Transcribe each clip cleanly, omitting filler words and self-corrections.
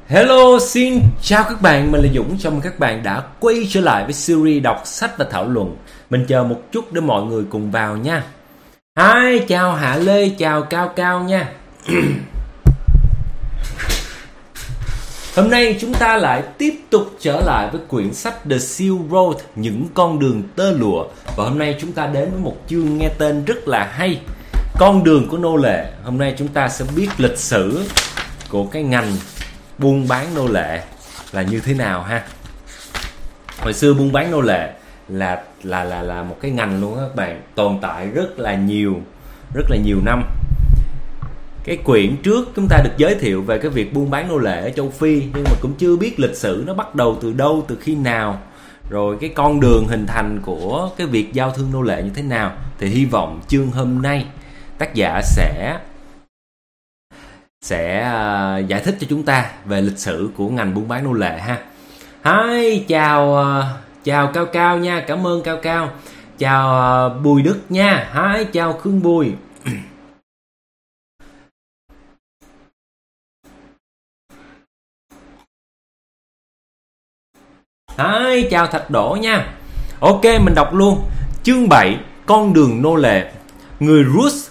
Hello, xin chào các bạn, mình là Dũng. Chào mừng các bạn đã quay trở lại với series đọc sách và thảo luận. Mình chờ một chút để mọi người cùng vào nha. Hi, chào Hạ Lê, chào Cao Cao nha. Hôm nay chúng ta lại tiếp tục trở lại với quyển sách The Silk Road, những con đường tơ lụa. Và hôm nay chúng ta đến với một chương nghe tên rất là hay, con đường của nô lệ. Hôm nay chúng ta sẽ biết lịch sử của cái ngành buôn bán nô lệ là như thế nào ha. Hồi xưa buôn bán nô lệ là một cái ngành luôn các bạn, tồn tại rất là nhiều năm. Cái quyển trước chúng ta được giới thiệu về cái việc buôn bán nô lệ ở châu Phi, nhưng mà cũng chưa biết lịch sử nó bắt đầu từ đâu, từ khi nào, rồi cái con đường hình thành của cái việc giao thương nô lệ như thế nào. Thì hy vọng chương hôm nay tác giả sẽ giải thích cho chúng ta về lịch sử của ngành buôn bán nô lệ ha. Hi, chào Cao Cao nha, cảm ơn Cao Cao. Chào Bùi Đức nha. Hi, chào Khương Bùi. Hi, chào Thạch Đỗ nha. Ok, mình đọc luôn. Chương 7, con đường nô lệ. Người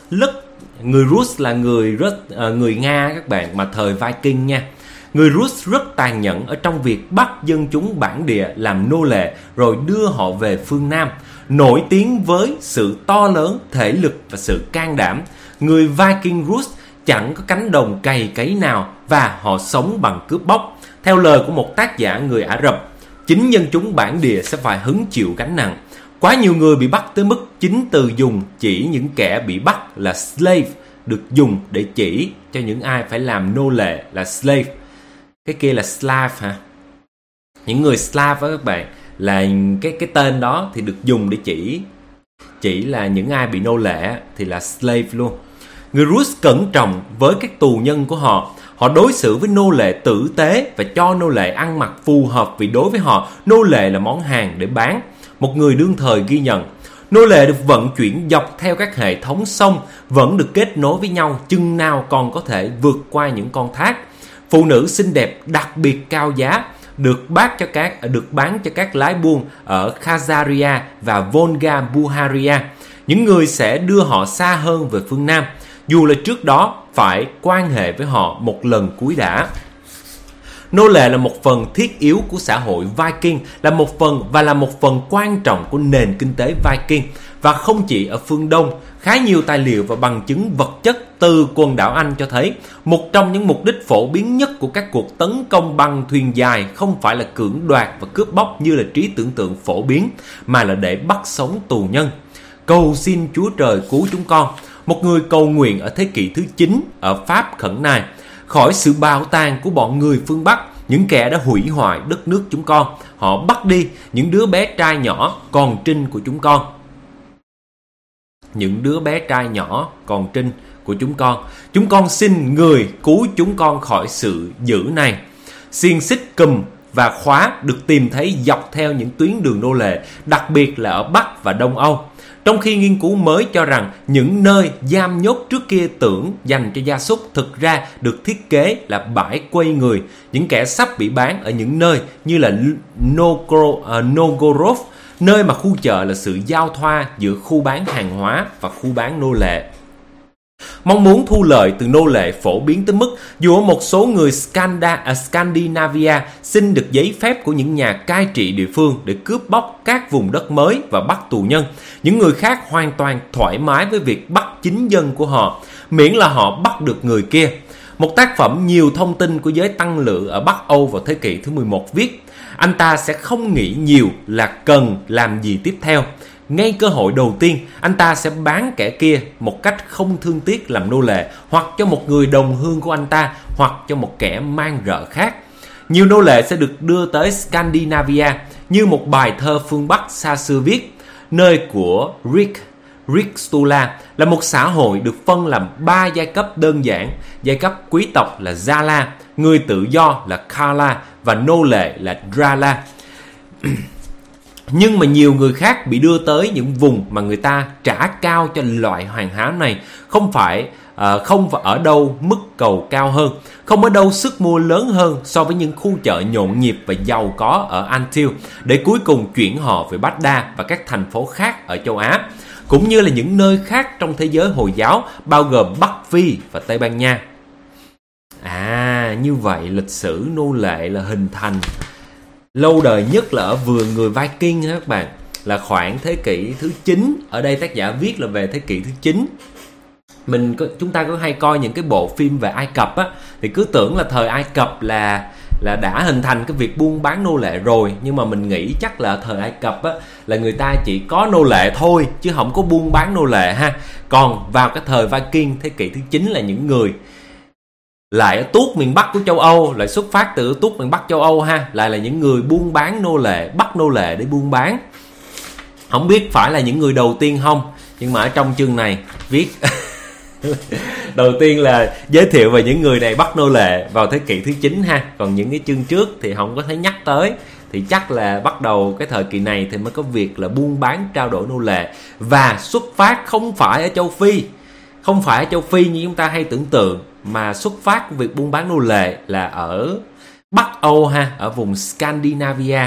Rus là người Nga các bạn, mà thời Viking nha. Người Rus rất tàn nhẫn ở trong việc bắt dân chúng bản địa làm nô lệ rồi đưa họ về phương Nam. Nổi tiếng với sự to lớn, thể lực và sự can đảm, người Viking Rus chẳng có cánh đồng cày cấy nào và họ sống bằng cướp bóc. Theo lời của một tác giả người Ả Rập, chính dân chúng bản địa sẽ phải hứng chịu gánh nặng. Quá nhiều người bị bắt tới mức chính từ dùng chỉ những kẻ bị bắt là slave được dùng để chỉ cho những ai phải làm nô lệ là slave. Cái kia là slave hả? Những người slave đó các bạn, là cái tên đó thì được dùng để chỉ là những ai bị nô lệ thì là slave luôn. Người Rus cẩn trọng với các tù nhân của họ. Họ đối xử với nô lệ tử tế và cho nô lệ ăn mặc phù hợp, vì đối với họ, nô lệ là món hàng để bán. Một người đương thời ghi nhận, nô lệ được vận chuyển dọc theo các hệ thống sông, vẫn được kết nối với nhau chừng nào còn có thể vượt qua những con thác. Phụ nữ xinh đẹp đặc biệt cao giá được bán cho các lái buôn ở Khazaria và Volga Bulgaria. Những người sẽ đưa họ xa hơn về phương Nam, dù là trước đó phải quan hệ với họ một lần cuối đã. Nô lệ là một phần thiết yếu của xã hội Viking, là một phần quan trọng của nền kinh tế Viking. Và không chỉ ở phương Đông, khá nhiều tài liệu và bằng chứng vật chất từ quần đảo Anh cho thấy một trong những mục đích phổ biến nhất của các cuộc tấn công bằng thuyền dài không phải là cưỡng đoạt và cướp bóc như là trí tưởng tượng phổ biến, mà là để bắt sống tù nhân. Cầu xin Chúa Trời cứu chúng con. Một người cầu nguyện ở thế kỷ thứ 9 ở Pháp khẩn nài: khỏi sự bạo tàn của bọn người phương Bắc, những kẻ đã hủy hoại đất nước chúng con. Họ bắt đi những đứa bé trai nhỏ còn trinh của chúng con. Những đứa bé trai nhỏ còn trinh của chúng con. Chúng con xin người cứu chúng con khỏi sự dữ này. Xiên xích cùm và khóa được tìm thấy dọc theo những tuyến đường nô lệ, đặc biệt là ở Bắc và Đông Âu. Trong khi nghiên cứu mới cho rằng những nơi giam nhốt trước kia tưởng dành cho gia súc thực ra được thiết kế là bãi quay người, những kẻ sắp bị bán ở những nơi như là Novgorod, nơi mà khu chợ là sự giao thoa giữa khu bán hàng hóa và khu bán nô lệ. Mong muốn thu lợi từ nô lệ phổ biến tới mức dù ở một số người Scandinavia xin được giấy phép của những nhà cai trị địa phương để cướp bóc các vùng đất mới và bắt tù nhân, những người khác hoàn toàn thoải mái với việc bắt chính dân của họ, miễn là họ bắt được người kia. Một tác phẩm nhiều thông tin của giới tăng lữ ở Bắc Âu vào thế kỷ thứ 11 viết: anh ta sẽ không nghĩ nhiều là cần làm gì tiếp theo. Ngay cơ hội đầu tiên, anh ta sẽ bán kẻ kia một cách không thương tiếc làm nô lệ, hoặc cho một người đồng hương của anh ta, hoặc cho một kẻ mang rợ khác. Nhiều nô lệ sẽ được đưa tới Scandinavia, như một bài thơ phương Bắc xa xưa viết: nơi của Riksstula là một xã hội được phân làm 3 giai cấp đơn giản. Giai cấp quý tộc là Zala, người tự do là Kala và nô lệ là Drala. Nhưng mà nhiều người khác bị đưa tới những vùng mà người ta trả cao cho loại hoàn hảo này, không phải không ở đâu mức cầu cao hơn, không ở đâu sức mua lớn hơn so với những khu chợ nhộn nhịp và giàu có ở Antioch, để cuối cùng chuyển họ về Baghdad và các thành phố khác ở châu Á, cũng như là những nơi khác trong thế giới Hồi giáo, bao gồm Bắc Phi và Tây Ban Nha. Như vậy lịch sử nô lệ là hình thành lâu đời nhất là ở vườn người Viking các bạn, là khoảng thế kỷ thứ 9. Ở đây tác giả viết là về thế kỷ thứ 9. Chúng ta có hay coi những cái bộ phim về Ai Cập á, thì cứ tưởng là thời Ai Cập là đã hình thành cái việc buôn bán nô lệ rồi, nhưng mà mình nghĩ chắc là thời Ai Cập á, là người ta chỉ có nô lệ thôi chứ không có buôn bán nô lệ ha. Còn vào cái thời Viking thế kỷ thứ 9 là những người lại ở tuốt miền Bắc của châu Âu, lại xuất phát từ tuốt miền Bắc châu Âu ha, lại là những người buôn bán nô lệ, bắt nô lệ để buôn bán. Không biết phải là những người đầu tiên không, nhưng mà ở trong chương này viết đầu tiên là giới thiệu về những người này bắt nô lệ vào thế kỷ thứ 9 ha. Còn những cái chương trước thì không có thấy nhắc tới, thì chắc là bắt đầu cái thời kỳ này thì mới có việc là buôn bán trao đổi nô lệ. Và xuất phát không phải ở châu Phi, không phải ở châu Phi như chúng ta hay tưởng tượng, mà xuất phát của việc buôn bán nô lệ là ở Bắc Âu ha, ở vùng Scandinavia.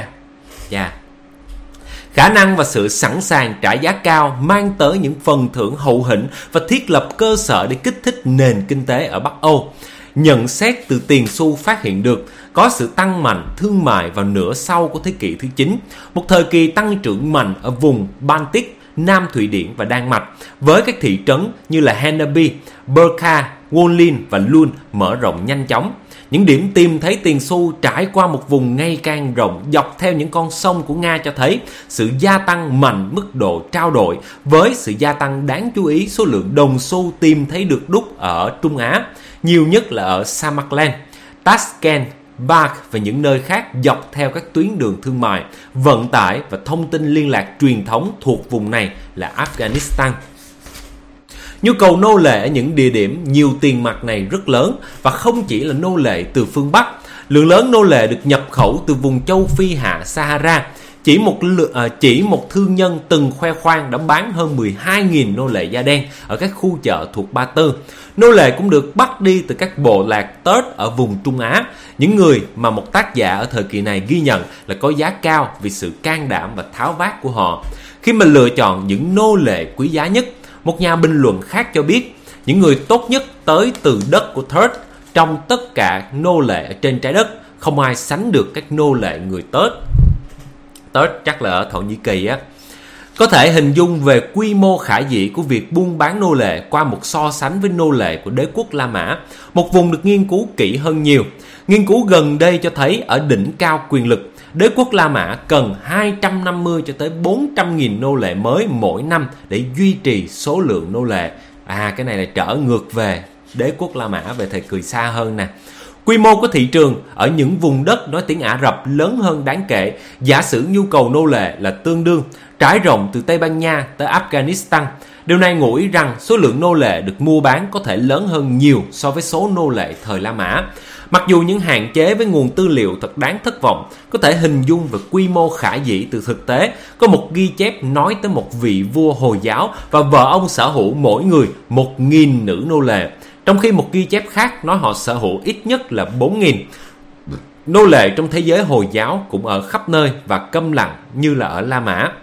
Khả năng và sự sẵn sàng trả giá cao mang tới những phần thưởng hậu hĩnh và thiết lập cơ sở để kích thích nền kinh tế ở Bắc Âu. Nhận xét từ tiền xu phát hiện được có sự tăng mạnh thương mại vào nửa sau của thế kỷ thứ 9, một thời kỳ tăng trưởng mạnh ở vùng Baltic, Nam Thụy Điển và Đan Mạch, với các thị trấn như là Hanabi, Berka, Wonlin và Lund mở rộng nhanh chóng. Những điểm tìm thấy tiền xu trải qua một vùng ngày càng rộng dọc theo những con sông của Nga cho thấy sự gia tăng mạnh mức độ trao đổi, với sự gia tăng đáng chú ý số lượng đồng xu tìm thấy được đúc ở Trung Á, nhiều nhất là ở Samarkand, Tashkent, Balkh và những nơi khác dọc theo các tuyến đường thương mại, vận tải và thông tin liên lạc truyền thống thuộc vùng này là Afghanistan. Nhu cầu nô lệ ở những địa điểm nhiều tiền mặt này rất lớn, và không chỉ là nô lệ từ phương Bắc. Lượng lớn nô lệ được nhập khẩu từ vùng châu Phi hạ Sahara. Chỉ một thương nhân từng khoe khoang đã bán hơn 12.000 nô lệ da đen ở các khu chợ thuộc Ba Tư. Nô lệ cũng được bắt đi từ các bộ lạc Tớt ở vùng Trung Á, những người mà một tác giả ở thời kỳ này ghi nhận là có giá cao vì sự can đảm và tháo vát của họ khi mà lựa chọn những nô lệ quý giá nhất. Một nhà bình luận khác cho biết, những người tốt nhất tới từ đất của Tớt. Trong tất cả nô lệ ở trên trái đất, không ai sánh được các nô lệ người Tớt. Tớt chắc là ở Thổ Nhĩ Kỳ á. Có thể hình dung về quy mô khả dĩ của việc buôn bán nô lệ qua một so sánh với nô lệ của đế quốc La Mã, một vùng được nghiên cứu kỹ hơn nhiều. Nghiên cứu gần đây cho thấy ở đỉnh cao quyền lực, đế quốc La Mã cần 250 cho tới 400.000 nô lệ mới mỗi năm để duy trì số lượng nô lệ. Cái này là trở ngược về đế quốc La Mã về thời kỳ xa hơn nè. Quy mô của thị trường ở những vùng đất nói tiếng Ả Rập lớn hơn đáng kể. Giả sử nhu cầu nô lệ là tương đương, trải rộng từ Tây Ban Nha tới Afghanistan. Điều này ngụ ý rằng số lượng nô lệ được mua bán có thể lớn hơn nhiều so với số nô lệ thời La Mã. Mặc dù những hạn chế với nguồn tư liệu thật đáng thất vọng, có thể hình dung về quy mô khả dĩ từ thực tế. Có một ghi chép nói tới một vị vua Hồi giáo và vợ ông sở hữu mỗi người 1.000 nữ nô lệ, trong khi một ghi chép khác nói họ sở hữu ít nhất là 4.000. Nô lệ trong thế giới Hồi giáo cũng ở khắp nơi và câm lặng như là ở La Mã.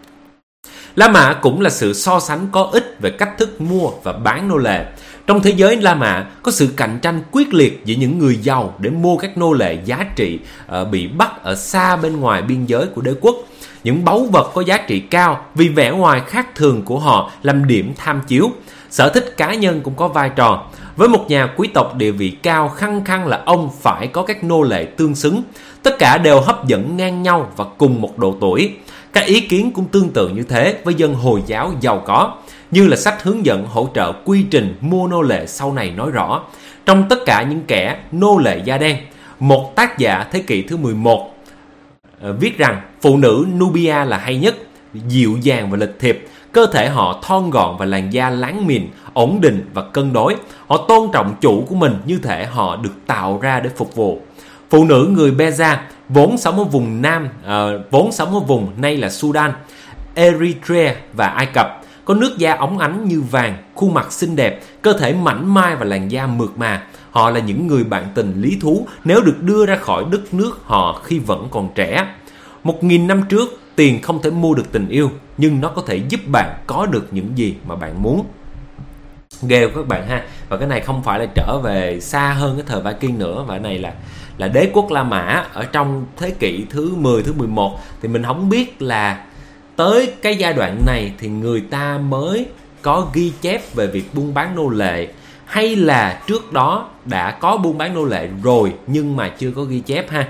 La Mã cũng là sự so sánh có ích về cách thức mua và bán nô lệ. Trong thế giới La Mã có sự cạnh tranh quyết liệt giữa những người giàu để mua các nô lệ giá trị bị bắt ở xa bên ngoài biên giới của đế quốc. Những báu vật có giá trị cao vì vẻ ngoài khác thường của họ làm điểm tham chiếu. Sở thích cá nhân cũng có vai trò. Với một nhà quý tộc địa vị cao, khăng khăng là ông phải có các nô lệ tương xứng. Tất cả đều hấp dẫn ngang nhau và cùng một độ tuổi. Các ý kiến cũng tương tự như thế với dân Hồi giáo giàu có, như là sách hướng dẫn hỗ trợ quy trình mua nô lệ sau này nói rõ. Trong tất cả những kẻ nô lệ da đen, một tác giả thế kỷ thứ 11 viết rằng phụ nữ Nubia là hay nhất, dịu dàng và lịch thiệp. Cơ thể họ thon gọn và làn da láng mịn, ổn định và cân đối. Họ tôn trọng chủ của mình như thể họ được tạo ra để phục vụ. Phụ nữ người Beza vốn sống ở vùng nay là Sudan, Eritrea và Ai Cập, có nước da óng ánh như vàng, khuôn mặt xinh đẹp, cơ thể mảnh mai và làn da mượt mà. Họ là những người bạn tình lý thú nếu được đưa ra khỏi đất nước họ khi vẫn còn trẻ. 1000 năm trước, tiền không thể mua được tình yêu, nhưng nó có thể giúp bạn có được những gì mà bạn muốn. Ghê các bạn ha. Và cái này không phải là trở về xa hơn cái thời Viking nữa, và cái này là đế quốc La Mã ở trong thế kỷ thứ 10, thứ 11. Thì mình không biết là tới cái giai đoạn này thì người ta mới có ghi chép về việc buôn bán nô lệ, hay là trước đó đã có buôn bán nô lệ rồi nhưng mà chưa có ghi chép ha.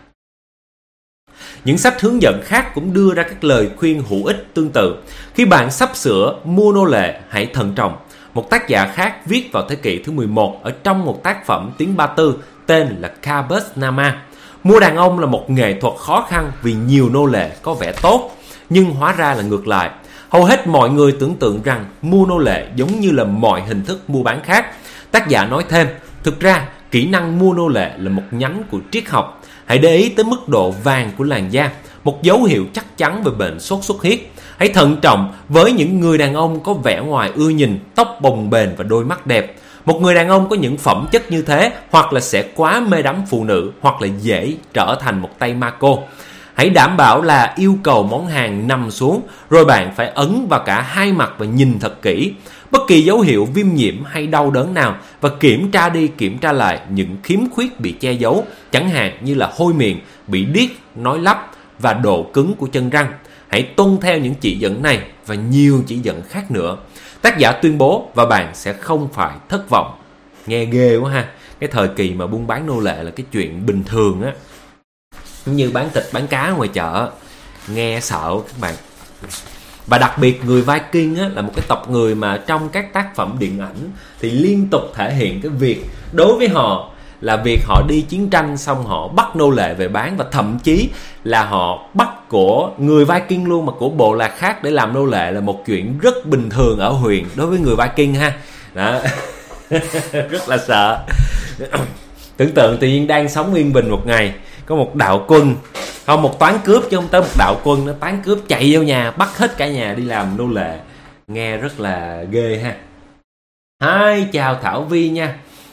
Những sách hướng dẫn khác cũng đưa ra các lời khuyên hữu ích tương tự. Khi bạn sắp sửa mua nô lệ, hãy thận trọng. Một tác giả khác viết vào thế kỷ thứ 11 ở trong một tác phẩm tiếng Ba Tư tên là Carbus Nama. Mua đàn ông là một nghệ thuật khó khăn vì nhiều nô lệ có vẻ tốt, nhưng hóa ra là ngược lại. Hầu hết mọi người tưởng tượng rằng mua nô lệ giống như là mọi hình thức mua bán khác. Tác giả nói thêm, thực ra kỹ năng mua nô lệ là một nhánh của triết học. Hãy để ý tới mức độ vàng của làn da, một dấu hiệu chắc chắn về bệnh sốt xuất huyết. Hãy thận trọng với những người đàn ông có vẻ ngoài ưa nhìn, tóc bồng bềnh và đôi mắt đẹp. Một người đàn ông có những phẩm chất như thế hoặc là sẽ quá mê đắm phụ nữ, hoặc là dễ trở thành một tay ma cô. Hãy đảm bảo là yêu cầu món hàng nằm xuống, rồi bạn phải ấn vào cả hai mặt và nhìn thật kỹ bất kỳ dấu hiệu viêm nhiễm hay đau đớn nào, và kiểm tra đi kiểm tra lại những khiếm khuyết bị che giấu, chẳng hạn như là hôi miệng, bị điếc, nói lắp và độ cứng của chân răng. Hãy tuân theo những chỉ dẫn này và nhiều chỉ dẫn khác nữa. Tác giả tuyên bố và bạn sẽ không phải thất vọng. Nghe ghê quá ha. Cái thời kỳ mà buôn bán nô lệ là cái chuyện bình thường á, giống như bán thịt bán cá ngoài chợ. Nghe sợ các bạn. Và đặc biệt người Viking á, là một cái tộc người mà trong các tác phẩm điện ảnh thì liên tục thể hiện cái việc đối với họ là việc họ đi chiến tranh xong họ bắt nô lệ về bán, và thậm chí là họ bắt của người Viking luôn mà của bộ lạc khác để làm nô lệ là một chuyện rất bình thường ở Huyền đối với người Viking ha. Đó. Rất là sợ. Tưởng tượng tự nhiên đang sống yên bình một ngày, có một đạo quân, không một toán cướp chứ không tới một đạo quân, nó toán cướp chạy vô nhà bắt hết cả nhà đi làm nô lệ. Nghe rất là ghê ha. Hi, chào Thảo Vi nha.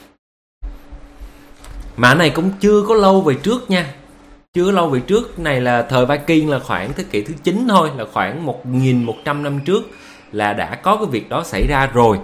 Mà này cũng chưa có lâu về trước nha. Chưa lâu về trước, này là thời Viking là khoảng thế kỷ thứ 9 thôi, là khoảng 1100 năm trước là đã có cái việc đó xảy ra rồi.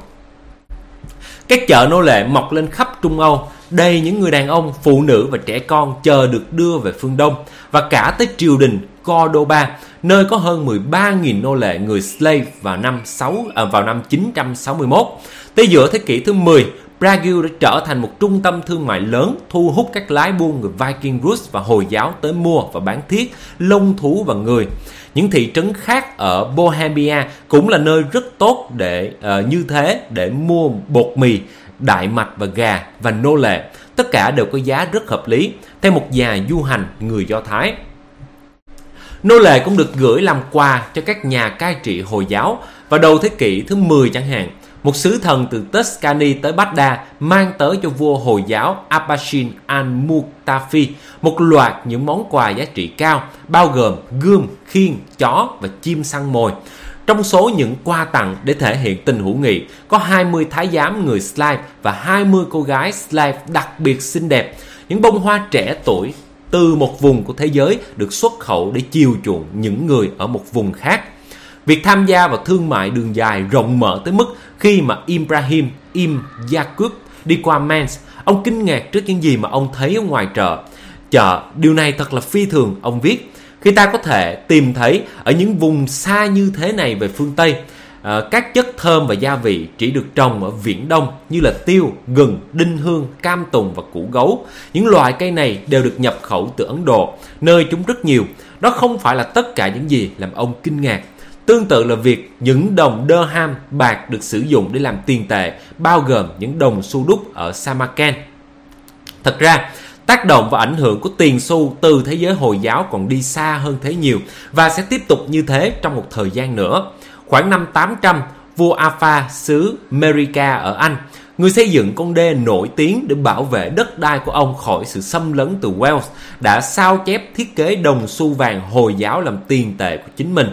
Các chợ nô lệ mọc lên khắp Trung Âu, đầy những người đàn ông, phụ nữ và trẻ con chờ được đưa về phương Đông, và cả tới triều đình Cordoba, nơi có hơn 13.000 nô lệ người slave vào năm 961. Tới giữa thế kỷ thứ 10, Brazil đã trở thành một trung tâm thương mại lớn, thu hút các lái buôn người Viking Rus và Hồi giáo tới mua và bán thiết, lông thú và người. Những thị trấn khác ở Bohemia cũng là nơi rất tốt như thế để mua bột mì, đại mạch và gà và nô lệ. Tất cả đều có giá rất hợp lý, theo một nhà du hành người Do Thái. Nô lệ cũng được gửi làm quà cho các nhà cai trị Hồi giáo. Vào đầu thế kỷ thứ 10 chẳng hạn, một sứ thần từ Tuscany tới Baghdad mang tới cho vua Hồi giáo Abbashin al-Muqtafi một loạt những món quà giá trị cao, bao gồm gươm, khiên, chó và chim săn mồi. Trong số những quà tặng để thể hiện tình hữu nghị, có 20 thái giám người Slav và 20 cô gái Slav đặc biệt xinh đẹp. Những bông hoa trẻ tuổi từ một vùng của thế giới được xuất khẩu để chiều chuộng những người ở một vùng khác. Việc tham gia vào thương mại đường dài rộng mở tới mức khi mà Ibrahim Ibn Yaqub đi qua Mens, ông kinh ngạc trước những gì mà ông thấy ở ngoài chợ. Điều này thật là phi thường, ông viết. Khi ta có thể tìm thấy ở những vùng xa như thế này về phương Tây, các chất thơm và gia vị chỉ được trồng ở Viễn Đông như là tiêu, gừng, đinh hương, cam tùng và củ gấu. Những loại cây này đều được nhập khẩu từ Ấn Độ, nơi chúng rất nhiều. Đó không phải là tất cả những gì làm ông kinh ngạc. Tương tự là việc những đồng dirham bạc được sử dụng để làm tiền tệ, bao gồm những đồng xu đúc ở Samarkand. Thật ra, tác động và ảnh hưởng của tiền xu từ thế giới Hồi giáo còn đi xa hơn thế nhiều, và sẽ tiếp tục như thế trong một thời gian nữa. Khoảng năm 800, vua Alpha xứ Merica ở Anh, người xây dựng con đê nổi tiếng để bảo vệ đất đai của ông khỏi sự xâm lấn từ Wales, đã sao chép thiết kế đồng xu vàng Hồi giáo làm tiền tệ của chính mình.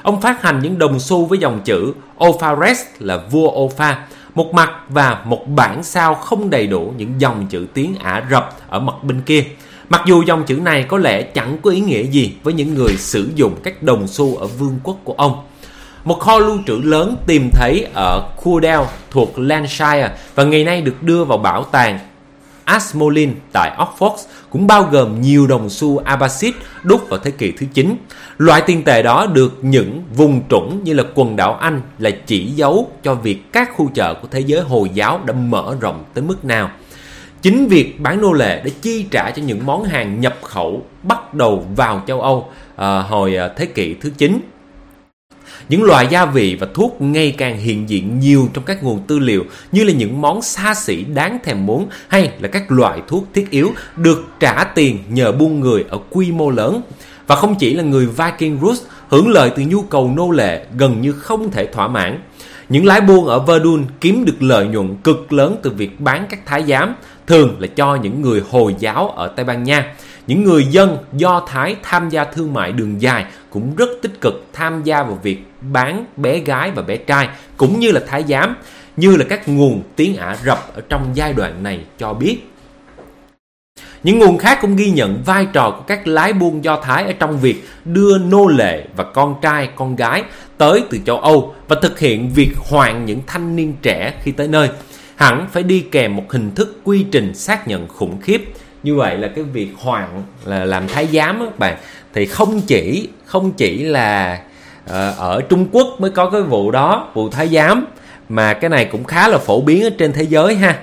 Ông phát hành những đồng xu với dòng chữ Ophares là vua Opha một mặt và một bản sao không đầy đủ những dòng chữ tiếng Ả Rập ở mặt bên kia. Mặc dù dòng chữ này có lẽ chẳng có ý nghĩa gì với những người sử dụng các đồng xu ở vương quốc của ông. Một kho lưu trữ lớn tìm thấy ở Cudel thuộc Lancashire và ngày nay được đưa vào bảo tàng Ashmolean tại Oxford cũng bao gồm nhiều đồng xu Abbasid đúc vào thế kỷ thứ 9. Loại tiền tệ đó được những vùng trũng như là quần đảo Anh là chỉ dấu cho việc các khu chợ của thế giới Hồi giáo đã mở rộng tới mức nào. Chính việc bán nô lệ đã chi trả cho những món hàng nhập khẩu bắt đầu vào châu Âu hồi thế kỷ thứ 9. Những loại gia vị và thuốc ngày càng hiện diện nhiều trong các nguồn tư liệu như là những món xa xỉ đáng thèm muốn hay là các loại thuốc thiết yếu được trả tiền nhờ buôn người ở quy mô lớn. Và không chỉ là người Viking Rus hưởng lợi từ nhu cầu nô lệ gần như không thể thỏa mãn. Những lái buôn ở Verdun kiếm được lợi nhuận cực lớn từ việc bán các thái giám, thường là cho những người Hồi giáo ở Tây Ban Nha. Những người dân Do Thái tham gia thương mại đường dài cũng rất tích cực tham gia vào việc bán bé gái và bé trai, cũng như là thái giám, như là các nguồn tiếng Ả Rập ở trong giai đoạn này cho biết. Những nguồn khác cũng ghi nhận vai trò của các lái buôn Do Thái ở trong việc đưa nô lệ và con trai, con gái tới từ châu Âu và thực hiện việc hoạn những thanh niên trẻ khi tới nơi. Hẳn phải đi kèm một hình thức quy trình xác nhận khủng khiếp. Như vậy là cái việc hoạn là làm thái giám các bạn, thì không chỉ là ở Trung Quốc mới có cái vụ đó, vụ thái giám, mà cái này cũng khá là phổ biến ở trên thế giới ha.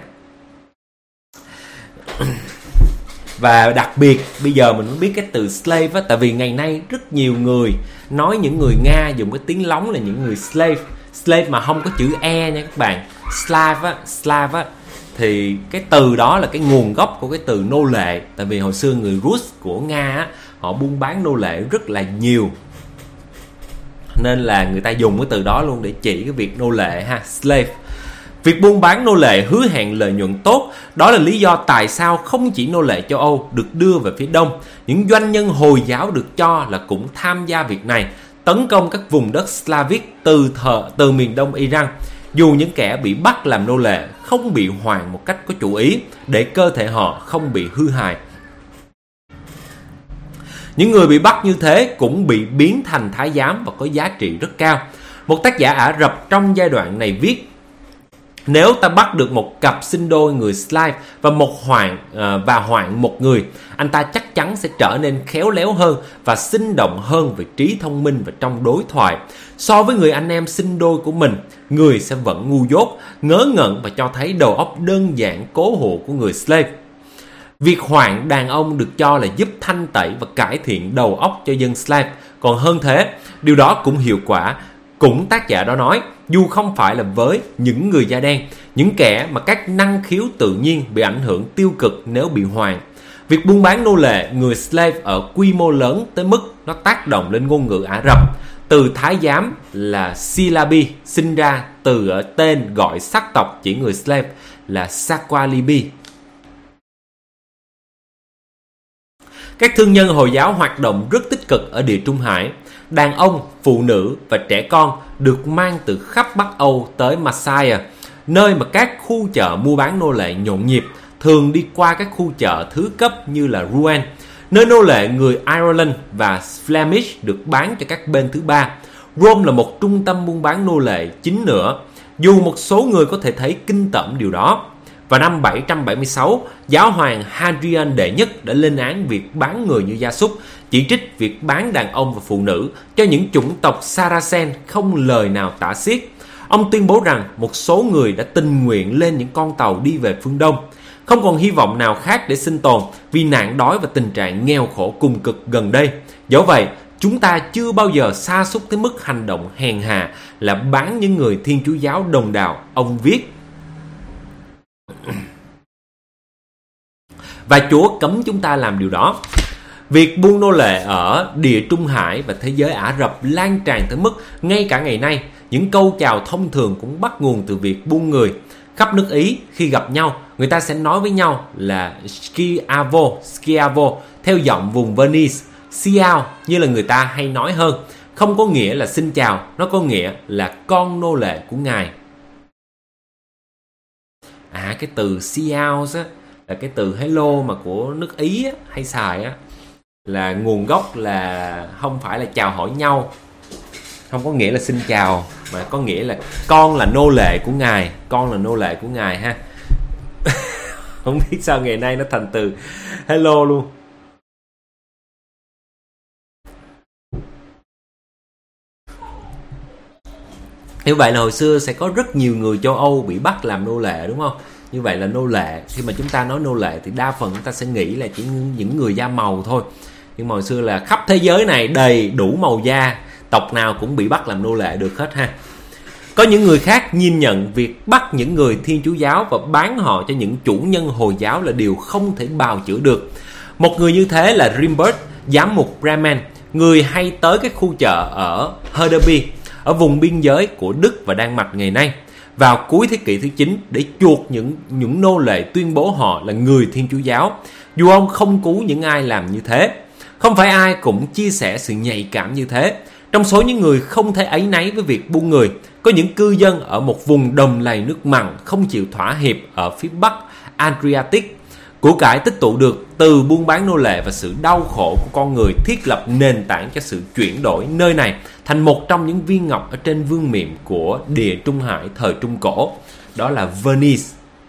Và đặc biệt bây giờ mình muốn biết cái từ slave á, tại vì ngày nay rất nhiều người nói những người Nga dùng cái tiếng lóng là những người slave mà không có chữ e nha các bạn. Slave á thì cái từ đó là cái nguồn gốc của cái từ nô lệ, tại vì hồi xưa người Rus của Nga á, họ buôn bán nô lệ rất là nhiều, nên là người ta dùng cái từ đó luôn để chỉ cái việc nô lệ ha, slave. Việc buôn bán nô lệ hứa hẹn lợi nhuận tốt, đó là lý do tại sao không chỉ nô lệ châu Âu được đưa về phía đông, những doanh nhân Hồi giáo được cho là cũng tham gia việc này, tấn công các vùng đất Slavic từ miền đông Iran. Dù những kẻ bị bắt làm nô lệ không bị hoạn một cách có chủ ý để cơ thể họ không bị hư hại. Những người bị bắt như thế cũng bị biến thành thái giám và có giá trị rất cao. Một tác giả Ả Rập trong giai đoạn này viết: nếu ta bắt được một cặp sinh đôi người Slav và hoạn một người, anh ta chắc chắn sẽ trở nên khéo léo hơn và sinh động hơn về trí thông minh và trong đối thoại. So với người anh em sinh đôi của mình, người sẽ vẫn ngu dốt, ngớ ngẩn và cho thấy đầu óc đơn giản cố hữu của người slave. Việc hoạn đàn ông được cho là giúp thanh tẩy và cải thiện đầu óc cho dân slave. Còn hơn thế, điều đó cũng hiệu quả. Cũng tác giả đó nói, dù không phải là với những người da đen, những kẻ mà các năng khiếu tự nhiên bị ảnh hưởng tiêu cực nếu bị hoạn. Việc buôn bán nô lệ người slave ở quy mô lớn tới mức nó tác động lên ngôn ngữ Ả Rập. Từ thái giám là Silabi sinh ra từ ở tên gọi sắc tộc chỉ người slave là Saqalibi. Các thương nhân Hồi giáo hoạt động rất tích cực ở Địa Trung Hải. Đàn ông, phụ nữ và trẻ con được mang từ khắp Bắc Âu tới Marseille, nơi mà các khu chợ mua bán nô lệ nhộn nhịp, thường đi qua các khu chợ thứ cấp như là Rouen, nơi nô lệ người Ireland và Flemish được bán cho các bên thứ ba. Rome là một trung tâm buôn bán nô lệ chính nữa, dù một số người có thể thấy kinh tởm điều đó. Vào năm 776, giáo hoàng Hadrian đệ nhất đã lên án việc bán người như gia súc, chỉ trích việc bán đàn ông và phụ nữ cho những chủng tộc Saracen không lời nào tả xiết. Ông tuyên bố rằng một số người đã tình nguyện lên những con tàu đi về phương Đông, không còn hy vọng nào khác để sinh tồn vì nạn đói và tình trạng nghèo khổ cùng cực gần đây. Dẫu vậy, chúng ta chưa bao giờ sa sút tới mức hành động hèn hạ là bán những người Thiên Chúa giáo đồng đạo, ông viết. Và Chúa cấm chúng ta làm điều đó. Việc buôn nô lệ ở Địa Trung Hải và thế giới Ả Rập lan tràn tới mức ngay cả ngày nay, những câu chào thông thường cũng bắt nguồn từ việc buôn người. Khắp nước Ý, khi gặp nhau, người ta sẽ nói với nhau là Schiavo, theo giọng vùng Venice, Siao như là người ta hay nói hơn. không có nghĩa là xin chào, nó có nghĩa là con nô lệ của ngài. Cái từ "ciao" á là cái từ hello mà của nước Ý á, hay xài á, là nguồn gốc là không phải là chào hỏi nhau, không có nghĩa là xin chào, mà có nghĩa là con là nô lệ của ngài, con là nô lệ của ngài ha. Không biết sao ngày nay nó thành từ hello luôn. Như vậy là hồi xưa sẽ có rất nhiều người châu Âu bị bắt làm nô lệ, đúng không? Như vậy là nô lệ, khi mà chúng ta nói nô lệ thì đa phần chúng ta sẽ nghĩ là chỉ những người da màu thôi. Nhưng mà hồi xưa là khắp thế giới này đầy đủ màu da, tộc nào cũng bị bắt làm nô lệ được hết ha. Có những người khác nhìn nhận việc bắt những người Thiên Chúa giáo và bán họ cho những chủ nhân Hồi giáo là điều không thể bào chữa được. Một người như thế là Rimbert, giám mục Bremen, người hay tới các khu chợ ở Hedeby, ở vùng biên giới của Đức và Đan Mạch ngày nay, vào cuối thế kỷ thứ 9 để chuộc những nô lệ tuyên bố họ là người Thiên Chúa giáo, dù ông không cứu những ai làm như thế. Không phải ai cũng chia sẻ sự nhạy cảm như thế. Trong số những người không thể áy náy với việc buôn người, có những cư dân ở một vùng đầm lầy nước mặn không chịu thỏa hiệp ở phía bắc Adriatic. Của cải tích tụ được từ buôn bán nô lệ và sự đau khổ của con người thiết lập nền tảng cho sự chuyển đổi nơi này thành một trong những viên ngọc ở trên vương miện của địa Trung Hải thời Trung Cổ. Đó là Venice.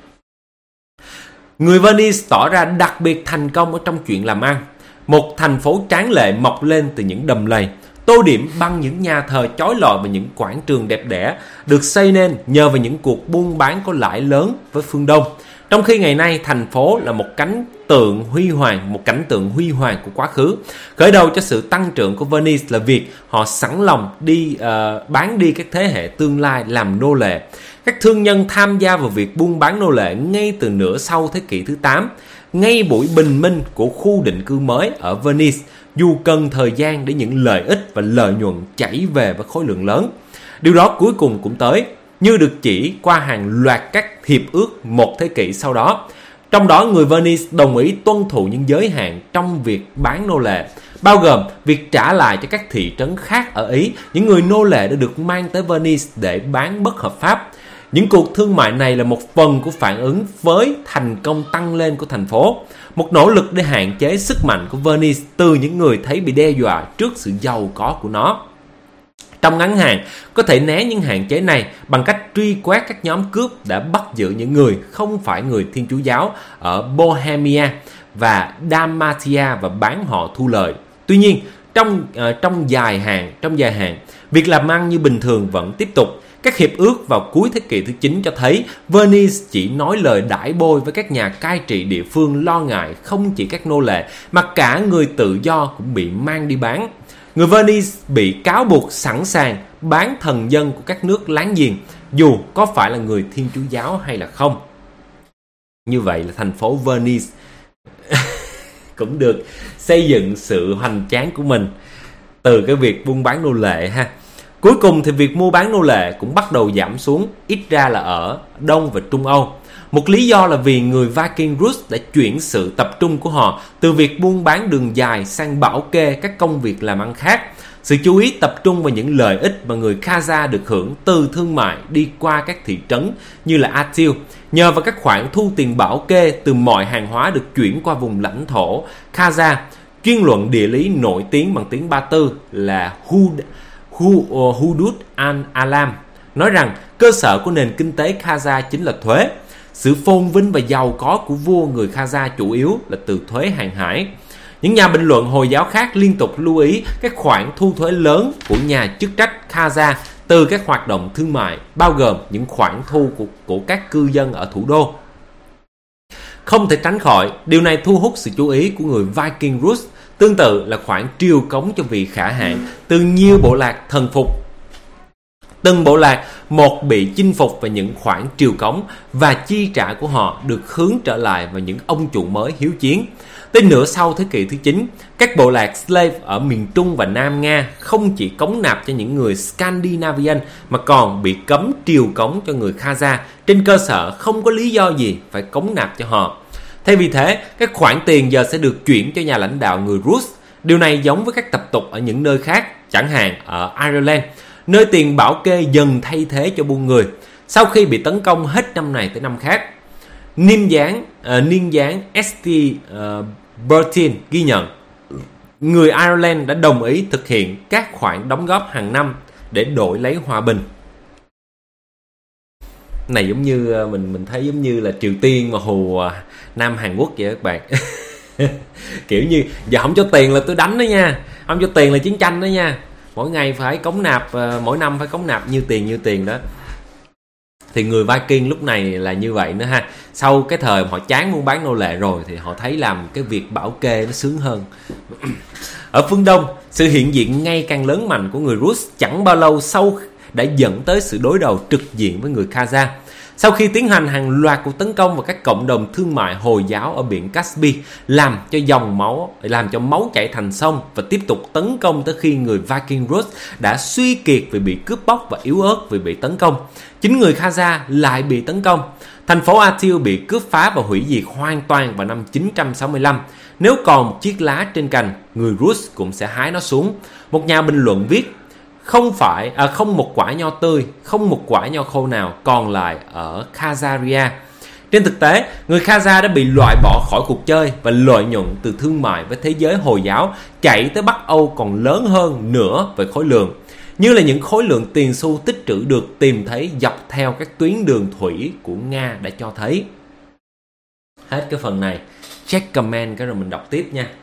Người Venice tỏ ra đặc biệt thành công ở trong chuyện làm ăn. Một thành phố tráng lệ mọc lên từ những đầm lầy, tô điểm bằng những nhà thờ chói lọi và những quảng trường đẹp đẽ, được xây nên nhờ vào những cuộc buôn bán có lãi lớn với phương Đông. Trong khi ngày nay thành phố là một cảnh tượng huy hoàng của quá khứ. Khởi đầu cho sự tăng trưởng của Venice là việc họ sẵn lòng bán đi các thế hệ tương lai làm nô lệ. Các thương nhân tham gia vào việc buôn bán nô lệ ngay từ nửa sau thế kỷ thứ 8, ngay buổi bình minh của khu định cư mới ở Venice, dù cần thời gian để những lợi ích và lợi nhuận chảy về với khối lượng lớn. Điều đó cuối cùng cũng tới, như được chỉ qua hàng loạt các hiệp ước một thế kỷ sau đó. Trong đó người Venice đồng ý tuân thủ những giới hạn trong việc bán nô lệ, bao gồm việc trả lại cho các thị trấn khác ở Ý những người nô lệ đã được mang tới Venice để bán bất hợp pháp. Những cuộc thương mại này là một phần của phản ứng với thành công tăng lên của thành phố, một nỗ lực để hạn chế sức mạnh của Venice từ những người thấy bị đe dọa trước sự giàu có của nó. Trong ngắn hạn, có thể né những hạn chế này bằng cách truy quét các nhóm cướp đã bắt giữ những người không phải người Thiên Chúa giáo ở Bohemia và Dalmatia và bán họ thu lợi. Tuy nhiên, trong dài hạn, việc làm ăn như bình thường vẫn tiếp tục. Các hiệp ước vào cuối thế kỷ thứ 9 cho thấy Venice chỉ nói lời đãi bôi với các nhà cai trị địa phương lo ngại không chỉ các nô lệ mà cả người tự do cũng bị mang đi bán. Người Venice bị cáo buộc sẵn sàng bán thần dân của các nước láng giềng, dù có phải là người Thiên Chúa giáo hay là không. Như vậy là thành phố Venice cũng được xây dựng sự hoành tráng của mình từ cái việc buôn bán nô lệ ha. Cuối cùng thì việc mua bán nô lệ cũng bắt đầu giảm xuống, ít ra là ở Đông và Trung Âu. Một lý do là vì người Viking Rus đã chuyển sự tập trung của họ từ việc buôn bán đường dài sang bảo kê các công việc làm ăn khác. Sự chú ý tập trung vào những lợi ích mà người Khaza được hưởng từ thương mại đi qua các thị trấn như là Atil, nhờ vào các khoản thu tiền bảo kê từ mọi hàng hóa được chuyển qua vùng lãnh thổ Khaza. Chuyên luận địa lý nổi tiếng bằng tiếng Ba Tư là Hudud al-Alam nói rằng cơ sở của nền kinh tế Khaza chính là thuế. Sự phồn vinh và giàu có của vua người Khaza chủ yếu là từ thuế hàng hải. Những nhà bình luận Hồi giáo khác liên tục lưu ý các khoản thu thuế lớn của nhà chức trách Khaza từ các hoạt động thương mại, bao gồm những khoản thu của các cư dân ở thủ đô. Không thể tránh khỏi, điều này thu hút sự chú ý của người Viking Rus, tương tự là khoản triều cống cho vị khả hãn từ nhiều bộ lạc thần phục. Từng bộ lạc một bị chinh phục về những khoản triều cống và chi trả của họ được hướng trở lại vào những ông chủ mới hiếu chiến. Tới nửa sau thế kỷ thứ 9, các bộ lạc Slave ở miền Trung và Nam Nga không chỉ cống nạp cho những người Scandinavian mà còn bị cấm triều cống cho người Khaza trên cơ sở không có lý do gì phải cống nạp cho họ. Thay vì thế, các khoản tiền giờ sẽ được chuyển cho nhà lãnh đạo người Rus. Điều này giống với các tập tục ở những nơi khác. chẳng hạn ở Ireland, nơi tiền bảo kê dần thay thế cho buôn người. Sau khi bị tấn công hết năm này tới năm khác, niên gián St. Bertin ghi nhận người Ireland đã đồng ý thực hiện các khoản đóng góp hàng năm để đổi lấy hòa bình. Này giống như mình thấy giống như là Triều Tiên mà hù Nam Hàn Quốc vậy các bạn. Kiểu như giờ không cho tiền là tôi đánh đó nha, không cho tiền là chiến tranh đó nha, mỗi ngày phải cống nạp, mỗi năm phải cống nạp nhiêu tiền đó. Thì người Viking lúc này là như vậy nữa ha. Sau cái thời họ chán buôn bán nô lệ rồi thì họ thấy làm cái việc bảo kê nó sướng hơn. Ở phương Đông, sự hiện diện ngày càng lớn mạnh của người Rus chẳng bao lâu sau đã dẫn tới sự đối đầu trực diện với người Khaza. Sau khi tiến hành hàng loạt cuộc tấn công vào các cộng đồng thương mại Hồi giáo ở biển Caspi, làm cho máu chảy thành sông, và tiếp tục tấn công tới khi người Viking Rus đã suy kiệt vì bị cướp bóc và yếu ớt vì bị tấn công. Chính người Khaza lại bị tấn công. Thành phố Atil bị cướp phá và hủy diệt hoàn toàn vào năm 965. Nếu còn một chiếc lá trên cành, người Rus cũng sẽ hái nó xuống. Một nhà bình luận viết: không một quả nho tươi, không một quả nho khô nào còn lại ở Khazaria. Trên thực tế, người Khaza đã bị loại bỏ khỏi cuộc chơi và lợi nhuận từ thương mại với thế giới Hồi giáo chạy tới Bắc Âu còn lớn hơn nữa về khối lượng, như là những khối lượng tiền xu tích trữ được tìm thấy dọc theo các tuyến đường thủy của Nga đã cho thấy. Hết cái phần này, check comment cái rồi mình đọc tiếp nha.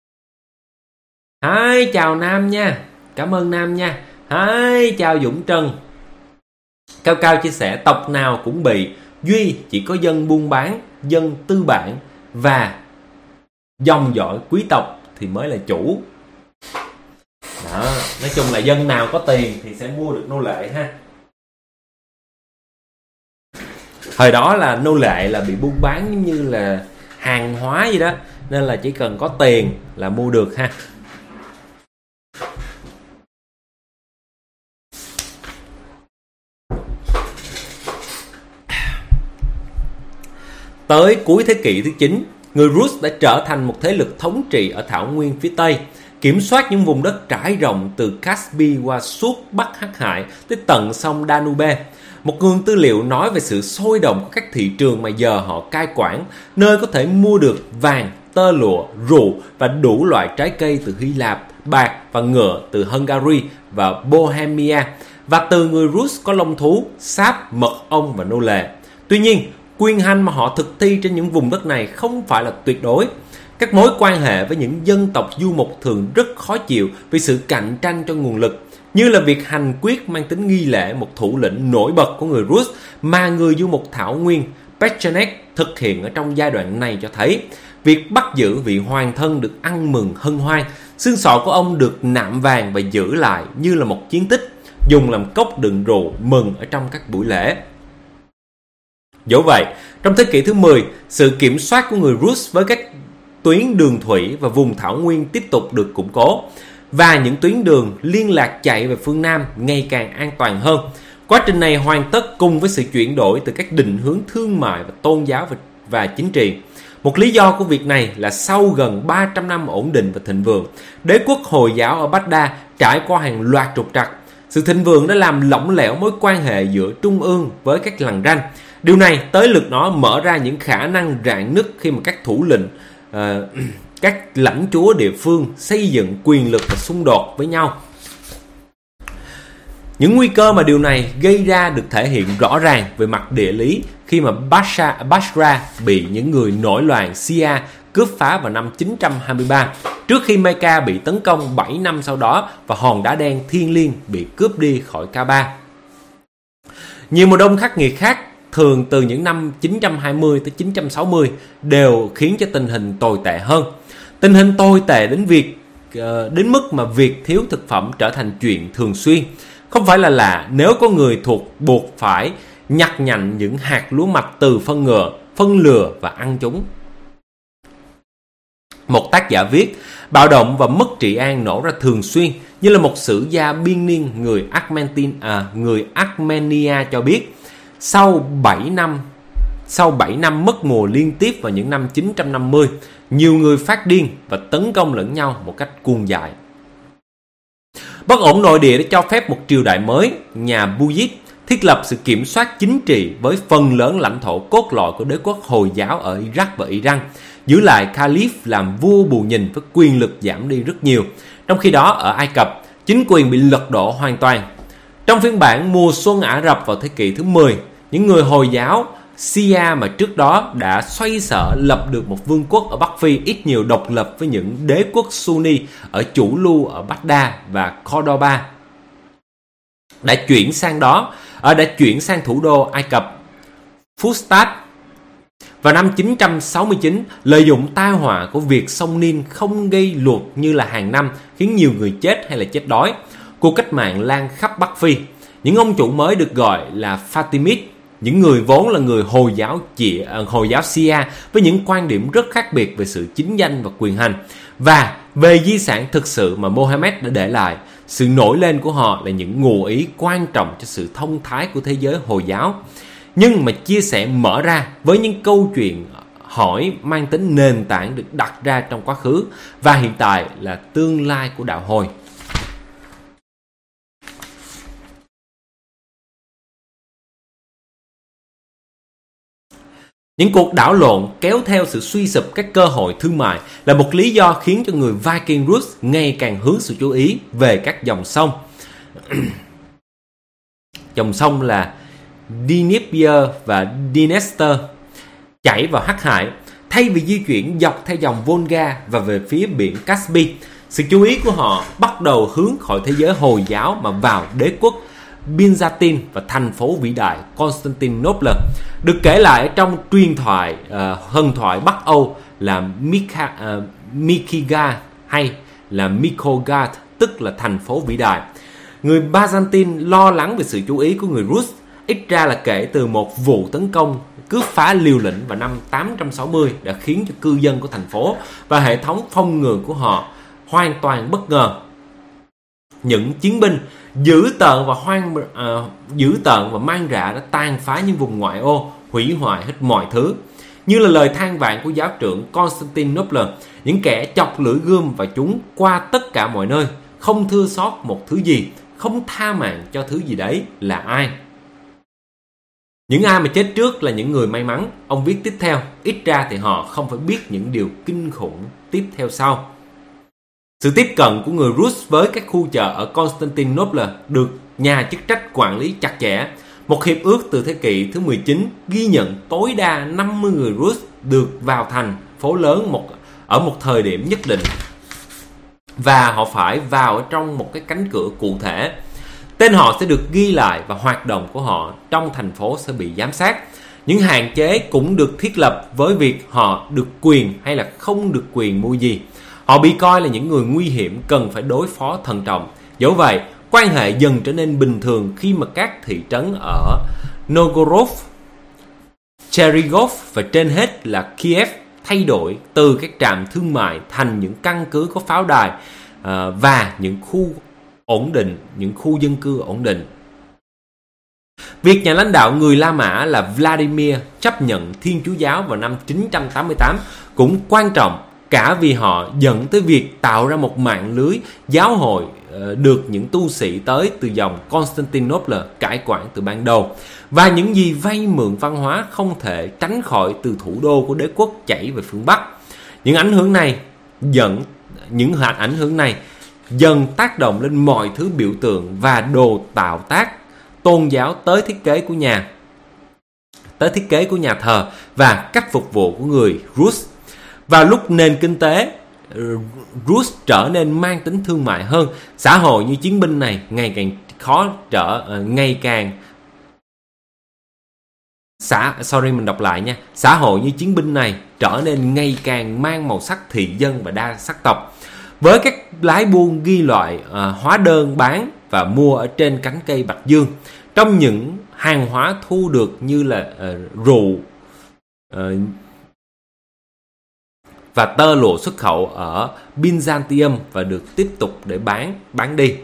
Hi, chào Nam nha, cảm ơn Nam nha. Hi, chào Dũng Trần. Cao Cao chia sẻ tộc nào cũng bị, duy chỉ có dân buôn bán, dân tư bản và dòng dõi quý tộc thì mới là chủ. Đó, nói chung là dân nào có tiền thì sẽ mua được nô lệ ha. Thời đó là nô lệ là bị buôn bán giống như là hàng hóa vậy đó, nên là chỉ cần có tiền là mua được ha. Tới cuối thế kỷ thứ 9, người Rus đã trở thành một thế lực thống trị ở thảo nguyên phía Tây, kiểm soát những vùng đất trải rộng từ Caspi qua suốt Bắc Hắc Hải tới tận sông Danube. Một nguồn tư liệu nói về sự sôi động của các thị trường mà giờ họ cai quản, nơi có thể mua được vàng, tơ lụa, rượu và đủ loại trái cây từ Hy Lạp, bạc và ngựa từ Hungary và Bohemia, và từ người Rus có lông thú, sáp, mật ong và nô lệ. Tuy nhiên, quyền hành mà họ thực thi trên những vùng đất này không phải là tuyệt đối. Các mối quan hệ với những dân tộc du mục thường rất khó chịu vì sự cạnh tranh cho nguồn lực, như là việc hành quyết mang tính nghi lễ một thủ lĩnh nổi bật của người Rus mà người du mục thảo nguyên Pechenek thực hiện ở trong giai đoạn này cho thấy việc bắt giữ vị hoàng thân được ăn mừng hân hoan, xương sọ của ông được nạm vàng và giữ lại như là một chiến tích, dùng làm cốc đựng rượu mừng ở trong các buổi lễ. Dẫu vậy, trong thế kỷ thứ 10, sự kiểm soát của người Rus với các tuyến đường thủy và vùng thảo nguyên tiếp tục được củng cố, và những tuyến đường liên lạc chạy về phương Nam ngày càng an toàn hơn. Quá trình này hoàn tất cùng với sự chuyển đổi từ các định hướng thương mại và tôn giáo và chính trị. Một lý do của việc này là sau gần 300 năm ổn định và thịnh vượng, đế quốc Hồi giáo ở Baghdad trải qua hàng loạt trục trặc. Sự thịnh vượng đã làm lỏng lẻo mối quan hệ giữa Trung ương với các lằn ranh. Điều này tới lượt nó mở ra những khả năng rạn nứt khi mà các thủ lĩnh, các lãnh chúa địa phương xây dựng quyền lực và xung đột với nhau. Những nguy cơ mà điều này gây ra được thể hiện rõ ràng về mặt địa lý khi mà Basra bị những người nổi loạn Shia cướp phá vào năm 923, trước khi Mecca bị tấn công 7 năm sau đó và hòn đá đen thiêng liêng bị cướp đi khỏi Kaaba. Nhiều mùa đông khắc nghiệt khác, thường từ những năm 920 tới 960, đều khiến cho tình hình tồi tệ hơn. Tình hình tồi tệ đến mức mà việc thiếu thực phẩm trở thành chuyện thường xuyên. Không phải là lạ nếu có người buộc phải nhặt nhạnh những hạt lúa mạch từ phân lừa và ăn chúng. Một tác giả viết, bạo động và mất trị an nổ ra thường xuyên, như là một sử gia biên niên người Armenia cho biết. Sau 7 năm mất mùa liên tiếp vào những năm 950, nhiều người phát điên và tấn công lẫn nhau một cách cuồng dại. Bất ổn nội địa đã cho phép một triều đại mới, nhà Buyid, thiết lập sự kiểm soát chính trị với phần lớn lãnh thổ cốt lõi của đế quốc Hồi giáo ở Iraq và Iran, giữ lại Caliph làm vua bù nhìn với quyền lực giảm đi rất nhiều. Trong khi đó, ở Ai Cập, chính quyền bị lật đổ hoàn toàn. Trong phiên bản mùa xuân Ả Rập vào thế kỷ thứ 10, những người Hồi giáo Shia mà trước đó đã xoay sở lập được một vương quốc ở Bắc Phi ít nhiều độc lập với những đế quốc Sunni ở chủ lưu ở Baghdad và Cordoba đã chuyển sang thủ đô Ai Cập Fustat. Vào năm 969, lợi dụng tai họa của việc sông Nin không gây lụt như là hàng năm khiến nhiều người chết hay là chết đói, cuộc cách mạng lan khắp Bắc Phi. Những ông chủ mới được gọi là Fatimid, những người vốn là người Hồi giáo Shia với những quan điểm rất khác biệt về sự chính danh và quyền hành và về di sản thực sự mà Mohammed đã để lại. Sự nổi lên của họ là những ngụ ý quan trọng cho sự thông thái của thế giới Hồi giáo, nhưng mà chia sẻ mở ra với những câu chuyện hỏi mang tính nền tảng được đặt ra trong quá khứ và hiện tại là tương lai của đạo Hồi. Những cuộc đảo lộn kéo theo sự suy sụp các cơ hội thương mại là một lý do khiến cho người Viking Rus ngày càng hướng sự chú ý về các dòng sông. Dòng sông là Dnieper và Dniester chảy vào Hắc Hải, thay vì di chuyển dọc theo dòng Volga và về phía biển Caspi. Sự chú ý của họ bắt đầu hướng khỏi thế giới Hồi giáo mà vào đế quốc Byzantine và thành phố vĩ đại Constantinople, được kể lại trong truyền thoại hân thoại Bắc Âu là Mikiga hay là Mikogad, tức là thành phố vĩ đại. Người Byzantine lo lắng về sự chú ý của người Rus, ít ra là kể từ một vụ tấn công cướp phá liều lĩnh vào năm 860 đã khiến cho cư dân của thành phố và hệ thống phòng ngự của họ hoàn toàn bất ngờ. Những chiến binh dữ tợn và mang rạ đã tàn phá những vùng ngoại ô, hủy hoại hết mọi thứ. Như là lời than vãn của giáo trưởng Constantinople, những kẻ chọc lưỡi gươm và chúng qua tất cả mọi nơi, không thưa sót một thứ gì, không tha mạng cho thứ gì đấy là ai. Những ai mà chết trước là những người may mắn. Ông viết tiếp theo, ít ra thì họ không phải biết những điều kinh khủng tiếp theo sau. Sự tiếp cận của người Rus với các khu chợ ở Constantinople được nhà chức trách quản lý chặt chẽ. Một hiệp ước từ thế kỷ thứ 19 ghi nhận tối đa 50 người Rus được vào thành phố lớn ở một thời điểm nhất định, và họ phải vào ở trong một cái cánh cửa cụ thể. Tên họ sẽ được ghi lại và hoạt động của họ trong thành phố sẽ bị giám sát. Những hạn chế cũng được thiết lập với việc họ được quyền hay là không được quyền mua gì. Họ bị coi là những người nguy hiểm cần phải đối phó thận trọng. Dẫu vậy, quan hệ dần trở nên bình thường khi mà các thị trấn ở Novgorod, Cherigov và trên hết là Kiev thay đổi từ các trạm thương mại thành những căn cứ có pháo đài và những khu ổn định, những khu dân cư ổn định. Việc nhà lãnh đạo người La Mã là Vladimir chấp nhận Thiên Chúa giáo vào năm 988 cũng quan trọng, cả vì họ dẫn tới việc tạo ra một mạng lưới giáo hội được những tu sĩ tới từ dòng Constantinople cai quản từ ban đầu, và những gì vay mượn văn hóa không thể tránh khỏi từ thủ đô của đế quốc chảy về phương Bắc. Những ảnh hưởng này dần tác động lên mọi thứ biểu tượng và đồ tạo tác tôn giáo tới thiết kế của nhà thờ và cách phục vụ của người Rus. Vào lúc nền kinh tế Rus trở nên mang tính thương mại hơn, xã hội như chiến binh này Xã hội như chiến binh này trở nên ngày càng mang màu sắc thị dân và đa sắc tộc, với các lái buôn ghi loại hóa đơn bán và mua ở trên cánh cây bạch dương. Trong những hàng hóa thu được như là rượu và tơ lụa xuất khẩu ở Byzantium và được tiếp tục để bán đi.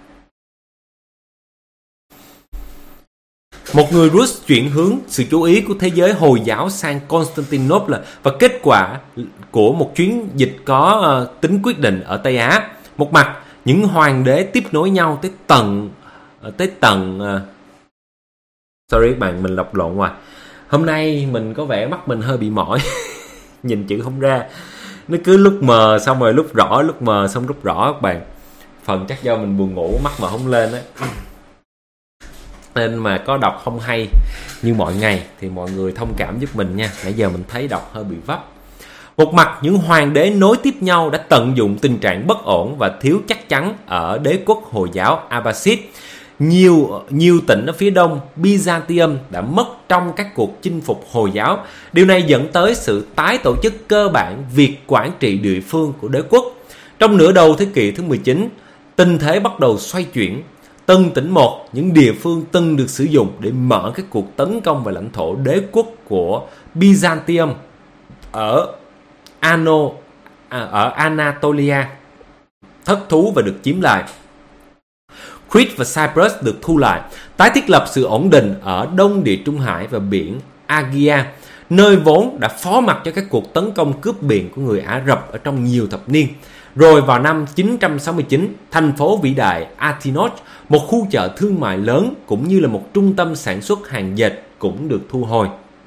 Một người Rus chuyển hướng sự chú ý của thế giới Hồi giáo sang Constantinople và kết quả của một chuyến dịch có tính quyết định ở Tây Á. Một mặt, những hoàng đế tiếp nối nhau tới tận sorry các bạn, mình lọc lộn rồi. Hôm nay mình có vẻ mắt mình hơi bị mỏi nhìn chữ không ra, nó cứ lúc mờ xong rồi lúc rõ, lúc mờ xong lúc rõ các bạn. Phần chắc do mình buồn ngủ, mắt mà không lên á, nên mà có đọc không hay như mọi ngày thì mọi người thông cảm giúp mình nha. Nãy giờ mình thấy đọc hơi bị vấp. Một mặt, những hoàng đế nối tiếp nhau đã tận dụng tình trạng bất ổn và thiếu chắc chắn ở đế quốc Hồi giáo Abbasid. Nhiều tỉnh ở phía đông Byzantium đã mất trong các cuộc chinh phục Hồi giáo. Điều này dẫn tới sự tái tổ chức cơ bản việc quản trị địa phương của đế quốc. Trong nửa đầu thế kỷ thứ 19, tình thế bắt đầu xoay chuyển. Từng tỉnh một, những địa phương từng được sử dụng để mở các cuộc tấn công vào lãnh thổ đế quốc của Byzantium ở Anatolia thất thú và được chiếm lại. Crete và Cyprus được thu lại, tái thiết lập sự ổn định ở Đông Địa Trung Hải và biển Aegean, nơi vốn đã phó mặc cho các cuộc tấn công cướp biển của người Ả Rập ở trong nhiều thập niên. Rồi vào năm 969, thành phố vĩ đại Athos, một khu chợ thương mại lớn cũng như là một trung tâm sản xuất hàng dệt cũng được thu hồi.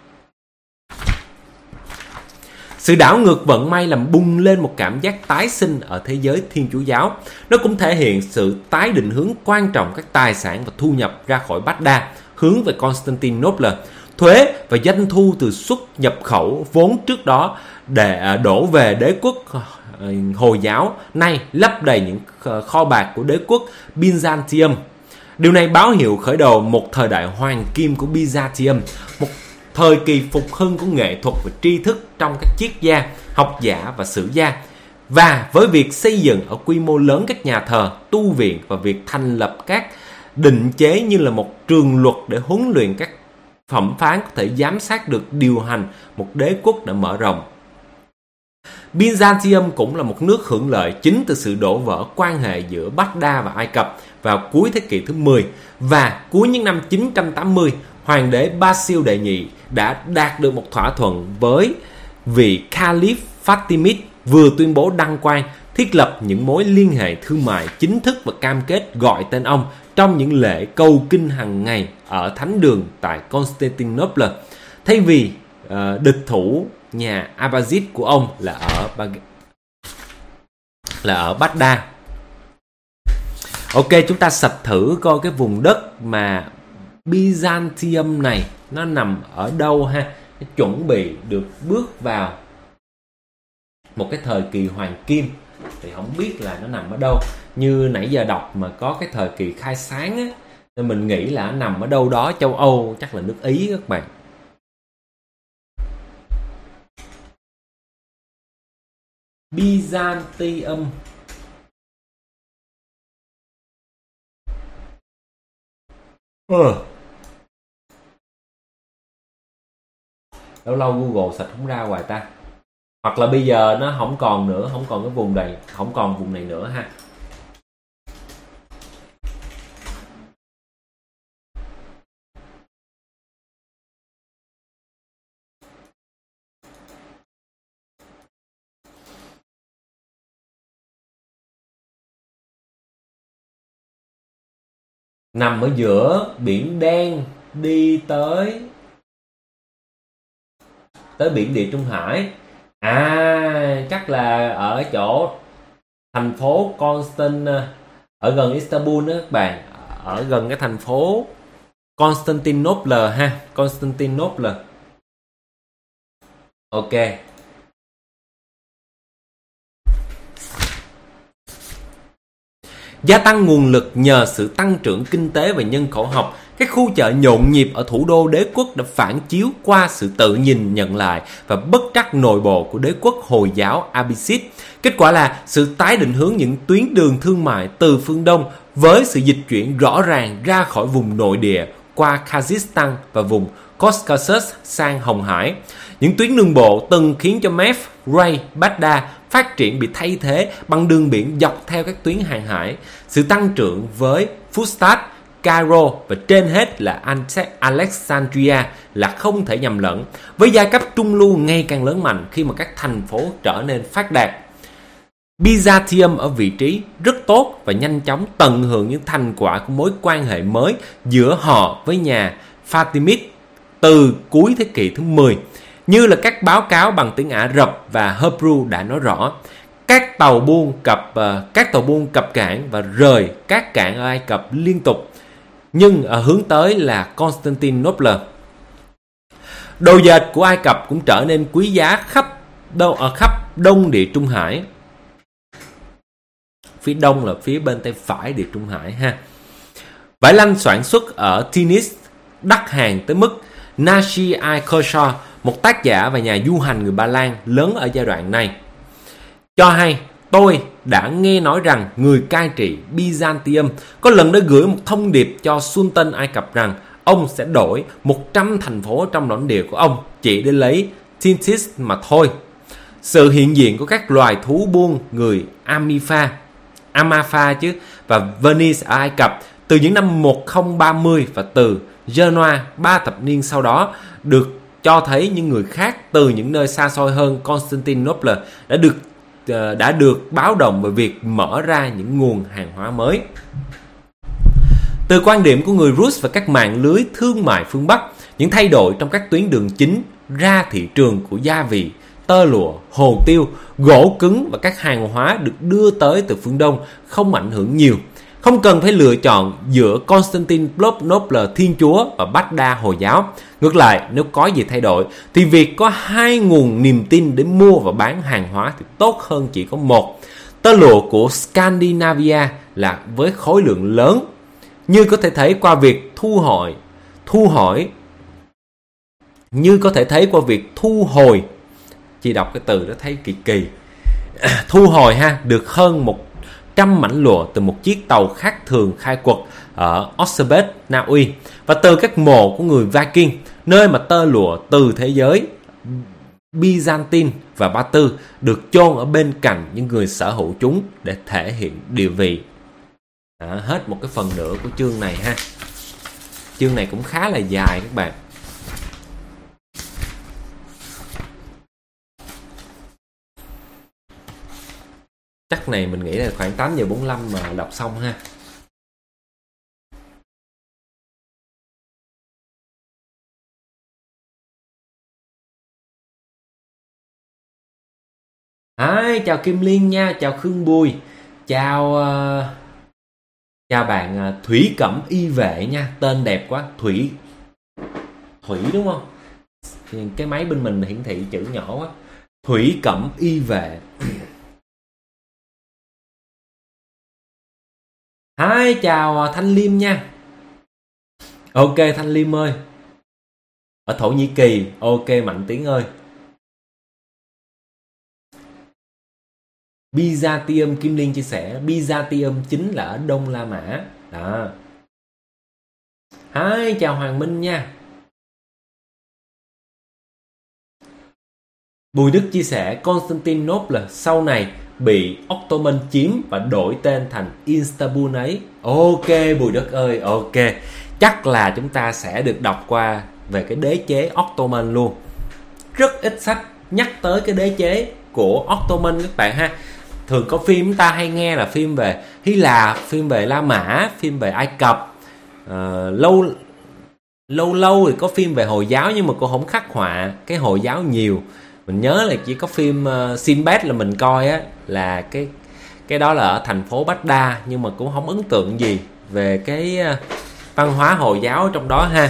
Sự đảo ngược vận may làm bùng lên một cảm giác tái sinh ở thế giới Thiên Chúa giáo. Nó cũng thể hiện sự tái định hướng quan trọng các tài sản và thu nhập ra khỏi Baghdad, hướng về Constantinople. Thuế và doanh thu từ xuất nhập khẩu vốn trước đó để đổ về đế quốc Hồi giáo, nay lấp đầy những kho bạc của đế quốc Byzantium. Điều này báo hiệu khởi đầu một thời đại hoàng kim của Byzantium, một thời kỳ phục hưng của nghệ thuật và tri thức trong các triết gia, học giả và sử gia. Và với việc xây dựng ở quy mô lớn các nhà thờ, tu viện và việc thành lập các định chế như là một trường luật để huấn luyện các phẩm phán có thể giám sát được điều hành một đế quốc đã mở rộng. Byzantium cũng là một nước hưởng lợi chính từ sự đổ vỡ quan hệ giữa Baghdad và Ai Cập vào cuối thế kỷ thứ 10 và cuối những năm 980, hoàng đế Basil đệ nhị đã đạt được một thỏa thuận với vị Caliph Fatimid, vừa tuyên bố đăng quang, thiết lập những mối liên hệ thương mại chính thức và cam kết gọi tên ông trong những lễ cầu kinh hàng ngày ở thánh đường tại Constantinople, thay vì địch thủ nhà Abbasid của ông là ở Baghdad. Ok, chúng ta sạch thử coi cái vùng đất mà Byzantium này nó nằm ở đâu ha. Nó chuẩn bị được bước vào một cái thời kỳ hoàng kim thì không biết là nó nằm ở đâu. Như nãy giờ đọc mà có cái thời kỳ khai sáng á, nên mình nghĩ là nó nằm ở đâu đó châu Âu, chắc là nước Ý các bạn. Byzantium. Lâu lâu Google sạch không ra hoài ta. Hoặc là bây giờ nó không còn nữa, không còn cái vùng này, không còn vùng này nữa ha. Nằm ở giữa biển Đen đi tới biển Địa Trung Hải. Chắc là ở chỗ thành phố ở gần Istanbul đó các bạn, ở gần cái thành phố Constantinople ha, Constantinople. Ok. Gia tăng nguồn lực nhờ sự tăng trưởng kinh tế và nhân khẩu học, các khu chợ nhộn nhịp ở thủ đô đế quốc đã phản chiếu qua sự tự nhìn nhận lại và bất trắc nội bộ của đế quốc Hồi giáo Abbasid. Kết quả là sự tái định hướng những tuyến đường thương mại từ phương Đông với sự dịch chuyển rõ ràng ra khỏi vùng nội địa qua Kazakhstan và vùng Caucasus sang Hồng Hải. Những tuyến đường bộ từng khiến cho Meth, Ray, Baghdad phát triển bị thay thế bằng đường biển dọc theo các tuyến hàng hải. Sự tăng trưởng với Fustat, Cairo và trên hết là Alexandria là không thể nhầm lẫn, với giai cấp trung lưu ngày càng lớn mạnh khi mà các thành phố trở nên phát đạt. Byzantium ở vị trí rất tốt và nhanh chóng tận hưởng những thành quả của mối quan hệ mới giữa họ với nhà Fatimid từ cuối thế kỷ thứ 10. Như là các báo cáo bằng tiếng Ả Rập và Hebrew đã nói rõ, các tàu buôn cập cảng và rời các cảng ở Ai Cập liên tục, nhưng hướng tới là Constantinople. Đồ dệt của Ai Cập cũng trở nên quý giá khắp Đông Địa Trung Hải. Phía đông là phía bên tay phải Địa Trung Hải ha. Vải lanh sản xuất ở Tunis đắt hàng tới mức Nashi al-Kosha, một tác giả và nhà du hành người Ba Lan lớn ở giai đoạn này, cho hay: tôi đã nghe nói rằng người cai trị Byzantium có lần đã gửi một thông điệp cho Sultan Ai Cập rằng ông sẽ đổi 100 thành phố trong lãnh địa của ông chỉ để lấy Tintis mà thôi. Sự hiện diện của các loài thú buôn người Amalfa và Venice ở Ai Cập từ những năm 1030 và từ Genoa 3 thập niên sau đó được cho thấy những người khác từ những nơi xa xôi hơn Constantinople đã được báo động về việc mở ra những nguồn hàng hóa mới. Từ quan điểm của người Rus và các mạng lưới thương mại phương Bắc, những thay đổi trong các tuyến đường chính ra thị trường của gia vị, tơ lụa, hồ tiêu, gỗ cứng và các hàng hóa được đưa tới từ phương Đông không ảnh hưởng nhiều. Không cần phải lựa chọn giữa Constantinople Thiên Chúa và Baghdad Hồi giáo. Ngược lại, nếu có gì thay đổi thì việc có hai nguồn niềm tin để mua và bán hàng hóa thì tốt hơn chỉ có một. Tơ lụa của Scandinavia là với khối lượng lớn, như có thể thấy qua việc thu hồi, chỉ đọc cái từ đó thấy kỳ. Thu hồi được hơn 100 mảnh lụa từ một chiếc tàu khác thường khai quật ở Oxebet, Na Uy, và từ các mộ của người Viking, nơi mà tơ lụa từ thế giới Byzantine và Ba Tư được chôn ở bên cạnh những người sở hữu chúng để thể hiện địa vị. Hết một cái phần nữa của chương này ha. Chương này cũng khá là dài các bạn. Chắc này mình nghĩ là khoảng 8:45 mà đọc xong ha. Chào Kim Liên nha, chào Khương Bùi, chào bạn Thủy Cẩm Y Vệ nha, tên đẹp quá, Thủy đúng không? Cái máy bên mình hiển thị chữ nhỏ quá. Thủy Cẩm Y Vệ. Chào Thanh Liêm nha. Ok Thanh Liêm ơi. Ở Thổ Nhĩ Kỳ. Ok Mạnh Tiến ơi. Byzantium, Kim Liên chia sẻ Byzantium chính là ở Đông La Mã. Đó. Chào Hoàng Minh nha. Bùi Đức chia sẻ Constantinople sau này bị Ottoman chiếm và đổi tên thành Istanbul ấy. Ok Bùi Đức ơi, ok. Chắc là chúng ta sẽ được đọc qua về cái đế chế Ottoman luôn. Rất ít sách nhắc tới cái đế chế của Ottoman các bạn ha. Thường có phim chúng ta hay nghe là phim về Hy Lạp, phim về La Mã, phim về Ai Cập. Lâu thì có phim về Hồi giáo, nhưng mà cũng không khắc họa cái Hồi giáo nhiều. Mình nhớ là chỉ có phim Sinbad là mình coi á, là cái đó là ở thành phố Baghdad, nhưng mà cũng không ấn tượng gì về cái văn hóa Hồi giáo trong đó ha.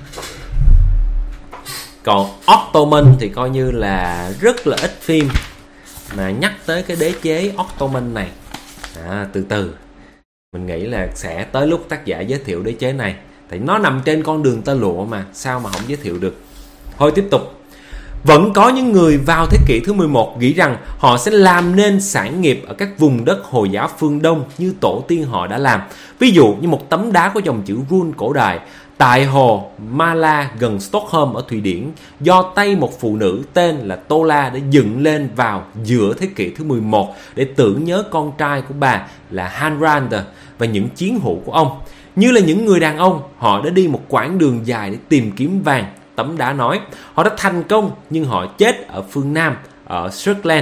Còn Ottoman thì coi như là rất là ít phim mà nhắc tới cái đế chế Ottoman này. Từ từ mình nghĩ là sẽ tới lúc tác giả giới thiệu đế chế này, tại nó nằm trên con đường tơ lụa mà, sao mà không giới thiệu được. Thôi tiếp tục. Vẫn có những người vào thế kỷ thứ 11 nghĩ rằng họ sẽ làm nên sản nghiệp ở các vùng đất Hồi giáo phương Đông như tổ tiên họ đã làm. Ví dụ như một tấm đá có dòng chữ rune cổ đại tại hồ Mala gần Stockholm ở Thụy Điển, do tay một phụ nữ tên là Tola đã dựng lên vào giữa thế kỷ thứ 11 để tưởng nhớ con trai của bà là Harald và những chiến hữu của ông. Như là những người đàn ông, họ đã đi một quãng đường dài để tìm kiếm vàng. Tấm đá nói họ đã thành công, nhưng họ chết ở phương Nam, ở Scotland.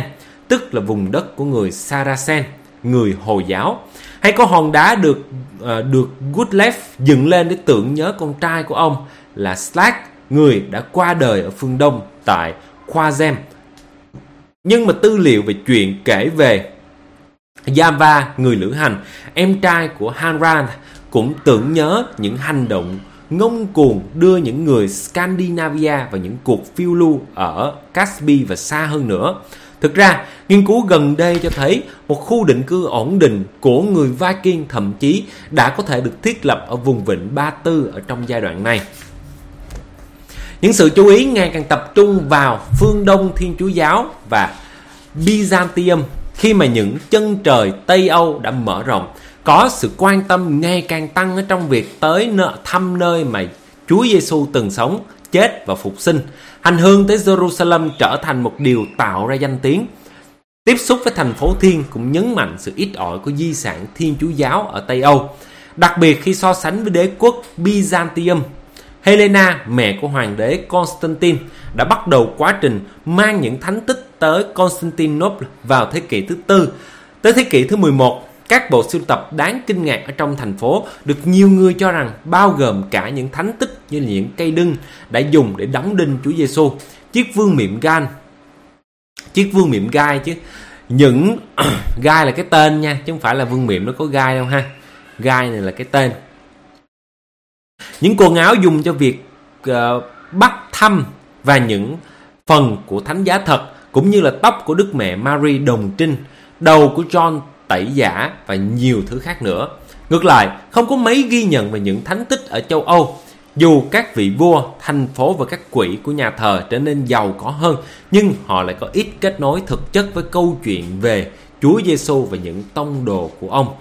tức là vùng đất của người Saracen, người Hồi giáo. Hay có hòn đá được Gutlev dựng lên để tưởng nhớ con trai của ông là Slag, người đã qua đời ở phương Đông tại Khwarezm. Nhưng mà tư liệu về chuyện kể về Yava, người lữ hành, em trai của Hanran, cũng tưởng nhớ những hành động ngông cuồng đưa những người Scandinavia vào những cuộc phiêu lưu ở Caspi và xa hơn nữa. Thực ra, nghiên cứu gần đây cho thấy một khu định cư ổn định của người Viking thậm chí đã có thể được thiết lập ở vùng vịnh Ba Tư ở trong giai đoạn này. Những sự chú ý ngày càng tập trung vào phương Đông Thiên Chúa giáo và Byzantium khi mà những chân trời Tây Âu đã mở rộng. Có sự quan tâm ngày càng tăng ở trong việc tới thăm nơi mà Chúa Giêsu từng sống, chết và phục sinh. Hành hương tới Jerusalem trở thành một điều tạo ra danh tiếng. Tiếp xúc với thành phố thiên cũng nhấn mạnh sự ít ỏi của di sản Thiên Chúa giáo ở Tây Âu, đặc biệt khi so sánh với đế quốc Byzantium. Helena, mẹ của hoàng đế Constantine, đã bắt đầu quá trình mang những thánh tích tới Constantinople vào thế kỷ thứ 4. Tới thế kỷ thứ 11, các bộ sưu tập đáng kinh ngạc ở trong thành phố được nhiều người cho rằng bao gồm cả những thánh tích như là những cây đinh đã dùng để đóng đinh Chúa Giêsu, chiếc vương miện gai chứ. Những gai là cái tên nha, chứ không phải là vương miện nó có gai đâu ha. Gai này là cái tên. Những quần áo dùng cho việc bắt thăm và những phần của thánh giá thật, cũng như là tóc của Đức Mẹ Mary đồng trinh, đầu của John Tẩy Giả và nhiều thứ khác nữa. Ngược lại, không có mấy ghi nhận về những thánh tích ở châu Âu. Dù các vị vua, thành phố và các quỹ của nhà thờ trở nên giàu có hơn, nhưng họ lại có ít kết nối thực chất với câu chuyện về Chúa Giêsu và những tông đồ của ông.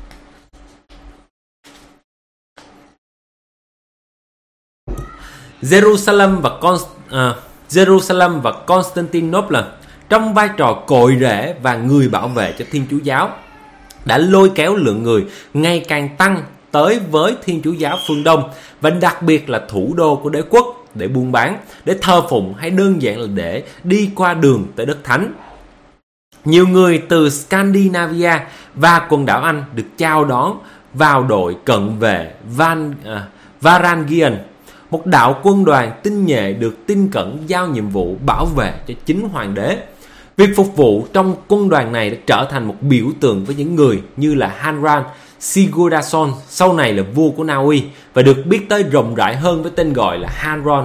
Jerusalem và Constantinople trong vai trò cội rễ và người bảo vệ cho Thiên Chúa giáo đã lôi kéo lượng người ngày càng tăng tới với Thiên Chúa giáo phương Đông, và đặc biệt là thủ đô của đế quốc, để buôn bán, để thờ phụng, hay đơn giản là để đi qua đường tới đất thánh. Nhiều người từ Scandinavia và quần đảo Anh được chào đón vào đội cận vệ Varangian, một đạo quân đoàn tinh nhuệ được tin cẩn giao nhiệm vụ bảo vệ cho chính hoàng đế. Việc phục vụ trong quân đoàn này đã trở thành một biểu tượng với những người như là Hanran Sigurdarson, sau này là vua của Na Uy, và được biết tới rộng rãi hơn với tên gọi là Hanron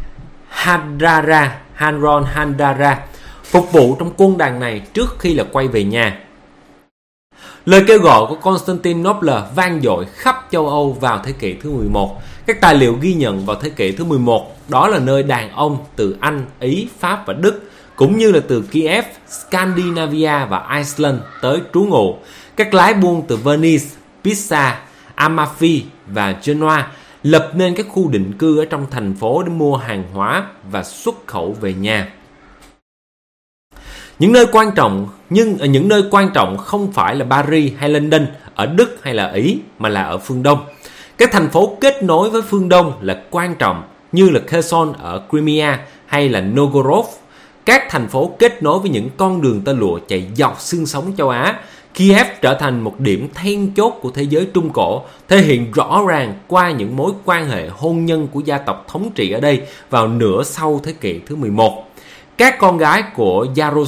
Handara, phục vụ trong quân đoàn này trước khi là quay về nhà. Lời kêu gọi của Constantinople vang dội khắp châu Âu vào thế kỷ thứ 11. Các tài liệu ghi nhận vào thế kỷ thứ 11 đó là nơi đàn ông từ Anh, Ý, Pháp và Đức, cũng như là từ Kiev, Scandinavia và Iceland tới trú ngụ. Các lái buôn từ Venice, Pisa, Amalfi và Genoa lập nên các khu định cư ở trong thành phố để mua hàng hóa và xuất khẩu về nhà. Những nơi quan trọng không phải là Paris hay London ở Đức hay là Ý, mà là ở phương Đông. Các thành phố kết nối với phương Đông là quan trọng, như là Kherson ở Crimea hay là Novgorod. Các thành phố kết nối với những con đường tơ lụa chạy dọc xương sống châu Á. Kiev trở thành một điểm then chốt của thế giới Trung Cổ, thể hiện rõ ràng qua những mối quan hệ hôn nhân của gia tộc thống trị ở đây vào nửa sau thế kỷ thứ 11. Các con gái của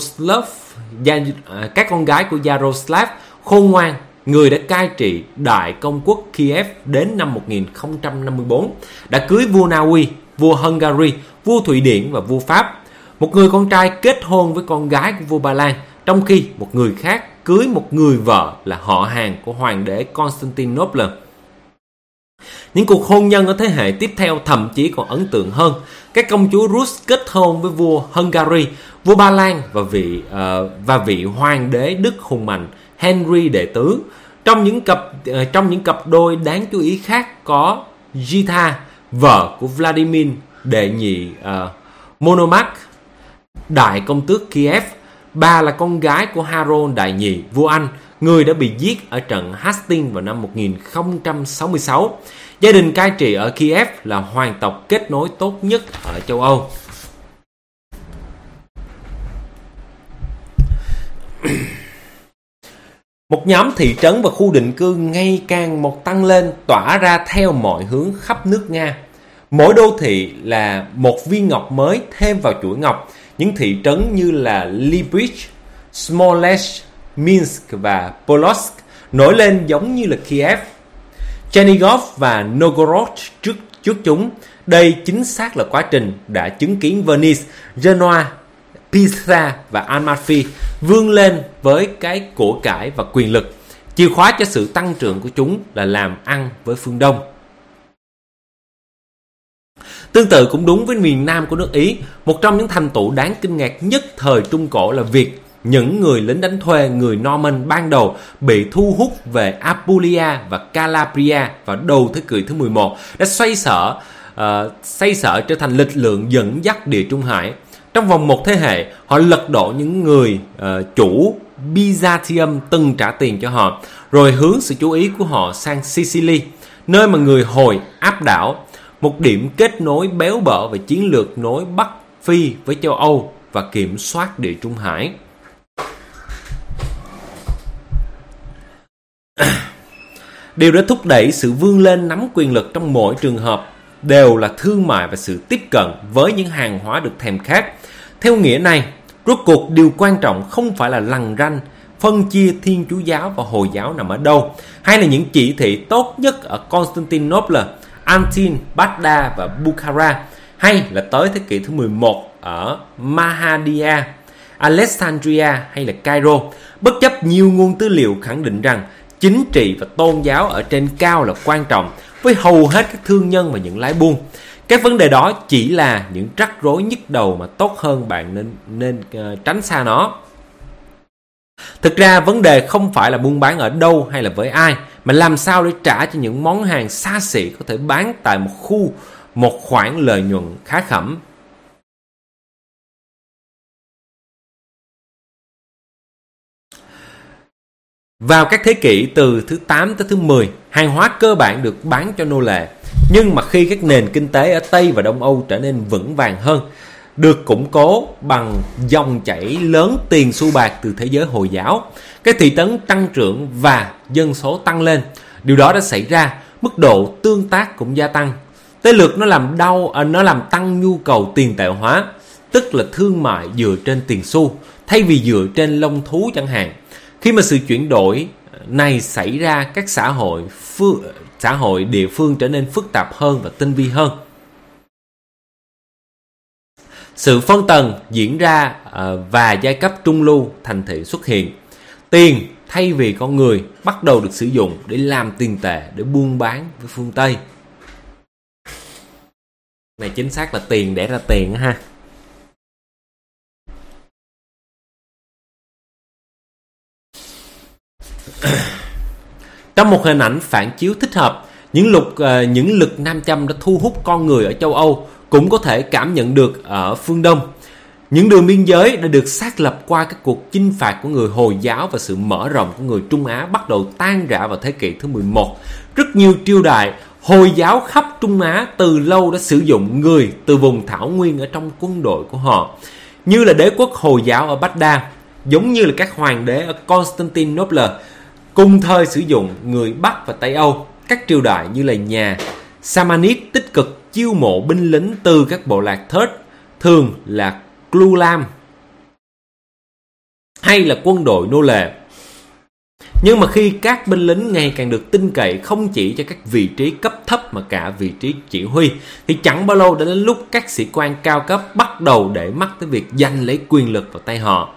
Yaroslav khôn ngoan, người đã cai trị Đại Công quốc Kiev đến năm 1054, đã cưới vua Na Uy, vua Hungary, vua Thụy Điển và vua Pháp. Một người con trai kết hôn với con gái của vua Ba Lan, trong khi một người khác cưới một người vợ là họ hàng của hoàng đế Constantinople. Những cuộc hôn nhân ở thế hệ tiếp theo thậm chí còn ấn tượng hơn. Các công chúa Rus kết hôn với vua Hungary, vua Ba Lan và vị hoàng đế Đức hùng mạnh Henry đệ tứ. Trong những cặp đôi đáng chú ý khác có Gita, vợ của Vladimir đệ nhị Monomakh, đại công tước Kiev. Bà là con gái của Harold đại nhị, vua Anh, người đã bị giết ở trận Hastings vào năm 1066. Gia đình cai trị ở Kiev là hoàng tộc kết nối tốt nhất ở châu Âu. Một nhóm thị trấn và khu định cư ngày càng một tăng lên, tỏa ra theo mọi hướng khắp nước Nga. Mỗi đô thị là một viên ngọc mới thêm vào chuỗi ngọc. Những thị trấn như là Libich, Smolensk, Minsk và Polotsk nổi lên giống như là Kiev, Chernigov và Novgorod trước chúng. Đây chính xác là quá trình đã chứng kiến Venice, Genoa, Pisa và Amalfi vươn lên với cái của cải và quyền lực. Chìa khóa cho sự tăng trưởng của chúng là làm ăn với phương Đông. Tương tự cũng đúng với miền Nam của nước Ý. Một trong những thành tựu đáng kinh ngạc nhất thời Trung Cổ là việc những người lính đánh thuê người Norman ban đầu bị thu hút về Apulia và Calabria vào đầu thế kỷ thứ 11 đã xoay sở trở thành lực lượng dẫn dắt Địa Trung Hải. Trong vòng một thế hệ, họ lật đổ những người chủ Byzantium từng trả tiền cho họ, rồi hướng sự chú ý của họ sang Sicily, nơi mà người Hồi áp đảo, một điểm kết nối béo bở về chiến lược nối Bắc Phi với châu Âu và kiểm soát Địa Trung Hải. Điều đã thúc đẩy sự vươn lên nắm quyền lực trong mỗi trường hợp đều là thương mại và sự tiếp cận với những hàng hóa được thèm khát. Theo nghĩa này, rốt cuộc điều quan trọng không phải là lằn ranh phân chia Thiên Chúa giáo và Hồi giáo nằm ở đâu, hay là những chỉ thị tốt nhất ở Constantinople, Antin, Baghdad và Bukhara, hay là tới thế kỷ thứ 11 ở Mahdia, Alexandria hay là Cairo. Bất chấp nhiều nguồn tư liệu khẳng định rằng chính trị và tôn giáo ở trên cao là quan trọng với hầu hết các thương nhân và những lái buôn. Các vấn đề đó chỉ là những rắc rối nhức đầu mà tốt hơn bạn nên tránh xa nó. Thực ra vấn đề không phải là buôn bán ở đâu hay là với ai, mà làm sao để trả cho những món hàng xa xỉ có thể bán tại một khoản lợi nhuận khá khẩm. Vào các thế kỷ từ thứ 8 tới thứ 10, hàng hóa cơ bản được bán cho nô lệ. Nhưng mà khi các nền kinh tế ở Tây và Đông Âu trở nên vững vàng hơn, được củng cố bằng dòng chảy lớn tiền xu bạc từ thế giới Hồi giáo, các thị trấn tăng trưởng và dân số tăng lên. Điều đó đã xảy ra, mức độ tương tác cũng gia tăng. Tới lượt nó làm tăng nhu cầu tiền tệ hóa, tức là thương mại dựa trên tiền xu thay vì dựa trên lông thú chẳng hạn. Khi mà sự chuyển đổi này xảy ra, các xã hội địa phương trở nên phức tạp hơn và tinh vi hơn. Sự phân tầng diễn ra và giai cấp trung lưu thành thị xuất hiện. Tiền thay vì con người bắt đầu được sử dụng để làm tiền tệ để buôn bán với phương Tây. Này chính xác là tiền để ra tiền ha. Trong một hình ảnh phản chiếu thích hợp, những lực nam châm đã thu hút con người ở châu Âu cũng có thể cảm nhận được ở phương Đông. Những đường biên giới đã được xác lập qua các cuộc chinh phạt của người Hồi giáo và sự mở rộng của người Trung Á bắt đầu tan rã vào thế kỷ thứ 11. Rất nhiều triều đại Hồi giáo khắp Trung Á từ lâu đã sử dụng người từ vùng thảo nguyên ở trong quân đội của họ, như là đế quốc Hồi giáo ở Baghdad, giống như là các hoàng đế ở Constantinople, cùng thời sử dụng người Bắc và Tây Âu. Các triều đại như là nhà Samanid tích cực chiêu mộ binh lính từ các bộ lạc Third, thường là Ghulam, hay là quân đội nô lệ. Nhưng mà khi các binh lính ngày càng được tin cậy không chỉ cho các vị trí cấp thấp mà cả vị trí chỉ huy, thì chẳng bao lâu đã đến lúc các sĩ quan cao cấp bắt đầu để mắt tới việc giành lấy quyền lực vào tay họ.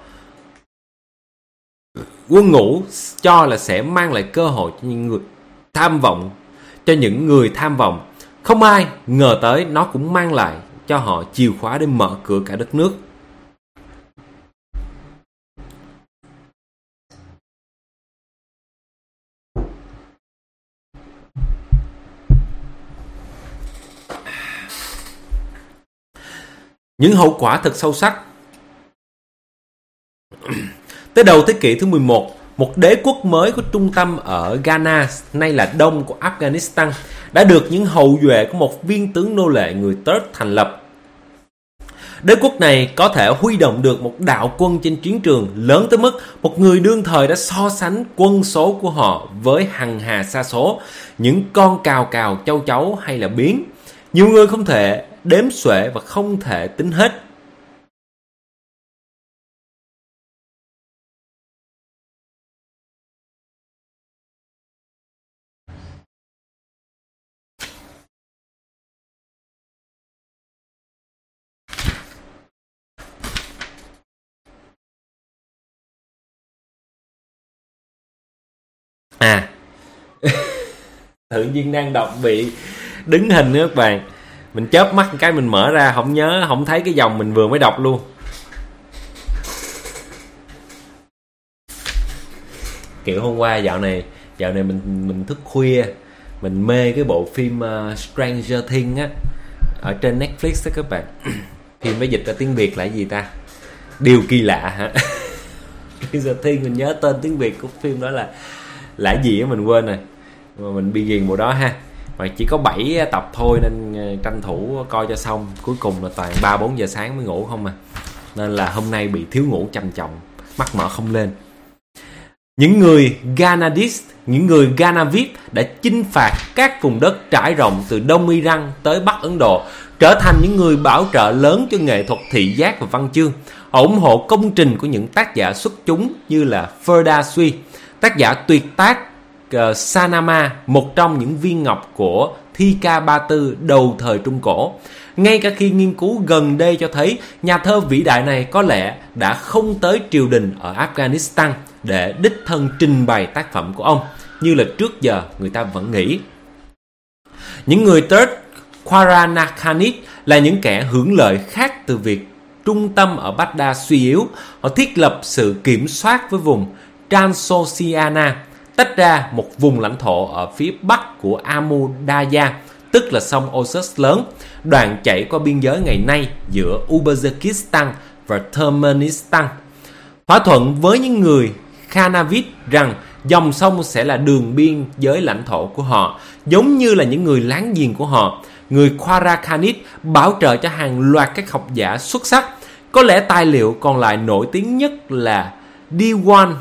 Quân ngũ cho là sẽ mang lại cơ hội cho những người tham vọng. Không ai ngờ tới nó cũng mang lại cho họ chìa khóa để mở cửa cả đất nước. Những hậu quả thật sâu sắc. Tới đầu thế kỷ thứ 11, một đế quốc mới có trung tâm ở Ghana, nay là đông của Afghanistan, đã được những hậu duệ của một viên tướng nô lệ người Turk thành lập. Đế quốc này có thể huy động được một đạo quân trên chiến trường lớn tới mức một người đương thời đã so sánh quân số của họ với hằng hà sa số, những con cào cào châu chấu hay là biến. Nhiều người không thể đếm xuể và không thể tính hết. Tự nhiên đang đọc bị đứng hình nữa các bạn. Mình chớp mắt cái mình mở ra không nhớ, không thấy cái dòng mình vừa mới đọc luôn. Kiểu hôm qua dạo này mình thức khuya, mình mê cái bộ phim Stranger Things á, ở trên Netflix đó các bạn. Phim mới dịch ra tiếng Việt là gì ta? Điều kỳ lạ hả? Stranger Things, mình nhớ tên tiếng Việt của phim đó là gì á mình quên rồi. Mà mình bị ghiền bộ đó ha. Mà chỉ có 7 tập thôi nên tranh thủ coi cho xong. Cuối cùng là toàn 3-4 giờ sáng mới ngủ không à. Nên là hôm nay bị thiếu ngủ trầm trọng, mắt mở không lên. Những người Ganadis, những người Ganavid đã chinh phạt các vùng đất trải rộng từ Đông Iran tới Bắc Ấn Độ, trở thành những người bảo trợ lớn cho nghệ thuật thị giác và văn chương. Họ ủng hộ công trình của những tác giả xuất chúng như là Ferdowsi, tác giả tuyệt tác Sanama, một trong những viên ngọc của Thi Ca Ba Tư đầu thời Trung Cổ. Ngay cả khi nghiên cứu gần đây cho thấy nhà thơ vĩ đại này có lẽ đã không tới triều đình ở Afghanistan để đích thân trình bày tác phẩm của ông, như là trước giờ người ta vẫn nghĩ. Những người Turk Qaranakhanid là những kẻ hưởng lợi khác từ việc trung tâm ở Baghdad suy yếu. Họ thiết lập sự kiểm soát với vùng Transoxiana, tách ra một vùng lãnh thổ ở phía bắc của Amu Darya, tức là sông Oxus lớn, đoạn chảy qua biên giới ngày nay giữa Uzbekistan và Turkmenistan. Thỏa thuận với những người Khanavit rằng dòng sông sẽ là đường biên giới lãnh thổ của họ, giống như là những người láng giềng của họ. Người Qarakhanid bảo trợ cho hàng loạt các học giả xuất sắc. Có lẽ tài liệu còn lại nổi tiếng nhất là Diwan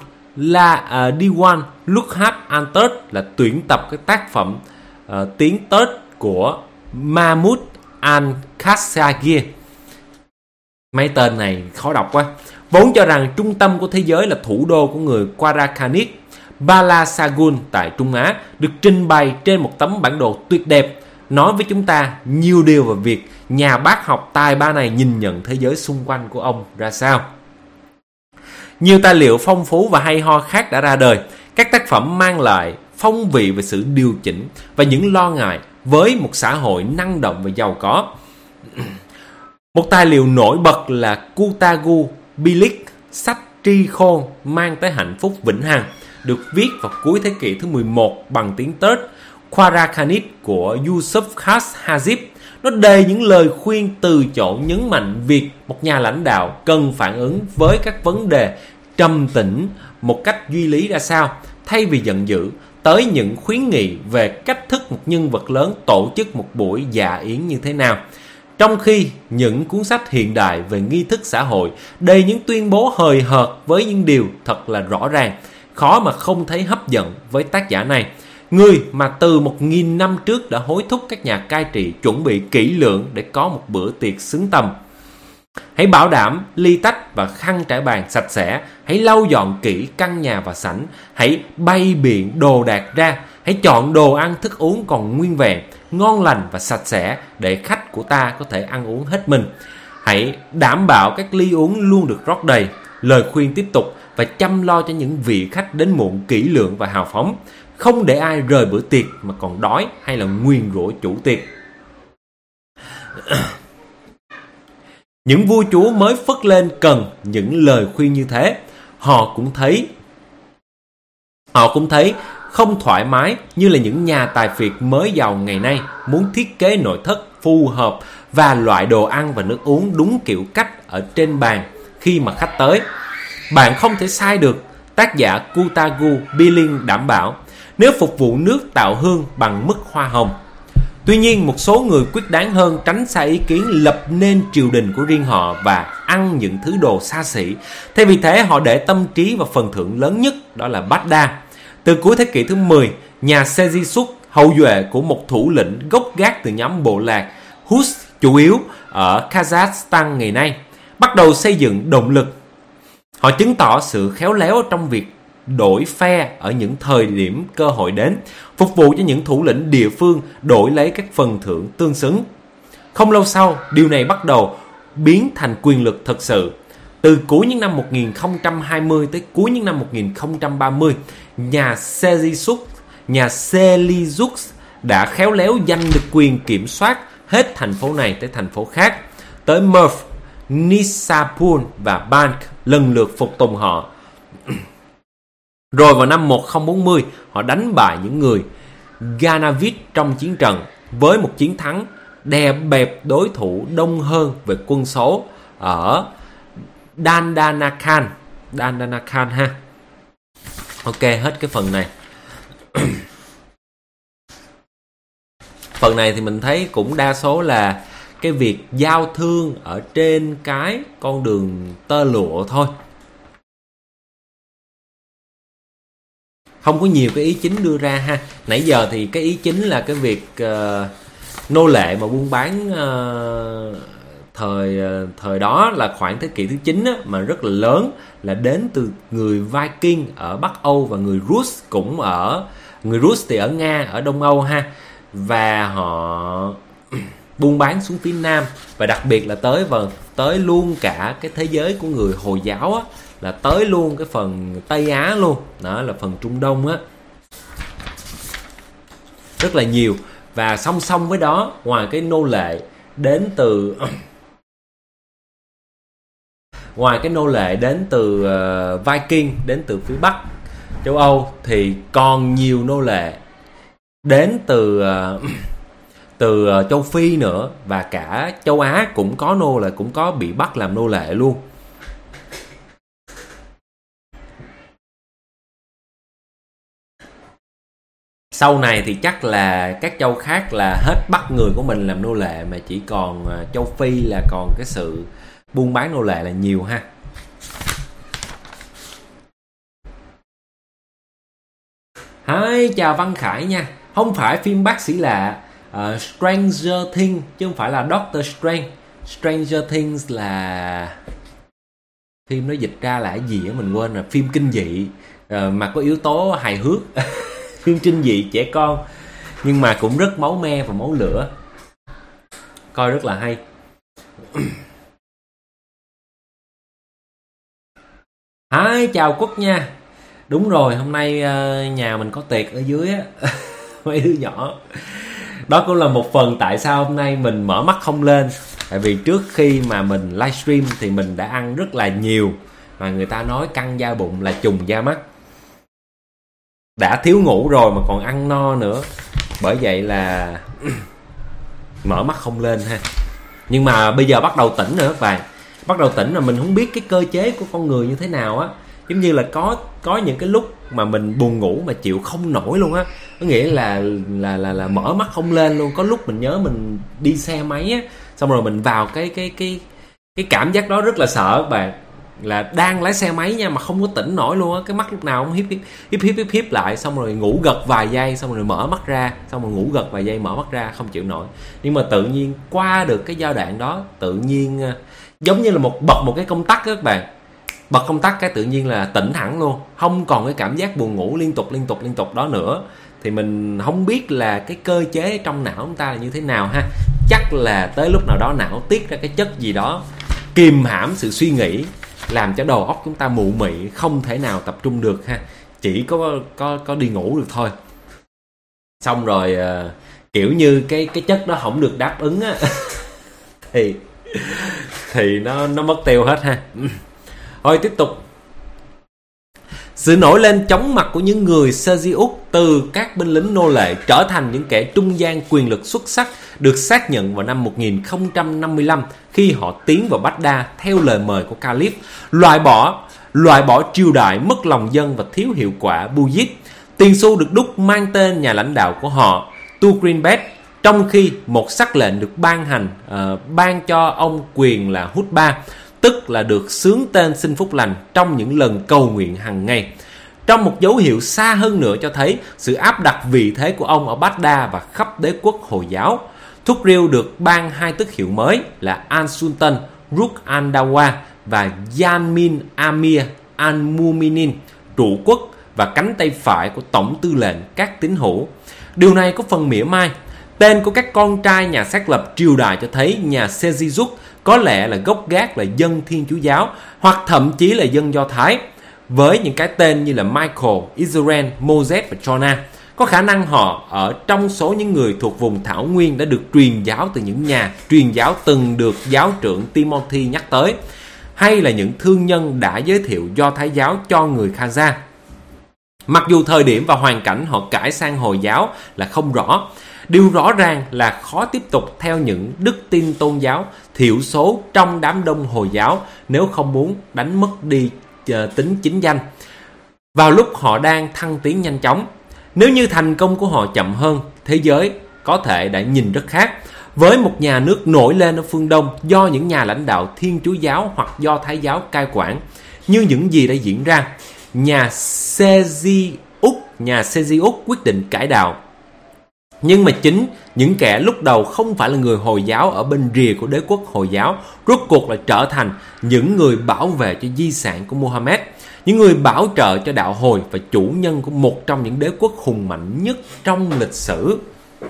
Lukhat Antert, là tuyển tập các tác phẩm tiếng Tết của Mahmud al-Khashoggi. Mấy tên này khó đọc quá. Vốn cho rằng trung tâm của thế giới là thủ đô của người Qarakhanid, Balasagun tại Trung Á, được trình bày trên một tấm bản đồ tuyệt đẹp, nói với chúng ta nhiều điều về việc nhà bác học tài ba này nhìn nhận thế giới xung quanh của ông ra sao. Nhiều tài liệu phong phú và hay ho khác đã ra đời. Các tác phẩm mang lại phong vị về sự điều chỉnh và những lo ngại với một xã hội năng động và giàu có. Một tài liệu nổi bật là Kutagu Bilik, sách tri khôn mang tới hạnh phúc vĩnh hằng, được viết vào cuối thế kỷ thứ 11 bằng tiếng Tớt Qarakhanid của Yusuf Khas Hazib. Nó đầy những lời khuyên từ chỗ nhấn mạnh việc một nhà lãnh đạo cần phản ứng với các vấn đề trầm tĩnh một cách duy lý ra sao, thay vì giận dữ, tới những khuyến nghị về cách thức một nhân vật lớn tổ chức một buổi dạ yến như thế nào. Trong khi những cuốn sách hiện đại về nghi thức xã hội đầy những tuyên bố hời hợt với những điều thật là rõ ràng, khó mà không thấy hấp dẫn với tác giả này, người mà từ 1000 năm trước đã hối thúc các nhà cai trị chuẩn bị kỹ lưỡng để có một bữa tiệc xứng tầm. Hãy bảo đảm ly tách và khăn trải bàn sạch sẽ, hãy lau dọn kỹ căn nhà và sảnh, hãy bày biện đồ đạc ra, hãy chọn đồ ăn thức uống còn nguyên vẹn, ngon lành và sạch sẽ để khách của ta có thể ăn uống hết mình. Hãy đảm bảo các ly uống luôn được rót đầy. Lời khuyên tiếp tục và chăm lo cho những vị khách đến muộn kỹ lưỡng và hào phóng, không để ai rời bữa tiệc mà còn đói hay là nguyền rủa chủ tiệc. Những vua chúa mới phất lên cần những lời khuyên như thế. Họ cũng thấy không thoải mái như là những nhà tài phiệt mới giàu ngày nay muốn thiết kế nội thất phù hợp và loại đồ ăn và nước uống đúng kiểu cách ở trên bàn khi mà khách tới. Bạn không thể sai được, tác giả Kutagu Billing đảm bảo, nếu phục vụ nước tạo hương bằng mức hoa hồng. Tuy nhiên, một số người quyết đoán hơn tránh xa ý kiến lập nên triều đình của riêng họ và ăn những thứ đồ xa xỉ. Thay vì thế, họ để tâm trí vào phần thưởng lớn nhất, đó là Baghdad. Từ cuối thế kỷ thứ 10, nhà Seljuk, hậu duệ của một thủ lĩnh gốc gác từ nhóm bộ lạc Hus chủ yếu ở Kazakhstan ngày nay, bắt đầu xây dựng động lực. Họ chứng tỏ sự khéo léo trong việc đổi phe ở những thời điểm cơ hội đến, phục vụ cho những thủ lĩnh địa phương đổi lấy các phần thưởng tương xứng. Không lâu sau, điều này bắt đầu biến thành quyền lực thực sự. Từ cuối những năm 1020 tới cuối những năm 1030, nhà Seljuk đã khéo léo giành được quyền kiểm soát hết thành phố này tới thành phố khác, tới Merv, Nishapur và Bank lần lượt phục tùng họ. Rồi vào năm 1040, họ đánh bại những người Ganavid trong chiến trận với một chiến thắng đè bẹp đối thủ đông hơn về quân số ở Dandanakan ha. Ok, hết cái phần này. Phần này thì mình thấy cũng đa số là cái việc giao thương ở trên cái con đường tơ lụa thôi. Không có nhiều cái ý chính đưa ra ha. Nãy giờ thì cái ý chính là cái việc nô lệ mà buôn bán thời đó là khoảng thế kỷ thứ 9 á, mà rất là lớn, là đến từ người Viking ở Bắc Âu và người Rus cũng ở, người Rus thì ở Nga, ở Đông Âu ha, và họ buôn bán xuống phía Nam, và đặc biệt là tới luôn cả cái thế giới của người Hồi giáo á, là tới luôn cái phần Tây Á luôn, đó là phần Trung Đông á, rất là nhiều. Và song song với đó, ngoài cái nô lệ đến từ Viking đến từ phía Bắc châu Âu, thì còn nhiều nô lệ đến từ châu Phi nữa, và cả châu Á cũng có cũng có bị bắt làm nô lệ luôn. Sau này thì chắc là các châu khác là hết bắt người của mình làm nô lệ, mà chỉ còn châu Phi là còn cái sự buôn bán nô lệ là nhiều ha. Hi, chào Văn Khải nha. Không phải phim bác sĩ lạ, Stranger Things chứ không phải là Doctor Strange. Stranger Things là phim nó dịch ra là cái gì á mình quên rồi, phim kinh dị mà có yếu tố hài hước. Phim kinh dị trẻ con nhưng mà cũng rất máu me và máu lửa, coi rất là hay. Hi, chào Quốc nha. Đúng rồi, hôm nay nhà mình có tiệc ở dưới á. Mấy đứa nhỏ. Đó cũng là một phần tại sao hôm nay mình mở mắt không lên. Tại vì trước khi mà mình livestream thì mình đã ăn rất là nhiều, mà người ta nói căng da bụng là trùng da mắt. Đã thiếu ngủ rồi mà còn ăn no nữa, bởi vậy là mở mắt không lên ha. Nhưng mà bây giờ bắt đầu tỉnh rồi các bạn. Bắt đầu tỉnh rồi, mình không biết cái cơ chế của con người như thế nào á. Giống như là có những cái lúc mà mình buồn ngủ mà chịu không nổi luôn á. Có nghĩa là mở mắt không lên luôn. Có lúc mình nhớ mình đi xe máy á, xong rồi mình vào cái cảm giác đó rất là sợ các bạn. Là đang lái xe máy nha, mà không có tỉnh nổi luôn á. Cái mắt lúc nào cũng hiếp lại, xong rồi ngủ gật vài giây, xong rồi mở mắt ra, xong rồi ngủ gật vài giây, mở mắt ra, không chịu nổi. Nhưng mà tự nhiên qua được cái giai đoạn đó, tự nhiên giống như là bật một cái công tắc đó các bạn. Bật công tắc cái tự nhiên là tỉnh hẳn luôn, không còn cái cảm giác buồn ngủ liên tục đó nữa. Thì mình không biết là cái cơ chế trong não chúng ta là như thế nào ha. Chắc là tới lúc nào đó não tiết ra cái chất gì đó kìm hãm sự suy nghĩ, làm cho đầu óc chúng ta mụ mị, không thể nào tập trung được ha. Chỉ có đi ngủ được thôi. Xong rồi kiểu như cái chất đó không được đáp ứng á thì nó mất tiêu hết ha. Thôi tiếp tục. Sự nổi lên chóng mặt của những người Seljuk từ các binh lính nô lệ trở thành những kẻ trung gian quyền lực xuất sắc được xác nhận vào năm 1055 khi họ tiến vào Baghdad theo lời mời của Caliph, loại bỏ triều đại mất lòng dân và thiếu hiệu quả Buyid. Tiền xu được đúc mang tên nhà lãnh đạo của họ, Turgrinbet, trong khi một sắc lệnh được ban hành ban cho ông quyền là hutba, tức là được xướng tên xin phúc lành trong những lần cầu nguyện hàng ngày. Trong một dấu hiệu xa hơn nữa cho thấy sự áp đặt vị thế của ông ở Baghdad và khắp đế quốc Hồi giáo, Thukril được ban 2 tước hiệu mới là Al-Sultan Rukh al-Dawa và Yamin Amir al-Muminin, trụ quốc và cánh tay phải của tổng tư lệnh các tín hữu. Điều này có phần mỉa mai. Tên của các con trai nhà xác lập triều đại cho thấy nhà Seljuk có lẽ là gốc gác là dân Thiên Chúa giáo hoặc thậm chí là dân Do Thái, với những cái tên như là Michael, Israel, Moses và Jonah. Có khả năng họ ở trong số những người thuộc vùng Thảo Nguyên đã được truyền giáo từ những nhà truyền giáo từng được giáo trưởng Timothy nhắc tới, hay là những thương nhân đã giới thiệu Do Thái giáo cho người Khaza. Mặc dù thời điểm và hoàn cảnh họ cải sang Hồi giáo là không rõ, điều rõ ràng là khó tiếp tục theo những đức tin tôn giáo thiểu số trong đám đông Hồi giáo nếu không muốn đánh mất đi tính chính danh vào lúc họ đang thăng tiến nhanh chóng. Nếu như thành công của họ chậm hơn, thế giới có thể đã nhìn rất khác, với một nhà nước nổi lên ở phương Đông do những nhà lãnh đạo Thiên Chúa giáo hoặc Do Thái giáo cai quản, như những gì đã diễn ra. Nhà Seljuk quyết định cải đạo. Nhưng mà chính những kẻ lúc đầu không phải là người Hồi giáo ở bên rìa của đế quốc Hồi giáo rốt cuộc là trở thành những người bảo vệ cho di sản của Muhammad, những người bảo trợ cho đạo Hồi và chủ nhân của một trong những đế quốc hùng mạnh nhất trong lịch sử.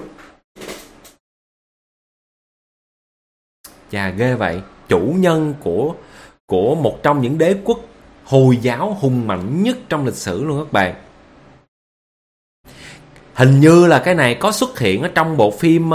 Chà, ghê vậy. Chủ nhân của một trong những đế quốc Hồi giáo hùng mạnh nhất trong lịch sử luôn các bạn. Hình như là cái này có xuất hiện ở trong bộ phim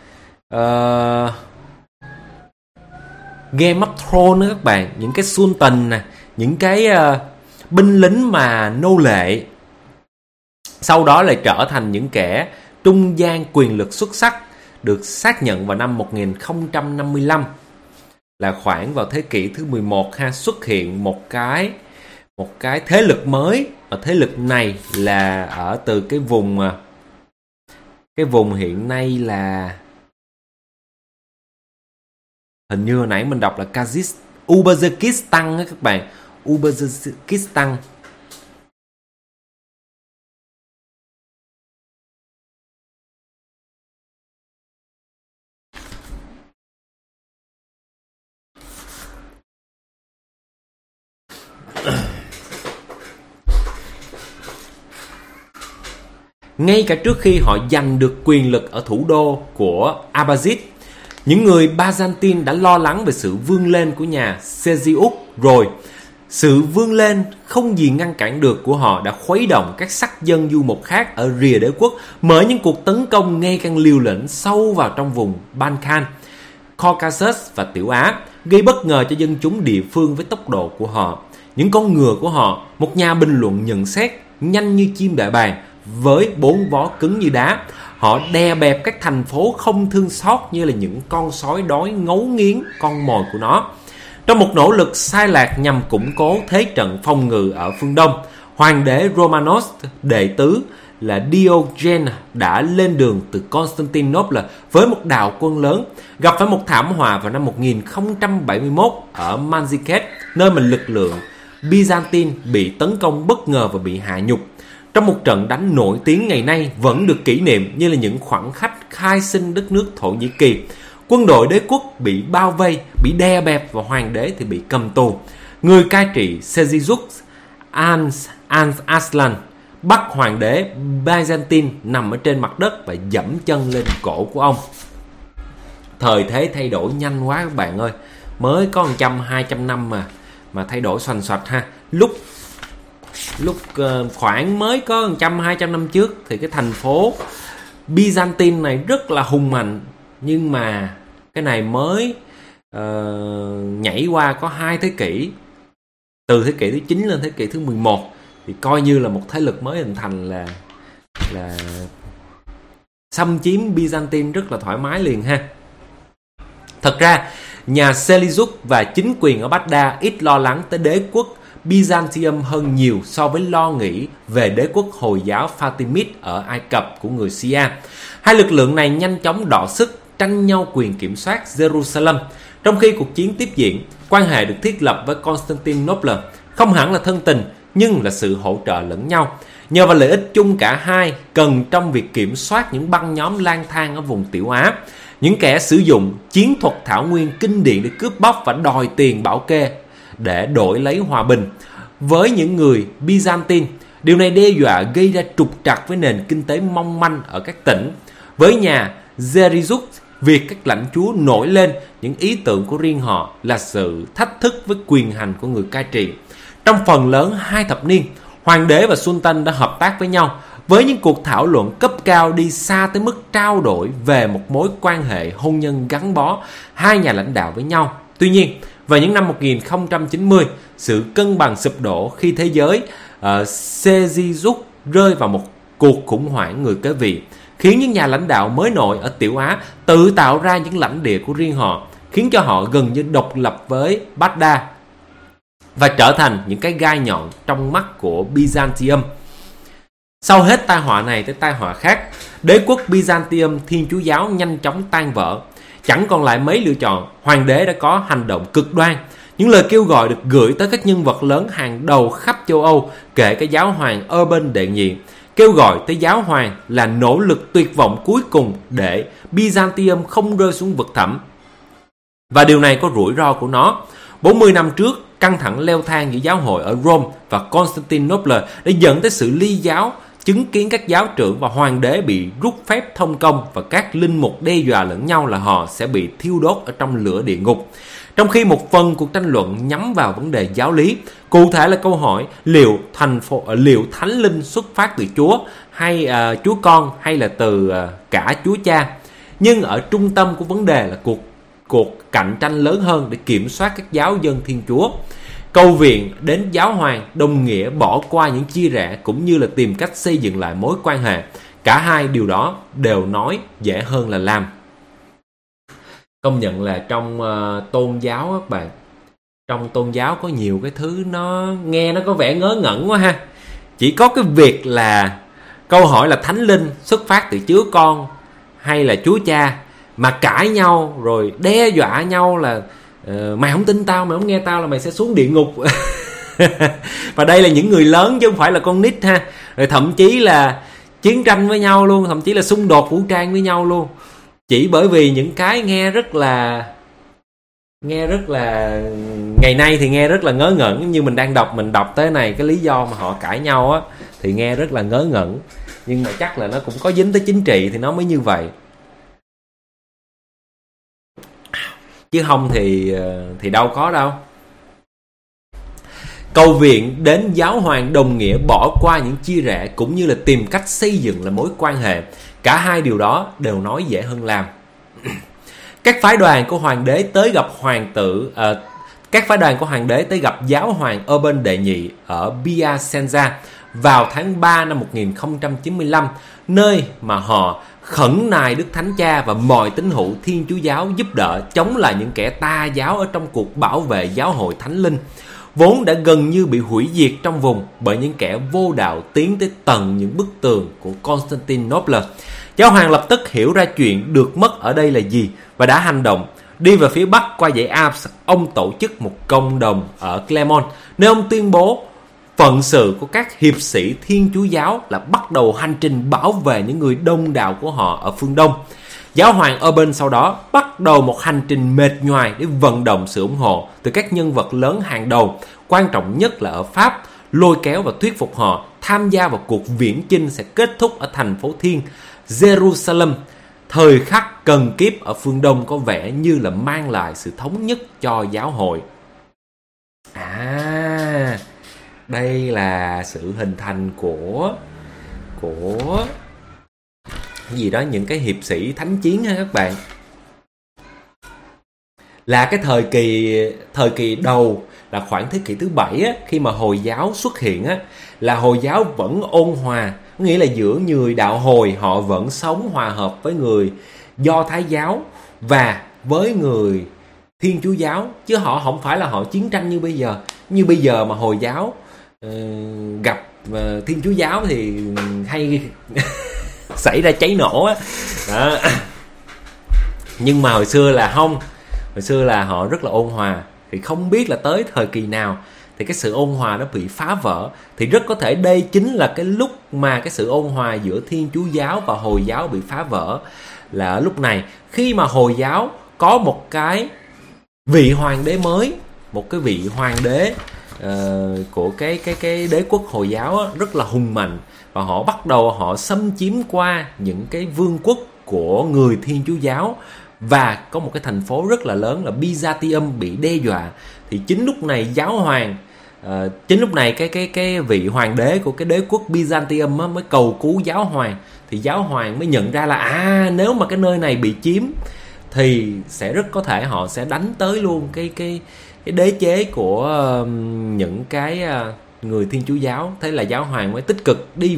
Game of Thrones đó các bạn. Những cái sultan nè, những cái binh lính mà nô lệ sau đó lại trở thành những kẻ trung gian quyền lực xuất sắc, được xác nhận vào năm 1055, là khoảng vào thế kỷ thứ 11 xuất hiện một cái thế lực mới. Và thế lực này là ở từ cái vùng hiện nay là, hình như hồi nãy mình đọc là Uzbekistan đó các bạn. Uzbekistan. Ngay cả trước khi họ giành được quyền lực ở thủ đô của Abbasid, những người Byzantine đã lo lắng về sự vươn lên của nhà Seljuk rồi. Sự vươn lên không gì ngăn cản được của họ đã khuấy động các sắc dân du mục khác ở rìa đế quốc, mở những cuộc tấn công ngày càng liều lĩnh sâu vào trong vùng Balkan, Caucasus và Tiểu Á, gây bất ngờ cho dân chúng địa phương với tốc độ của họ. Những con ngựa của họ, một nhà bình luận nhận xét, nhanh như chim đại bàng, với 4 vó cứng như đá. Họ đè bẹp các thành phố không thương xót như là những con sói đói ngấu nghiến con mồi của nó. Trong một nỗ lực sai lạc nhằm củng cố thế trận phòng ngự ở phương Đông, hoàng đế Romanos đệ tứ là Diogenes đã lên đường từ Constantinople với một đạo quân lớn, gặp phải một thảm họa vào năm 1071 ở Manzikert, nơi mà lực lượng Byzantine bị tấn công bất ngờ và bị hạ nhục. Trong một trận đánh nổi tiếng ngày nay vẫn được kỷ niệm như là những khoảnh khắc khai sinh đất nước Thổ Nhĩ Kỳ. Quân đội đế quốc bị bao vây, bị đè bẹp và hoàng đế thì bị cầm tù. Người cai trị Seljuk Aslan bắt hoàng đế Byzantine nằm ở trên mặt đất và dẫm chân lên cổ của ông. Thời thế thay đổi nhanh quá các bạn ơi. Mới có 100-200 năm mà thay đổi xoành xoạch ha. Lúc khoảng mới có 100-200 năm trước thì cái thành phố Byzantine này rất là hùng mạnh, nhưng mà cái này mới nhảy qua có 2 thế kỷ, từ thế kỷ thứ 9 lên thế kỷ thứ 11, thì coi như là một thế lực mới hình thành là xâm chiếm Byzantine rất là thoải mái liền ha. Thật ra nhà Seljuk và chính quyền ở Baghdad ít lo lắng tới đế quốc Byzantium hơn nhiều so với lo nghĩ về đế quốc Hồi giáo Fatimid ở Ai Cập của người Shia. Hai lực lượng này nhanh chóng đọ sức tranh nhau quyền kiểm soát Jerusalem. Trong khi cuộc chiến tiếp diễn, quan hệ được thiết lập với Constantinople không hẳn là thân tình nhưng là sự hỗ trợ lẫn nhau. Nhờ vào lợi ích chung cả hai cần trong việc kiểm soát những băng nhóm lang thang ở vùng Tiểu Á, những kẻ sử dụng chiến thuật thảo nguyên kinh điển để cướp bóc và đòi tiền bảo kê để đổi lấy hòa bình. Với những người Byzantine, điều này đe dọa gây ra trục trặc với nền kinh tế mong manh ở các tỉnh. Với nhà Seljuk, việc các lãnh chúa nổi lên những ý tưởng của riêng họ là sự thách thức với quyền hành của người cai trị. Trong phần lớn 2 thập niên, hoàng đế và sultan đã hợp tác với nhau với những cuộc thảo luận cấp cao đi xa tới mức trao đổi về một mối quan hệ hôn nhân gắn bó hai nhà lãnh đạo với nhau. Tuy nhiên, vào những năm 1090, sự cân bằng sụp đổ khi thế giới Seljuk rơi vào một cuộc khủng hoảng người kế vị, khiến những nhà lãnh đạo mới nổi ở Tiểu Á tự tạo ra những lãnh địa của riêng họ, khiến cho họ gần như độc lập với Baghdad và trở thành những cái gai nhọn trong mắt của Byzantium. Sau hết tai họa này tới tai họa khác, đế quốc Byzantium Thiên Chúa giáo nhanh chóng tan vỡ. Chẳng còn lại mấy lựa chọn, hoàng đế đã có hành động cực đoan. Những lời kêu gọi được gửi tới các nhân vật lớn hàng đầu khắp châu Âu, kể cả giáo hoàng Urban đệ nhị, kêu gọi tới giáo hoàng là nỗ lực tuyệt vọng cuối cùng để Byzantium không rơi xuống vực thẳm. Và điều này có rủi ro của nó. 40 năm trước, căng thẳng leo thang giữa giáo hội ở Rome và Constantinople đã dẫn tới sự ly giáo, chứng kiến các giáo trưởng và hoàng đế bị rút phép thông công và các linh mục đe dọa lẫn nhau là họ sẽ bị thiêu đốt ở trong lửa địa ngục. Trong khi một phần cuộc tranh luận nhắm vào vấn đề giáo lý, cụ thể là câu hỏi liệu Thánh Linh xuất phát từ Chúa hay Chúa Con hay là từ cả Chúa Cha. Nhưng ở trung tâm của vấn đề là cuộc cạnh tranh lớn hơn để kiểm soát các giáo dân Thiên Chúa. Cầu viện đến giáo hoàng đồng nghĩa bỏ qua những chia rẽ cũng như là tìm cách xây dựng lại mối quan hệ. Cả hai điều đó đều nói dễ hơn là làm. Công nhận là trong tôn giáo các bạn, trong tôn giáo có nhiều cái thứ nó nghe nó có vẻ ngớ ngẩn quá ha. Chỉ có cái việc là câu hỏi là Thánh Linh xuất phát từ Chúa Con hay là Chúa Cha mà cãi nhau rồi đe dọa nhau là mày không tin tao, mày không nghe tao là mày sẽ xuống địa ngục. Và đây là những người lớn chứ không phải là con nít ha. Rồi thậm chí là chiến tranh với nhau luôn, thậm chí là xung đột vũ trang với nhau luôn, chỉ bởi vì những cái nghe rất là ngày nay thì nghe rất là ngớ ngẩn. Như mình đang đọc, mình đọc tới này cái lý do mà họ cãi nhau á thì nghe rất là ngớ ngẩn, nhưng mà chắc là nó cũng có dính tới chính trị thì nó mới như vậy, chứ không thì đâu có đâu. Cầu viện đến giáo hoàng đồng nghĩa bỏ qua những chia rẽ cũng như là tìm cách xây dựng lại mối quan hệ. Cả hai điều đó đều nói dễ hơn làm. Các phái đoàn của hoàng đế tới gặp giáo hoàng Urban đệ nhị ở Piacenza vào tháng 3 năm 1095, nơi mà họ khẩn nài Đức Thánh Cha và mọi tín hữu Thiên Chúa giáo giúp đỡ chống lại những kẻ tà giáo ở trong cuộc bảo vệ giáo hội Thánh Linh, vốn đã gần như bị hủy diệt trong vùng bởi những kẻ vô đạo tiến tới tận những bức tường của Constantinople. Giáo hoàng lập tức hiểu ra chuyện được mất ở đây là gì và đã hành động. Đi về phía bắc qua dãy Alps, ông tổ chức một cộng đồng ở Clermont, nơi ông tuyên bố phận sự của các hiệp sĩ Thiên Chúa giáo là bắt đầu hành trình bảo vệ những người đông đạo của họ ở phương Đông. Giáo hoàng Urban sau đó bắt đầu một hành trình mệt nhoài để vận động sự ủng hộ từ các nhân vật lớn hàng đầu, quan trọng nhất là ở Pháp, lôi kéo và thuyết phục họ tham gia vào cuộc viễn chinh sẽ kết thúc ở thành phố thiên Jerusalem. Thời khắc cần kiếp ở phương Đông có vẻ như là mang lại sự thống nhất cho giáo hội. Đây là sự hình thành của cái gì đó, những cái hiệp sĩ thánh chiến ha các bạn. Là cái thời kỳ đầu là khoảng thế kỷ thứ 7 á, khi mà Hồi giáo xuất hiện á, là Hồi giáo vẫn ôn hòa, nghĩa là giữa người đạo Hồi họ vẫn sống hòa hợp với người Do Thái giáo và với người Thiên Chúa giáo, chứ họ không phải là họ chiến tranh như bây giờ. Như bây giờ mà Hồi giáo gặp Thiên Chúa giáo thì hay xảy ra cháy nổ á. Đó. Nhưng mà hồi xưa là không, hồi xưa là họ rất là ôn hòa. Thì không biết là tới thời kỳ nào thì cái sự ôn hòa nó bị phá vỡ. Thì rất có thể đây chính là cái lúc mà cái sự ôn hòa giữa Thiên Chúa giáo và Hồi giáo bị phá vỡ. Là ở lúc này, khi mà Hồi giáo có một cái vị hoàng đế mới, một cái vị hoàng đế của cái đế quốc Hồi giáo á, rất là hùng mạnh, và họ bắt đầu họ xâm chiếm qua những cái vương quốc của người Thiên Chúa giáo, và có một cái thành phố rất là lớn là Byzantium bị đe dọa. Thì chính lúc này giáo hoàng chính lúc này cái vị hoàng đế của cái đế quốc Byzantium á, mới cầu cứu giáo hoàng. Thì giáo hoàng mới nhận ra là nếu mà cái nơi này bị chiếm thì sẽ rất có thể họ sẽ đánh tới luôn cái đế chế của những cái người Thiên Chúa giáo. Thế là giáo hoàng mới tích cực đi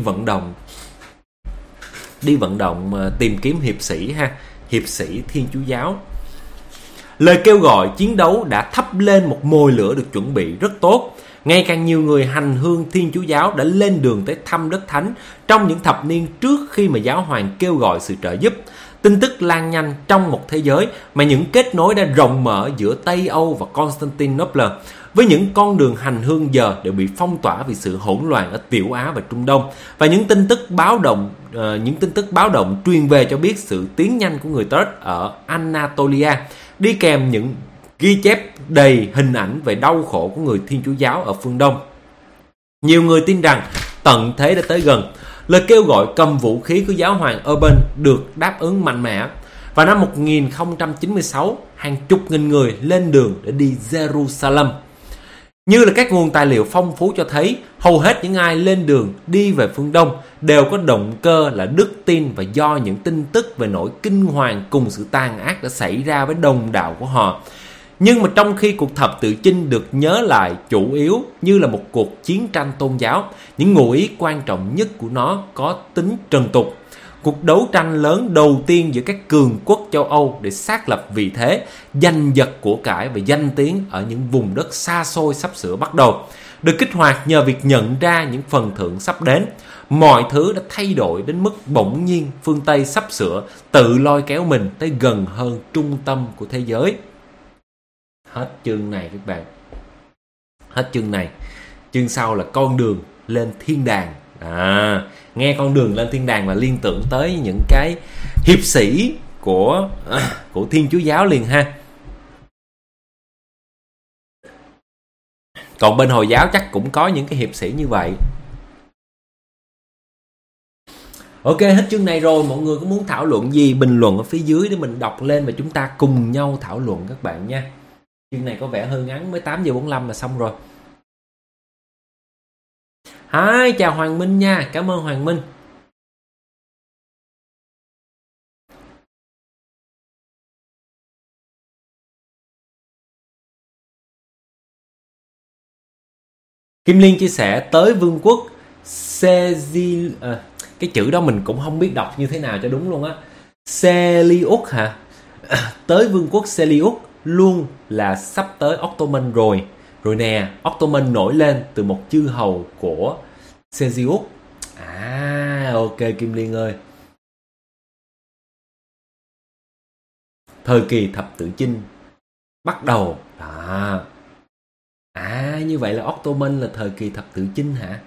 vận động tìm kiếm hiệp sĩ Thiên Chúa giáo. Lời kêu gọi chiến đấu đã thắp lên một mồi lửa được chuẩn bị rất tốt. Ngày càng nhiều người hành hương Thiên Chúa giáo đã lên đường tới thăm đất thánh trong những thập niên trước khi mà giáo hoàng kêu gọi sự trợ giúp. Tin tức lan nhanh trong một thế giới mà những kết nối đã rộng mở giữa Tây Âu và Constantinople, với những con đường hành hương giờ đều bị phong tỏa vì sự hỗn loạn ở Tiểu Á và Trung Đông, và những tin tức báo động truyền về cho biết sự tiến nhanh của người Turk ở Anatolia, đi kèm những ghi chép đầy hình ảnh về đau khổ của người Thiên Chúa giáo ở phương Đông. Nhiều người tin rằng tận thế đã tới gần. Lời kêu gọi cầm vũ khí của giáo hoàng Urban được đáp ứng mạnh mẽ. Vào năm 1096, hàng chục nghìn người lên đường để đi Jerusalem. Như là các nguồn tài liệu phong phú cho thấy, hầu hết những ai lên đường đi về phương Đông đều có động cơ là đức tin, và do những tin tức về nỗi kinh hoàng cùng sự tàn ác đã xảy ra với đồng đạo của họ. Nhưng mà trong khi cuộc thập tự chinh được nhớ lại chủ yếu như là một cuộc chiến tranh tôn giáo, những ngụ ý quan trọng nhất của nó có tính trần tục. Cuộc đấu tranh lớn đầu tiên giữa các cường quốc châu Âu để xác lập vị thế, giành giật của cải và danh tiếng ở những vùng đất xa xôi sắp sửa bắt đầu, được kích hoạt nhờ việc nhận ra những phần thưởng sắp đến. Mọi thứ đã thay đổi đến mức bỗng nhiên phương Tây sắp sửa tự lôi kéo mình tới gần hơn trung tâm của thế giới. Hết chương này các bạn. Hết chương này. Chương sau là con đường lên thiên đàng. Nghe con đường lên thiên đàng là liên tưởng tới những cái hiệp sĩ của Thiên Chúa giáo liền ha. Còn bên Hồi giáo chắc cũng có những cái hiệp sĩ như vậy. Ok, hết chương này rồi. Mọi người có muốn thảo luận gì, bình luận ở phía dưới để mình đọc lên và chúng ta cùng nhau thảo luận các bạn nha. Chương này có vẻ hơi ngắn, mới 8:45 là xong rồi. Hi, chào Hoàng Minh nha, cảm ơn Hoàng Minh. Kim Liên chia sẻ tới vương quốc Sezil, cái chữ đó mình cũng không biết đọc như thế nào cho đúng luôn á. Seleucus hả? Tới vương quốc Seleucus luôn là sắp tới Ottoman rồi. Rồi nè, Ottoman nổi lên từ một chư hầu của Seleucus. Ok Kim Liên ơi. Thời kỳ thập tự chinh bắt đầu. Như vậy là Ottoman là thời kỳ thập tự chinh hả?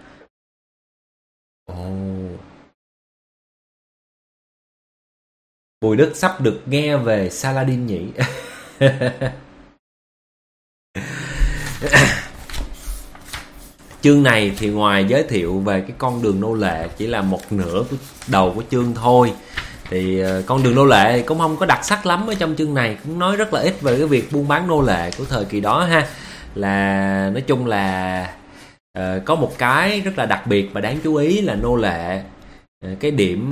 Bùi Đức sắp được nghe về Saladin nhỉ? Chương này thì ngoài giới thiệu về cái con đường nô lệ chỉ là một nửa của đầu của chương thôi. Thì con đường nô lệ thì cũng không có đặc sắc lắm ở trong chương này, cũng nói rất là ít về cái việc buôn bán nô lệ của thời kỳ đó ha. Là nói chung là có một cái rất là đặc biệt và đáng chú ý là nô lệ. Cái điểm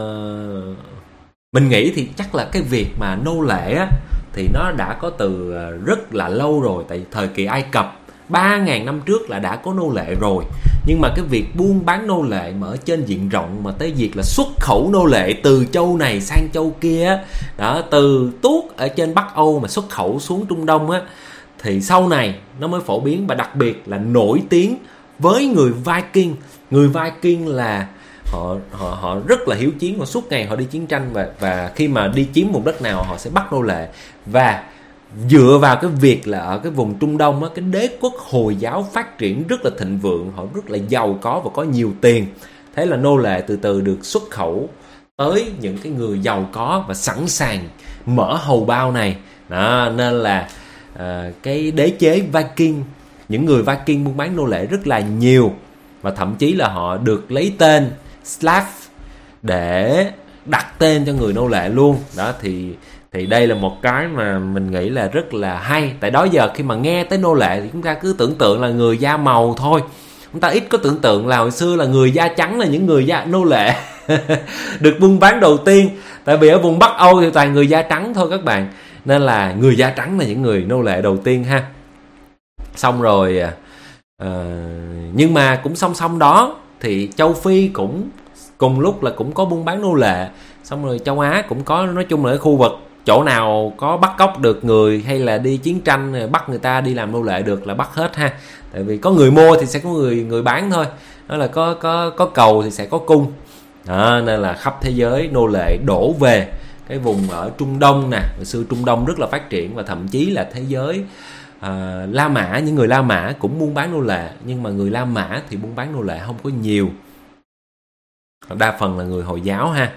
mình nghĩ thì chắc là cái việc mà nô lệ á thì nó đã có từ rất là lâu rồi. Tại thời kỳ Ai Cập 3.000 năm trước là đã có nô lệ rồi. Nhưng mà cái việc buôn bán nô lệ mà ở trên diện rộng, mà tới việc là xuất khẩu nô lệ từ châu này sang châu kia đó, từ tuốt ở trên Bắc Âu mà xuất khẩu xuống Trung Đông á, thì sau này nó mới phổ biến, và đặc biệt là nổi tiếng với người Viking. Người Viking là họ rất là hiếu chiến, và suốt ngày họ đi chiến tranh, và khi mà đi chiếm vùng đất nào họ sẽ bắt nô lệ. Và dựa vào cái việc là ở cái vùng Trung Đông á, cái đế quốc Hồi giáo phát triển rất là thịnh vượng, họ rất là giàu có và có nhiều tiền. Thế là nô lệ từ từ được xuất khẩu tới những cái người giàu có và sẵn sàng mở hầu bao này đó. Nên là cái đế chế Viking, những người Viking buôn bán nô lệ rất là nhiều, và thậm chí là họ được lấy tên Slav để đặt tên cho người nô lệ luôn đó. Thì đây là một cái mà mình nghĩ là rất là hay. Tại đó giờ khi mà nghe tới nô lệ thì chúng ta cứ tưởng tượng là người da màu thôi, chúng ta ít có tưởng tượng là hồi xưa là người da trắng là những người da nô lệ được buôn bán đầu tiên. Tại vì ở vùng Bắc Âu thì toàn người da trắng thôi các bạn, nên là người da trắng là những người nô lệ đầu tiên ha. Xong rồi nhưng mà cũng song song đó thì châu Phi cũng cùng lúc là cũng có buôn bán nô lệ. Xong rồi châu Á cũng có, nói chung là ở khu vực chỗ nào có bắt cóc được người hay là đi chiến tranh bắt người ta đi làm nô lệ được là bắt hết ha. Tại vì có người mua thì sẽ có người bán thôi, đó là có cầu thì sẽ có cung đó. Nên là khắp thế giới nô lệ đổ về cái vùng ở Trung Đông nè. Hồi xưa Trung Đông rất là phát triển, và thậm chí là thế giới La Mã, những người La Mã cũng buôn bán nô lệ, nhưng mà người La Mã thì buôn bán nô lệ không có nhiều, đa phần là người Hồi giáo ha.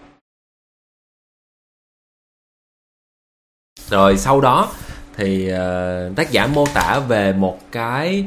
Rồi sau đó thì tác giả mô tả về một cái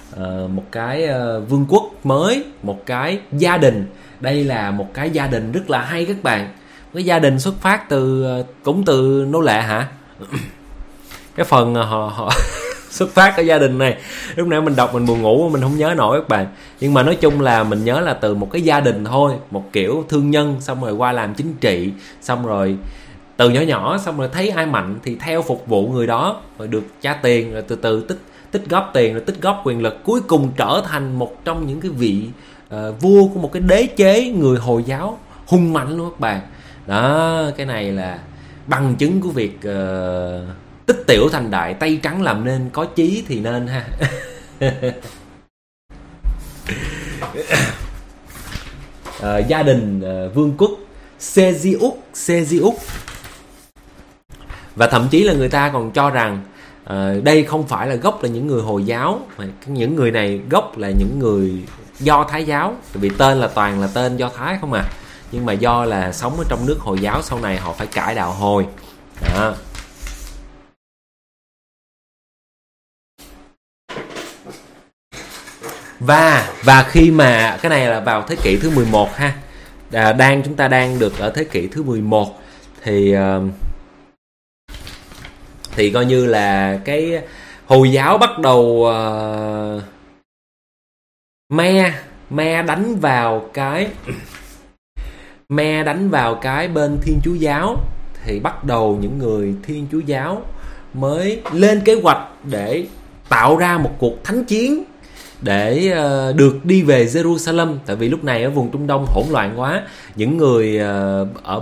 vương quốc mới, một cái gia đình. Đây là một cái gia đình rất là hay các bạn. Cái gia đình xuất phát cũng từ nô lệ hả? Cái phần họ xuất phát cái gia đình này, lúc nãy mình đọc mình buồn ngủ, mình không nhớ nổi các bạn. Nhưng mà nói chung là mình nhớ là từ một cái gia đình thôi, một kiểu thương nhân, xong rồi qua làm chính trị, xong rồi từ nhỏ nhỏ, xong rồi thấy ai mạnh thì theo phục vụ người đó, rồi được trả tiền, rồi từ từ tích góp tiền, rồi tích góp quyền lực, cuối cùng trở thành một trong những cái vị vua của một cái đế chế người Hồi giáo hung mạnh luôn các bạn. Đó, cái này là bằng chứng của việc tích tiểu thành đại, tay trắng làm nên, có chí thì nên ha. Gia đình vương quốc Seljuk. Và thậm chí là người ta còn cho rằng đây không phải là gốc là những người Hồi giáo, mà những người này gốc là những người Do Thái giáo. Tại vì tên là toàn là tên Do Thái không à, nhưng mà do là sống ở trong nước Hồi giáo, sau này họ phải cải đạo Hồi đó. Và khi mà cái này là vào thế kỷ thứ 11 ha, chúng ta đang được ở thế kỷ thứ 11 thì coi như là cái Hồi giáo bắt đầu me đánh vào cái bên Thiên Chúa giáo. Thì bắt đầu những người Thiên Chúa giáo mới lên kế hoạch để tạo ra một cuộc thánh chiến để được đi về Jerusalem. Tại vì lúc này ở vùng Trung Đông hỗn loạn quá, những người ở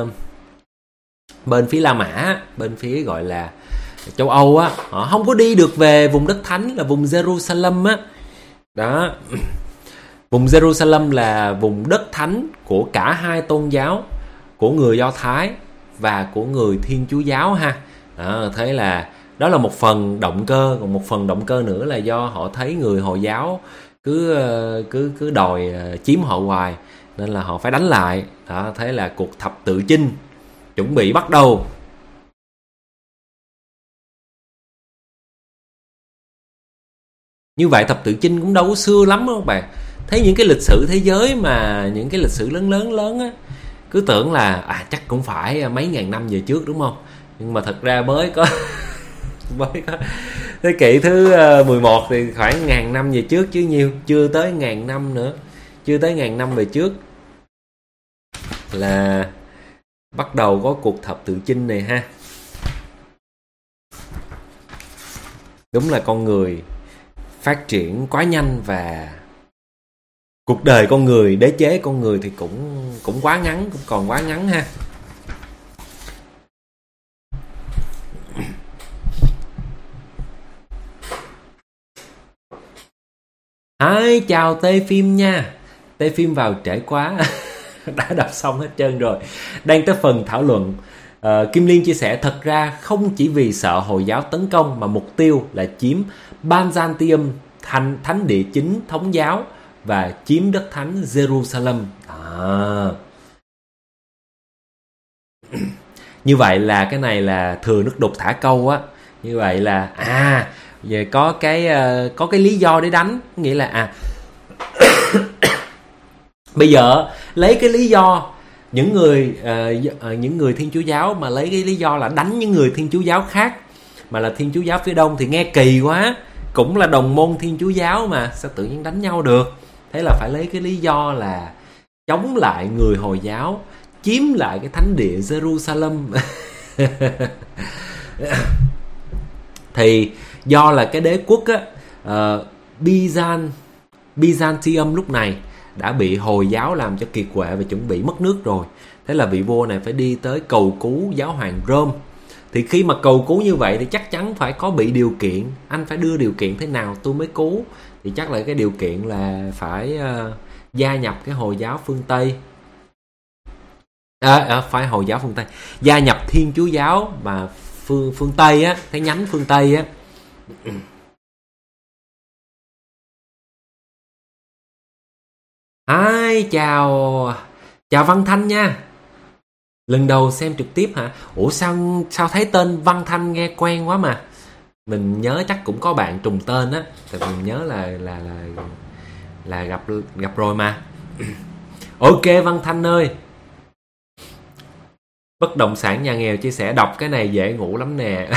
bên phía La Mã, bên phía gọi là châu Âu á, họ không có đi được về vùng đất thánh là vùng Jerusalem á. Đó, vùng Jerusalem là vùng đất thánh của cả hai tôn giáo, của người Do Thái và của người Thiên Chúa giáo ha. Đó, thế là đó là một phần động cơ, còn một phần động cơ nữa là do họ thấy người Hồi giáo cứ đòi chiếm họ hoài, nên là họ phải đánh lại. Đó, thế là cuộc thập tự chinh chuẩn bị bắt đầu. Như vậy thập tự chinh cũng đâu có xưa lắm đâu các bạn. Thấy những cái lịch sử thế giới mà những cái lịch sử lớn á, cứ tưởng là chắc cũng phải mấy ngàn năm về trước đúng không? Nhưng mà thật ra mới có thế kỷ thứ 11 thì khoảng ngàn năm về trước chứ nhiều, chưa tới ngàn năm nữa, chưa tới ngàn năm về trước là bắt đầu có cuộc thập tự chinh này ha. Đúng là con người phát triển quá nhanh và Cuộc đời con người, đế chế con người thì cũng quá ngắn, cũng còn quá ngắn ha. Hi, chào Tê Phim nha. Tê Phim vào trễ quá. Đã đọc xong hết trơn rồi. Đang tới phần thảo luận. Kim Liên chia sẻ thật ra không chỉ vì sợ Hồi giáo tấn công mà mục tiêu là chiếm Byzantium, thánh địa chính thống giáo, và chiếm đất thánh Jerusalem. Như vậy là cái này là thừa nước đục thả câu á. Như vậy là về có cái lý do để đánh, nghĩa là bây giờ lấy cái lý do những người Thiên Chúa giáo mà lấy cái lý do là đánh những người Thiên Chúa giáo khác mà là Thiên Chúa giáo phía Đông thì nghe kỳ quá. Cũng là đồng môn Thiên Chúa giáo mà sao tự nhiên đánh nhau được. Thế là phải lấy cái lý do là chống lại người Hồi giáo, chiếm lại cái thánh địa Jerusalem. Thì do là cái đế quốc á, Byzantium lúc này đã bị Hồi giáo làm cho kiệt quệ và chuẩn bị mất nước rồi. Thế là vị vua này phải đi tới cầu cứu giáo hoàng Rome. Thì khi mà cầu cứu như vậy thì chắc chắn phải có bị điều kiện. Anh phải đưa điều kiện thế nào tôi mới cứu. Thì chắc là cái điều kiện là phải gia nhập cái Hồi giáo phương Tây. Phải Hồi giáo phương Tây, gia nhập Thiên Chúa giáo mà phương Tây á, cái nhánh phương Tây á. Chào Văn Thanh nha. Lần đầu xem trực tiếp hả? Ủa sao thấy tên Văn Thanh nghe quen quá mà. Mình nhớ chắc cũng có bạn trùng tên á, tại mình nhớ là gặp rồi mà. Ok Văn Thanh ơi. Bất động sản nhà nghèo chia sẻ đọc cái này dễ ngủ lắm nè.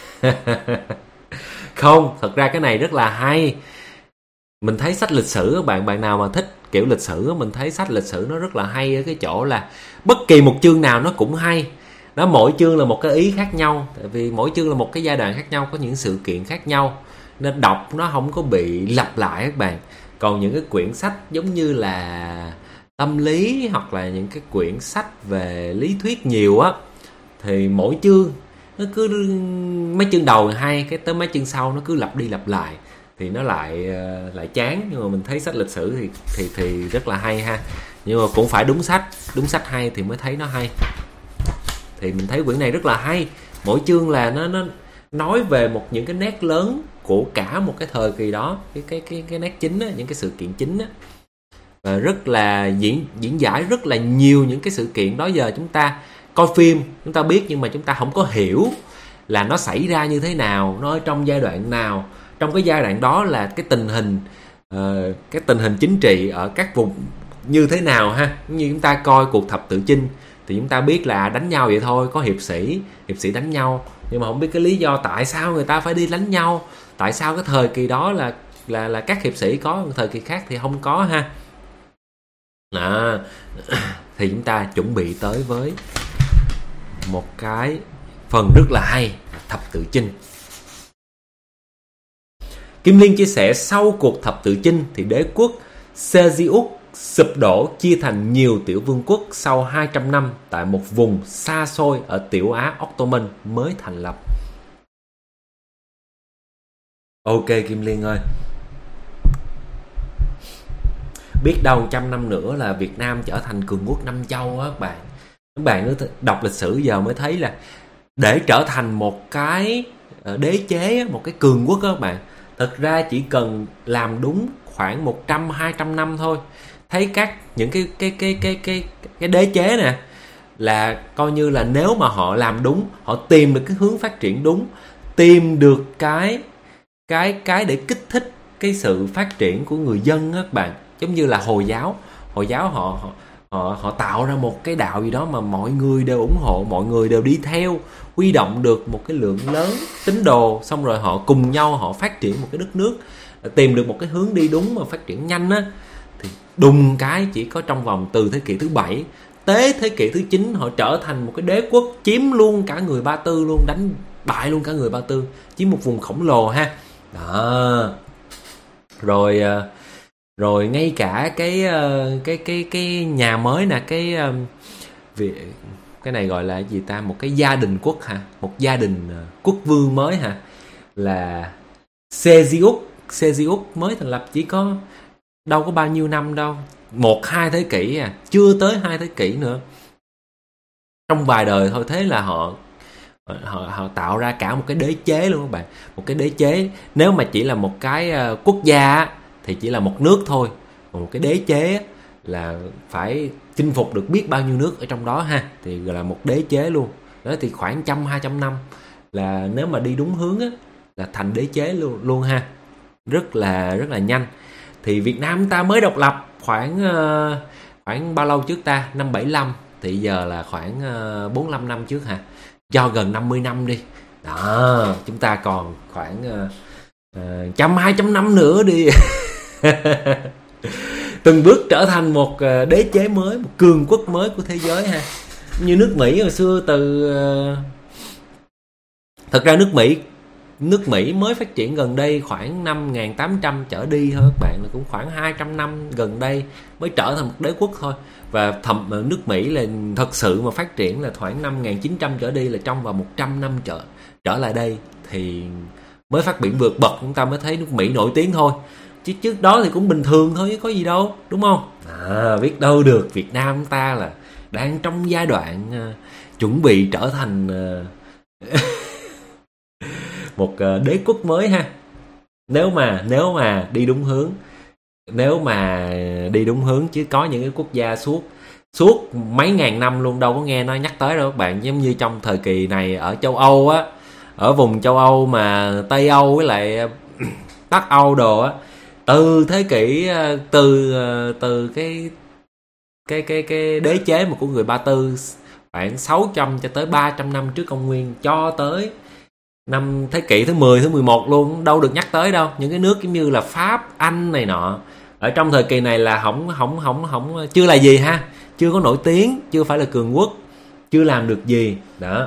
Không, thật ra cái này rất là hay. Mình thấy sách lịch sử, bạn nào mà thích kiểu lịch sử, mình thấy sách lịch sử nó rất là hay ở cái chỗ là bất kỳ một chương nào nó cũng hay. Nó mỗi chương là một cái ý khác nhau, tại vì mỗi chương là một cái giai đoạn khác nhau, có những sự kiện khác nhau, nên đọc nó không có bị lặp lại các bạn. Còn những cái quyển sách giống như là tâm lý hoặc là những cái quyển sách về lý thuyết nhiều á, thì mỗi chương nó cứ mấy chương đầu hay, cái tới mấy chương sau nó cứ lặp đi lặp lại thì nó lại chán. Nhưng mà mình thấy sách lịch sử thì rất là hay ha. Nhưng mà cũng phải đúng sách hay thì mới thấy nó hay. Thì mình thấy quyển này rất là hay. Mỗi chương là nó nói về những cái nét lớn của cả một cái thời kỳ đó, cái nét chính á, những cái sự kiện chính á. Và rất là diễn giải rất là nhiều những cái sự kiện đó giờ chúng ta coi phim chúng ta biết, nhưng mà chúng ta không có hiểu là nó xảy ra như thế nào, nó ở trong giai đoạn nào, trong cái giai đoạn đó là cái tình hình chính trị ở các vùng như thế nào ha. Như chúng ta coi cuộc thập tự chinh thì chúng ta biết là đánh nhau vậy thôi, có hiệp sĩ đánh nhau, nhưng mà không biết cái lý do tại sao người ta phải đi đánh nhau, tại sao cái thời kỳ đó là các hiệp sĩ có, thời kỳ khác thì không có ha. Thì chúng ta chuẩn bị tới với một cái phần rất là hay, thập tự chinh. Kim Liên chia sẻ sau cuộc thập tự chinh thì đế quốc Seljuk sụp đổ, chia thành nhiều tiểu vương quốc sau 200 năm tại một vùng xa xôi ở Tiểu Á Ottoman mới thành lập. Ok Kim Liên ơi, biết đâu 100 năm nữa là Việt Nam trở thành cường quốc năm châu á các bạn. Các bạn đọc lịch sử giờ mới thấy là để trở thành một cái đế chế, một cái cường quốc á các bạn, thật ra chỉ cần làm đúng khoảng 100-200 năm thôi. Thấy những cái đế chế nè, là coi như là nếu mà họ làm đúng, họ tìm được cái hướng phát triển đúng, tìm được cái để kích thích cái sự phát triển của người dân á các bạn. Giống như là Hồi giáo họ tạo ra một cái đạo gì đó mà mọi người đều ủng hộ, mọi người đều đi theo, huy động được một cái lượng lớn tín đồ, xong rồi họ cùng nhau họ phát triển một cái đất nước, tìm được một cái hướng đi đúng mà phát triển nhanh á. Thì đùng cái chỉ có trong vòng từ thế kỷ thứ 7 tới thế kỷ thứ 9 họ trở thành một cái đế quốc, chiếm luôn cả người Ba Tư luôn, đánh bại luôn cả người Ba Tư, chiếm một vùng khổng lồ ha. Đó. Rồi Rồi ngay cả cái nhà mới nè, cái này gọi là gì ta, một cái gia đình quốc hả, một gia đình quốc vương mới hả, là Seljuk mới thành lập, chỉ có đâu có bao nhiêu năm đâu, 1-2 thế kỷ à, chưa tới 2 thế kỷ nữa, trong vài đời thôi. Thế là họ tạo ra cả một cái đế chế luôn các bạn. Một cái đế chế, nếu mà chỉ là một cái quốc gia thì chỉ là một nước thôi, còn một cái đế chế là phải chinh phục được biết bao nhiêu nước ở trong đó ha, thì gọi là một đế chế luôn. Đó thì khoảng 100-200 năm là nếu mà đi đúng hướng á, là thành đế chế luôn ha, rất là nhanh. Thì Việt Nam ta mới độc lập khoảng bao lâu trước ta, năm 75, thì giờ là khoảng 45 năm trước hả, cho gần 50 năm đi đó, chúng ta còn khoảng 100-200 năm nữa đi từng bước trở thành một đế chế mới, một cường quốc mới của thế giới ha. Như nước Mỹ hồi xưa thật ra nước Mỹ mới phát triển gần đây khoảng năm 1800 trở đi thôi các bạn, là cũng khoảng 200 năm gần đây mới trở thành một đế quốc thôi. Và nước Mỹ là thật sự mà phát triển là khoảng năm 1900 trở đi, là trong vòng 100 năm trở lại đây thì mới phát triển vượt bậc, chúng ta mới thấy nước Mỹ nổi tiếng thôi. Chứ trước đó thì cũng bình thường thôi chứ có gì đâu, đúng không? Biết đâu được Việt Nam ta là đang trong giai đoạn chuẩn bị trở thành một đế quốc mới ha. Nếu mà đi đúng hướng, chứ có những cái quốc gia suốt mấy ngàn năm luôn đâu có nghe nói nhắc tới đâu các bạn. Giống như trong thời kỳ này ở châu Âu á, ở vùng châu Âu mà Tây Âu với lại Bắc Âu đồ á, từ thế kỷ từ cái đế chế mà của người Ba Tư khoảng 600 cho tới 300 năm trước công nguyên, cho tới năm thế kỷ thứ 10, thứ 11 luôn, đâu được nhắc tới đâu. Những cái nước giống như là Pháp, Anh này nọ, ở trong thời kỳ này là không chưa là gì ha, chưa có nổi tiếng, chưa phải là cường quốc, chưa làm được gì đó.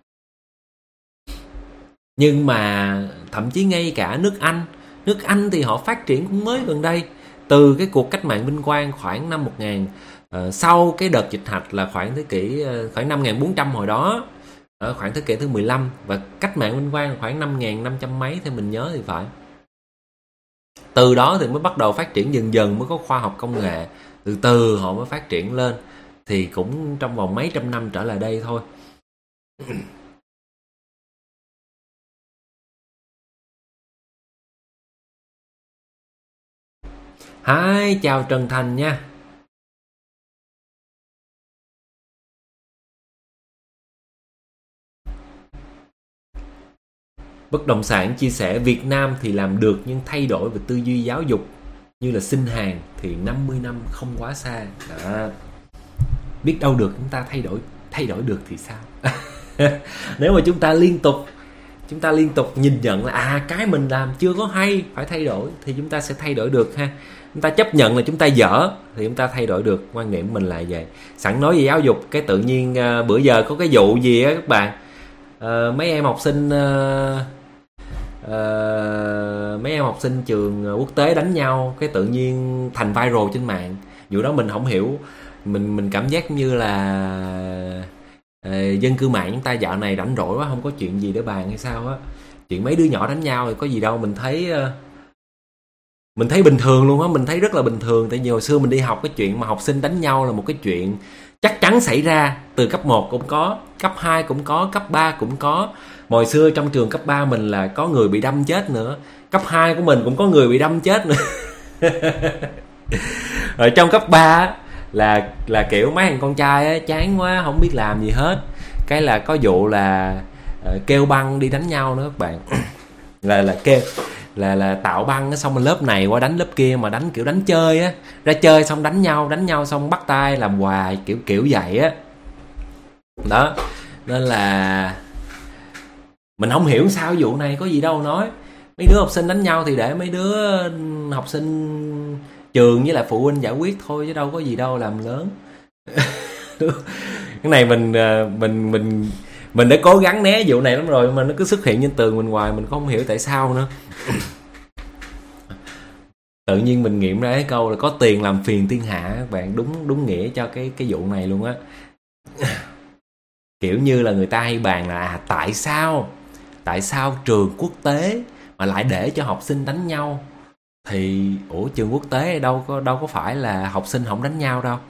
Nhưng mà thậm chí ngay cả nước Anh thì họ phát triển cũng mới gần đây, từ cái cuộc cách mạng Vinh Quang khoảng năm 1000, sau cái đợt dịch hạch là khoảng thế kỷ khoảng 5400 hồi đó, ở khoảng thế kỷ thứ 15, và cách mạng Vinh Quang khoảng 5500 mấy theo mình nhớ thì phải. Từ đó thì mới bắt đầu phát triển dần dần, mới có khoa học công nghệ, từ từ họ mới phát triển lên, thì cũng trong vòng mấy trăm năm trở lại đây thôi. Hi, chào Trần Thành nha. Bất động sản chia sẻ Việt Nam thì làm được, nhưng thay đổi về tư duy giáo dục như là xin hàng thì 50 năm không quá xa đó. Biết đâu được chúng ta thay đổi được thì sao? Nếu mà chúng ta liên tục nhìn nhận là cái mình làm chưa có hay, phải thay đổi, thì chúng ta sẽ thay đổi được ha. Chúng ta chấp nhận là chúng ta dở thì chúng ta thay đổi được. Quan điểm mình là vậy. Sẵn nói về giáo dục, cái tự nhiên bữa giờ có cái vụ gì á các bạn, mấy em học sinh trường quốc tế đánh nhau, cái tự nhiên thành viral trên mạng. Vụ đó mình không hiểu, mình cảm giác như là dân cư mạng chúng ta dạo này rảnh rỗi quá, không có chuyện gì để bàn hay sao á. Chuyện mấy đứa nhỏ đánh nhau thì có gì đâu, mình thấy bình thường luôn á, mình thấy rất là bình thường. Tại vì hồi xưa mình đi học, cái chuyện mà học sinh đánh nhau là một cái chuyện chắc chắn xảy ra. Từ cấp 1 cũng có, cấp 2 cũng có, cấp 3 cũng có. Hồi xưa trong trường cấp 3 mình là có người bị đâm chết nữa, cấp 2 của mình cũng có người bị đâm chết nữa. Ở trong cấp 3 là kiểu mấy thằng con trai á, chán quá không biết làm gì hết, cái là có vụ là kêu băng đi đánh nhau nữa các bạn. là tạo băng, xong rồi lớp này qua đánh lớp kia, mà đánh kiểu đánh chơi á, ra chơi xong đánh nhau xong bắt tay làm quà, kiểu vậy á đó. Nên là mình không hiểu sao vụ này có gì đâu nói. Mấy đứa học sinh đánh nhau thì để mấy đứa học sinh trường với lại phụ huynh giải quyết thôi, chứ đâu có gì đâu làm lớn. Cái này mình đã cố gắng né vụ này lắm rồi, mà nó cứ xuất hiện trên tường mình hoài, mình không hiểu tại sao nữa. Tự nhiên mình nghiệm ra cái câu là có tiền làm phiền thiên hạ các bạn, đúng nghĩa cho cái vụ này luôn á. Kiểu như là người ta hay bàn là tại sao trường quốc tế mà lại để cho học sinh đánh nhau? Thì trường quốc tế đâu có phải là học sinh không đánh nhau đâu.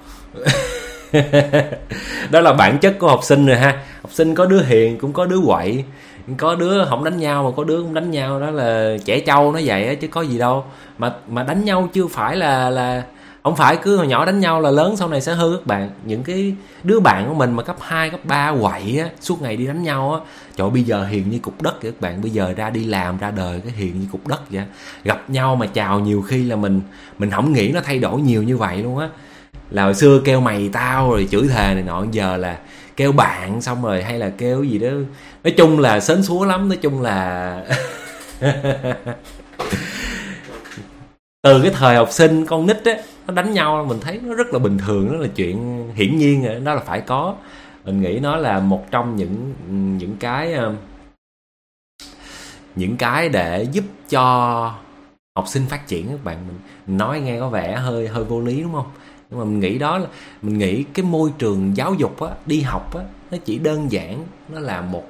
Đó là bản chất của học sinh rồi ha. Học sinh có đứa hiền cũng có đứa quậy, có đứa không đánh nhau mà có đứa cũng đánh nhau, đó là trẻ trâu nó vậy á, chứ có gì đâu. Mà đánh nhau chưa phải là không phải cứ hồi nhỏ đánh nhau là lớn sau này sẽ hư các bạn. Những cái đứa bạn của mình mà cấp 2, cấp 3 quậy á, suốt ngày đi đánh nhau á, trời, bây giờ hiền như cục đất vậy các bạn. Bây giờ ra đi làm ra đời cái hiền như cục đất vậy. Gặp nhau mà chào nhiều khi là mình không nghĩ nó thay đổi nhiều như vậy luôn á. Là hồi xưa kêu mày tao rồi chửi thề này nọ, giờ là kêu bạn xong rồi hay là kêu gì đó, nói chung là sến súa lắm. Nói chung là từ cái thời học sinh con nít á, nó đánh nhau mình thấy nó rất là bình thường, đó là chuyện hiển nhiên rồi, đó là phải có. Mình nghĩ nó là một trong những cái để giúp cho học sinh phát triển các bạn. Mình nói nghe có vẻ hơi vô lý đúng không? Nhưng mà mình nghĩ đó là, mình nghĩ cái môi trường giáo dục á, đi học á, nó chỉ đơn giản nó là một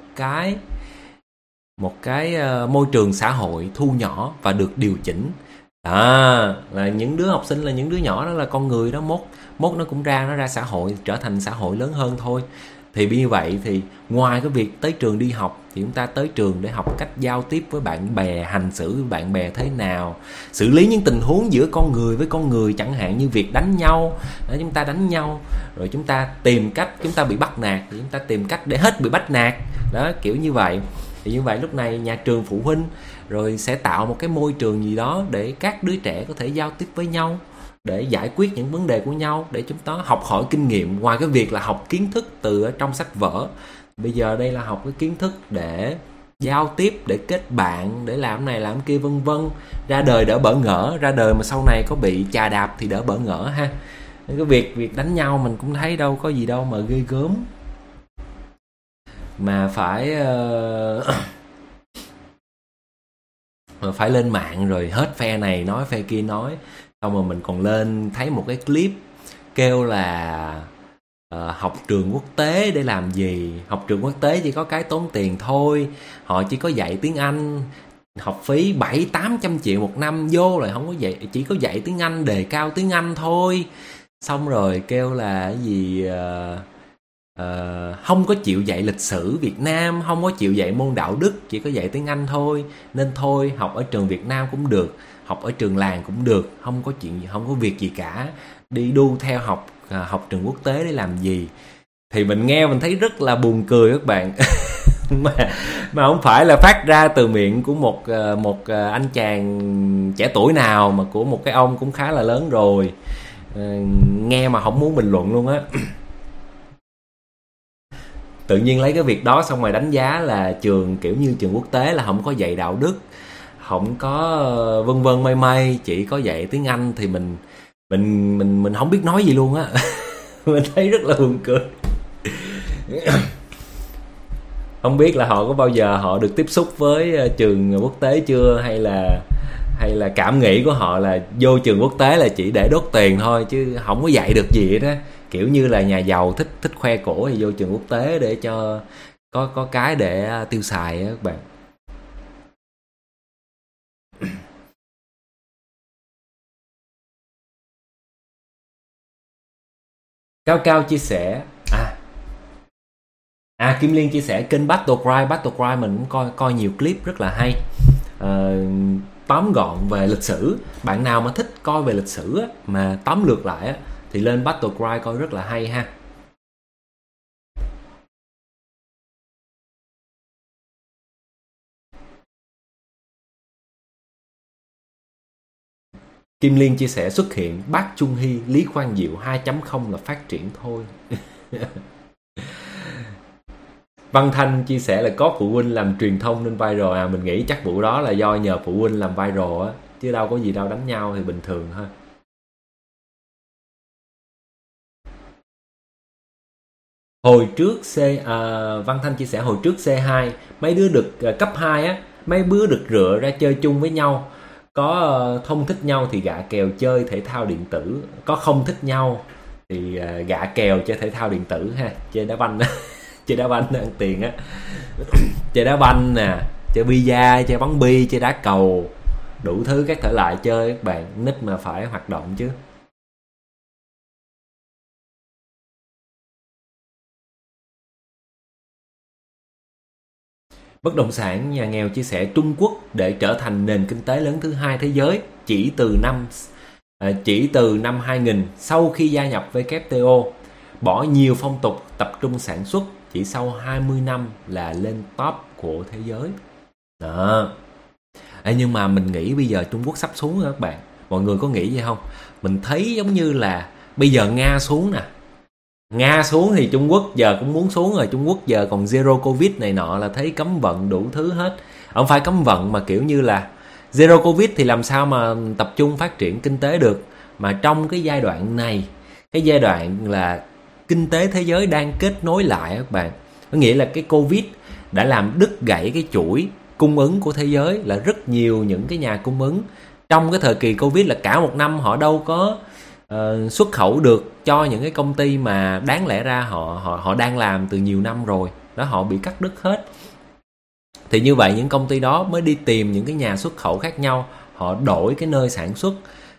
cái môi trường xã hội thu nhỏ và được điều chỉnh. Là những đứa học sinh là những đứa nhỏ, đó là con người đó, mốt nó cũng ra xã hội, trở thành xã hội lớn hơn thôi. Thì như vậy thì ngoài cái việc tới trường đi học thì chúng ta tới trường để học cách giao tiếp với bạn bè, hành xử với bạn bè thế nào, xử lý những tình huống giữa con người với con người, chẳng hạn như việc đánh nhau. Chúng ta đánh nhau rồi chúng ta tìm cách, chúng ta bị bắt nạt thì chúng ta tìm cách để hết bị bắt nạt đó, kiểu như vậy. Thì như vậy lúc này nhà trường, phụ huynh rồi sẽ tạo một cái môi trường gì đó để các đứa trẻ có thể giao tiếp với nhau, để giải quyết những vấn đề của nhau, để chúng ta học hỏi kinh nghiệm. Ngoài cái việc là học kiến thức từ ở trong sách vở, bây giờ đây là học cái kiến thức để giao tiếp, để kết bạn, để làm này làm kia vân vân. Ra đời đỡ bỡ ngỡ, ra đời mà sau này có bị chà đạp thì đỡ bỡ ngỡ ha. Cái việc đánh nhau mình cũng thấy đâu có gì đâu mà ghê gớm, mà phải mà phải lên mạng rồi hết phe này nói phe kia nói. Xong rồi mình còn lên thấy một cái clip kêu là học trường quốc tế để làm gì? Học trường quốc tế chỉ có cái tốn tiền thôi, họ chỉ có dạy tiếng Anh, học phí 700-800 triệu một năm, vô lại không có dạy, chỉ có dạy tiếng Anh, đề cao tiếng Anh thôi. Xong rồi kêu là cái gì không có chịu dạy lịch sử Việt Nam, không có chịu dạy môn đạo đức, chỉ có dạy tiếng Anh thôi. Nên thôi, học ở trường Việt Nam cũng được, học ở trường làng cũng được, không có chuyện gì, không có việc gì cả. Đi đu theo học trường quốc tế để làm gì? Thì mình nghe mình thấy rất là buồn cười các bạn. mà không phải là phát ra từ miệng của một anh chàng trẻ tuổi nào, mà của một cái ông cũng khá là lớn rồi. Nghe mà không muốn bình luận luôn á. Tự nhiên lấy cái việc đó xong rồi đánh giá là trường kiểu như trường quốc tế là không có dạy đạo đức, không có vân vân mây, chỉ có dạy tiếng Anh. Thì mình không biết nói gì luôn á. Mình thấy rất là buồn cười. Không biết là họ có bao giờ họ được tiếp xúc với trường quốc tế chưa, hay là cảm nghĩ của họ là vô trường quốc tế là chỉ để đốt tiền thôi chứ không có dạy được gì hết đó. Kiểu như là nhà giàu thích khoe cổ thì vô trường quốc tế để cho có cái để tiêu xài á các bạn. Cao chia sẻ Kim Liên chia sẻ kênh Battlecry mình cũng coi nhiều clip rất là hay, tóm gọn về lịch sử. Bạn nào mà thích coi về lịch sử á, mà tóm lược lại á, thì lên Battlecry coi rất là hay ha. Kim Liên chia sẻ xuất hiện Bác Chung Hy, Lý Quang Diệu 2.0 là phát triển thôi. Văn Thanh chia sẻ là có phụ huynh làm truyền thông nên viral. Mình nghĩ chắc vụ đó là do nhờ phụ huynh làm viral á, chứ đâu có gì đâu, đánh nhau thì bình thường thôi. Hồi trước Văn Thanh chia sẻ hồi trước C2 mấy đứa được cấp 2 á, mấy đứa được rựa ra chơi chung với nhau, không thích nhau thì gạ kèo chơi thể thao điện tử, có không thích nhau thì gạ kèo chơi thể thao điện tử ha, chơi đá banh chơi đá banh ăn tiền á, chơi đá banh nè, chơi bida, chơi bắn bi, chơi đá cầu, đủ thứ các thể loại chơi các bạn, nít mà phải hoạt động chứ. Bất động sản nhà nghèo chia sẻ Trung Quốc để trở thành nền kinh tế lớn thứ hai thế giới chỉ từ năm 2000, sau khi gia nhập WTO, bỏ nhiều phong tục, tập trung sản xuất, chỉ sau 20 năm là lên top của thế giới. Đó. Nhưng mà mình nghĩ bây giờ Trung Quốc sắp xuống rồi các bạn. Mọi người có nghĩ vậy không? Mình thấy giống như là bây giờ Nga xuống nè. Nga xuống thì Trung Quốc giờ cũng muốn xuống rồi. Trung Quốc giờ còn zero covid này nọ là thấy cấm vận đủ thứ hết. Không phải cấm vận mà kiểu như là zero covid thì làm sao mà tập trung phát triển kinh tế được. Mà trong cái giai đoạn này, cái giai đoạn là kinh tế thế giới đang kết nối lại các bạn. Có nghĩa là cái covid đã làm đứt gãy cái chuỗi cung ứng của thế giới, là rất nhiều những cái nhà cung ứng trong cái thời kỳ covid là cả một năm họ đâu có xuất khẩu được cho những cái công ty mà đáng lẽ ra họ đang làm từ nhiều năm rồi đó, họ bị cắt đứt hết. Thì như vậy những công ty đó mới đi tìm những cái nhà xuất khẩu khác nhau, họ đổi cái nơi sản xuất.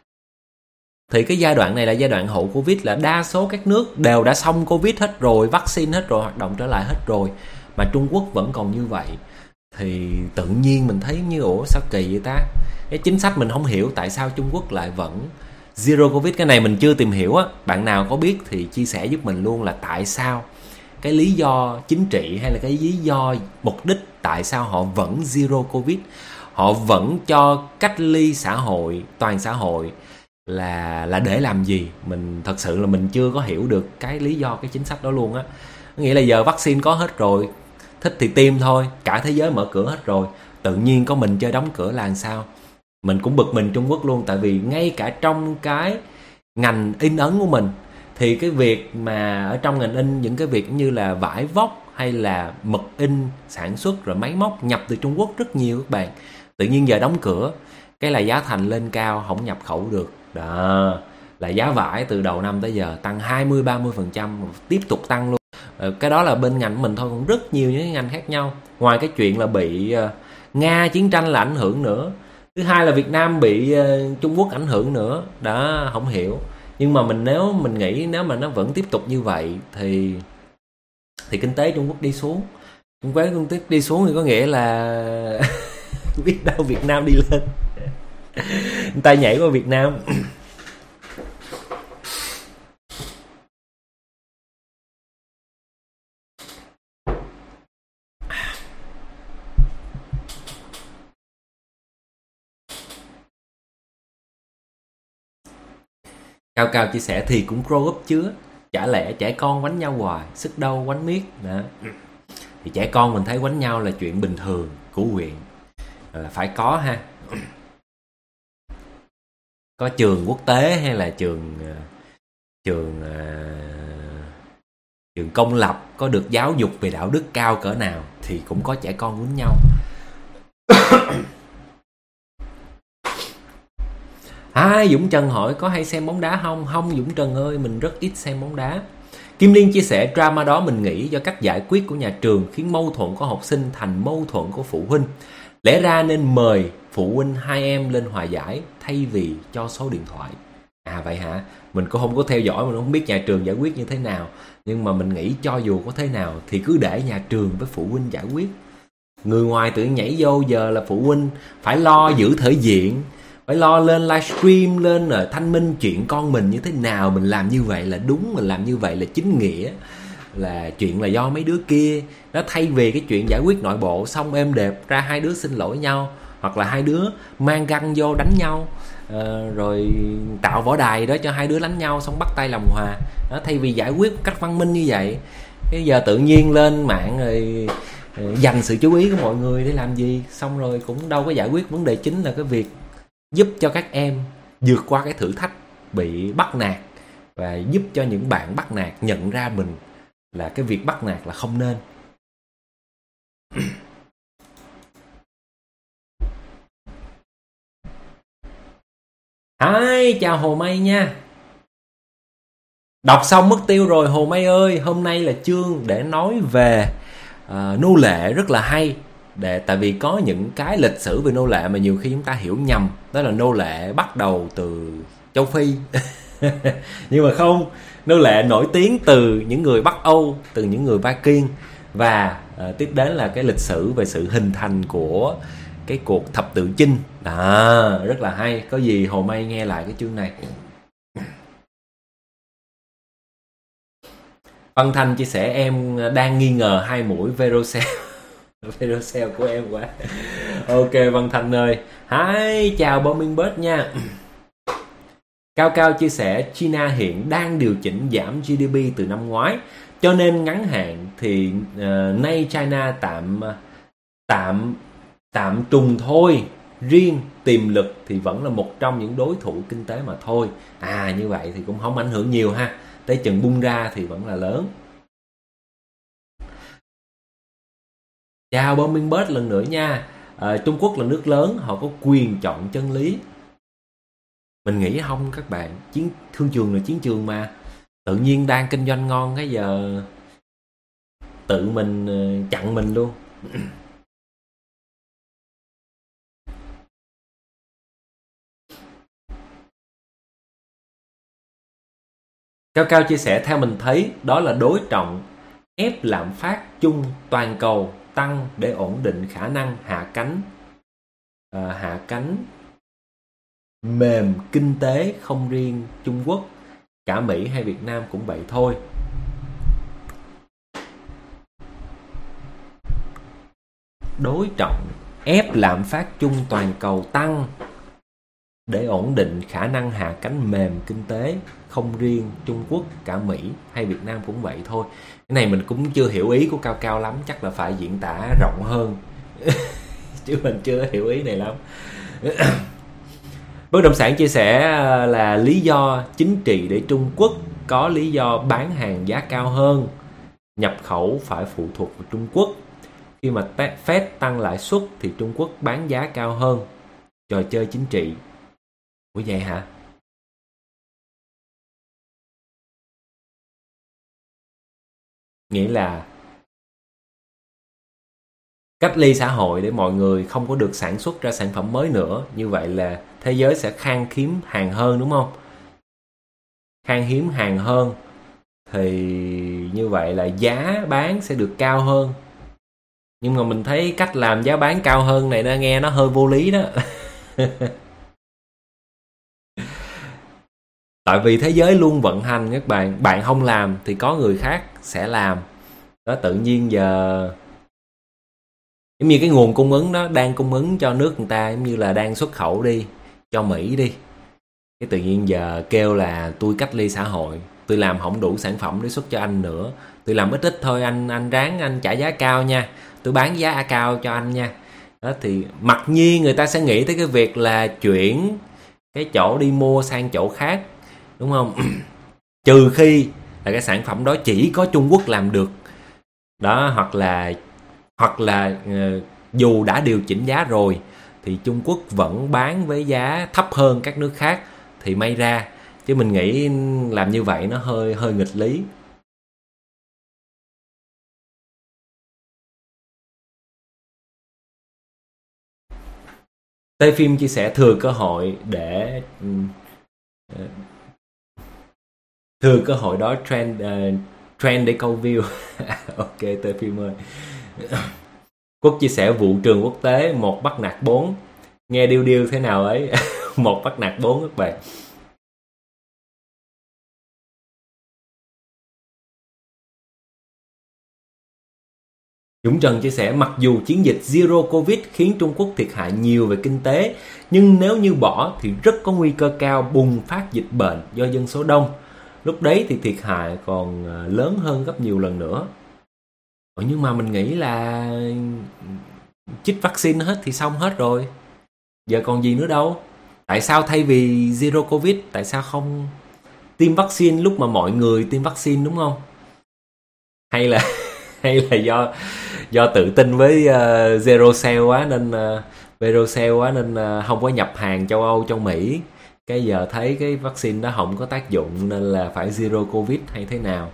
Thì cái giai đoạn này là giai đoạn hậu Covid, là đa số các nước đều đã xong Covid hết rồi, vaccine hết rồi, hoạt động trở lại hết rồi, mà Trung Quốc vẫn còn như vậy. Thì tự nhiên mình thấy như ủa sao kỳ vậy ta. Cái chính sách mình không hiểu tại sao Trung Quốc lại vẫn zero Covid. Cái này mình chưa tìm hiểu á. Bạn nào có biết thì chia sẻ giúp mình luôn là tại sao, cái lý do chính trị hay là cái lý do mục đích tại sao họ vẫn zero Covid, họ vẫn cho cách ly xã hội, toàn xã hội là để làm gì. Mình thật sự là mình chưa có hiểu được cái lý do, cái chính sách đó luôn á. Nghĩa là giờ vaccine có hết rồi, thích thì tiêm thôi, cả thế giới mở cửa hết rồi, tự nhiên có mình chơi đóng cửa là làm sao. Mình cũng bực mình Trung Quốc luôn, tại vì ngay cả trong cái ngành in ấn của mình thì cái việc mà ở trong ngành in, những cái việc như là vải vóc hay là mực in sản xuất rồi máy móc nhập từ Trung Quốc rất nhiều các bạn. Tự nhiên giờ đóng cửa cái là giá thành lên cao, không nhập khẩu được. Đó, là giá vải từ đầu năm tới giờ tăng 20-30%, tiếp tục tăng luôn. Cái đó là bên ngành của mình thôi, cũng rất nhiều những ngành khác nhau. Ngoài cái chuyện là bị Nga chiến tranh là ảnh hưởng nữa, thứ hai là Việt Nam bị Trung Quốc ảnh hưởng nữa. Đó, không hiểu. Nhưng mà nếu mình nghĩ nếu mà nó vẫn tiếp tục như vậy thì kinh tế Trung Quốc đi xuống. Kinh tế đi xuống thì có nghĩa là biết đâu Việt Nam đi lên. Người ta nhảy qua Việt Nam. Cao Cao chia sẻ thì cũng grow up chứa, chả lẽ trẻ con quánh nhau hoài, sức đâu quánh miết. Đó. Thì trẻ con mình thấy quánh nhau là chuyện bình thường của huyện, là phải có ha. Có trường quốc tế hay là trường công lập, có được giáo dục về đạo đức cao cỡ nào thì cũng có trẻ con quýnh nhau. Dũng Trần hỏi có hay xem bóng đá không? Không Dũng Trần ơi, mình rất ít xem bóng đá. Kim Liên chia sẻ drama đó mình nghĩ do cách giải quyết của nhà trường khiến mâu thuẫn của học sinh thành mâu thuẫn của phụ huynh. Lẽ ra nên mời phụ huynh hai em lên hòa giải thay vì cho số điện thoại. Vậy hả? Mình cũng không có theo dõi, mình không biết nhà trường giải quyết như thế nào. Nhưng mà mình nghĩ cho dù có thế nào thì cứ để nhà trường với phụ huynh giải quyết. Người ngoài tự nhảy vô, giờ là phụ huynh phải lo giữ thể diện, phải lo lên livestream, lên thanh minh chuyện con mình như thế nào, mình làm như vậy là đúng, mình làm như vậy là chính nghĩa, là chuyện là do mấy đứa kia đó. Thay vì cái chuyện giải quyết nội bộ xong êm đẹp ra hai đứa xin lỗi nhau, hoặc là hai đứa mang găng vô đánh nhau, rồi tạo võ đài đó cho hai đứa đánh nhau xong bắt tay làm hòa đó. Thay vì giải quyết một cách văn minh như vậy, cái giờ tự nhiên lên mạng rồi dành sự chú ý của mọi người để làm gì, xong rồi cũng đâu có giải quyết vấn đề chính là cái việc giúp cho các em vượt qua cái thử thách bị bắt nạt, và giúp cho những bạn bắt nạt nhận ra mình là cái việc bắt nạt là không nên. Hi, chào Hồ Mây nha. Đọc xong mất tiêu rồi Hồ Mây ơi. Hôm nay là chương để nói về nô lệ rất là hay. Tại vì có những cái lịch sử về nô lệ mà nhiều khi chúng ta hiểu nhầm. Đó là nô lệ bắt đầu từ châu Phi. Nhưng mà không, nô lệ nổi tiếng từ những người Bắc Âu, từ những người Viking. Và tiếp đến là cái lịch sử về sự hình thành của cái cuộc thập tự chinh. Rất là hay. Có gì Hồ Mây nghe lại cái chương này. Văn Thanh chia sẻ em đang nghi ngờ 2 mũi Verocell. Verocell của em quá. Ok Văn Thanh ơi. Hi, chào Bombing Bird nha. Cao Cao chia sẻ China hiện đang điều chỉnh giảm GDP từ năm ngoái, cho nên ngắn hạn thì nay China tạm trùng thôi, riêng tiềm lực thì vẫn là một trong những đối thủ kinh tế mà thôi. Như vậy thì cũng không ảnh hưởng nhiều ha, tới chừng bung ra thì vẫn là lớn. Chào Bombing Bird lần nữa nha. Trung Quốc là nước lớn, họ có quyền chọn chân lý. Mình nghĩ không các bạn, thương trường là chiến trường mà. Tự nhiên đang kinh doanh ngon cái giờ tự mình chặn mình luôn. Cao Cao chia sẻ theo mình thấy đó là đối trọng ép lạm phát chung toàn cầu tăng để ổn định khả năng hạ cánh mềm kinh tế, không riêng Trung Quốc, cả Mỹ hay Việt Nam cũng vậy thôi. Đối trọng ép lạm phát chung toàn cầu tăng để ổn định khả năng hạ cánh mềm kinh tế, không riêng Trung Quốc, cả Mỹ hay Việt Nam cũng vậy thôi. Cái này mình cũng chưa hiểu ý của Cao Cao lắm, chắc là phải diễn tả rộng hơn. Chứ mình chưa hiểu ý này lắm. Bất động sản chia sẻ là lý do chính trị để Trung Quốc có lý do bán hàng giá cao hơn. Nhập khẩu phải phụ thuộc vào Trung Quốc. Khi mà Fed tăng lãi suất thì Trung Quốc bán giá cao hơn. Trò chơi chính trị. Ủa vậy hả? Nghĩa là cách ly xã hội để mọi người không có được sản xuất ra sản phẩm mới nữa. Như vậy là thế giới sẽ khan hiếm hàng hơn đúng không? Khan hiếm hàng hơn thì như vậy là giá bán sẽ được cao hơn. Nhưng mà mình thấy cách làm giá bán cao hơn này nghe nó hơi vô lý đó. Tại vì thế giới luôn vận hành các bạn. Bạn không làm thì có người khác sẽ làm. Đó, tự nhiên giờ giống như cái nguồn cung ứng đó đang cung ứng cho nước người ta, giống như là đang xuất khẩu đi cho Mỹ đi, cái tự nhiên giờ kêu là tôi cách ly xã hội, tôi làm không đủ sản phẩm để xuất cho anh nữa, tôi làm ít ít thôi, anh ráng anh trả giá cao nha, tôi bán giá cao cho anh nha. Đó thì mặc nhiên người ta sẽ nghĩ tới cái việc là chuyển cái chỗ đi mua sang chỗ khác, đúng không? Trừ khi là cái sản phẩm đó chỉ có Trung Quốc làm được đó, hoặc là dù đã điều chỉnh giá rồi thì Trung Quốc vẫn bán với giá thấp hơn các nước khác thì may ra, chứ mình nghĩ làm như vậy nó hơi nghịch lý. Tây Phim chia sẻ thừa cơ hội đó trend để câu view. Ok Tây Phim ơi. Quốc chia sẻ vụ trường quốc tế 1 bắt nạt 4. Nghe điêu thế nào ấy. 1 bắt nạt 4 các bạn. Dũng Trần chia sẻ mặc dù chiến dịch Zero Covid khiến Trung Quốc thiệt hại nhiều về kinh tế, nhưng nếu như bỏ thì rất có nguy cơ cao bùng phát dịch bệnh do dân số đông. Lúc đấy thì thiệt hại còn lớn hơn gấp nhiều lần nữa. Nhưng mà mình nghĩ là chích vaccine hết thì xong hết rồi. Giờ còn gì nữa đâu. Tại sao thay vì Zero Covid, tại sao không tiêm vaccine lúc mà mọi người tiêm vaccine, đúng không? Hay là do tự tin với Zero Cell quá nên không có nhập hàng châu Âu, châu Mỹ, cái giờ thấy cái vaccine đó không có tác dụng nên là phải zero covid hay thế nào.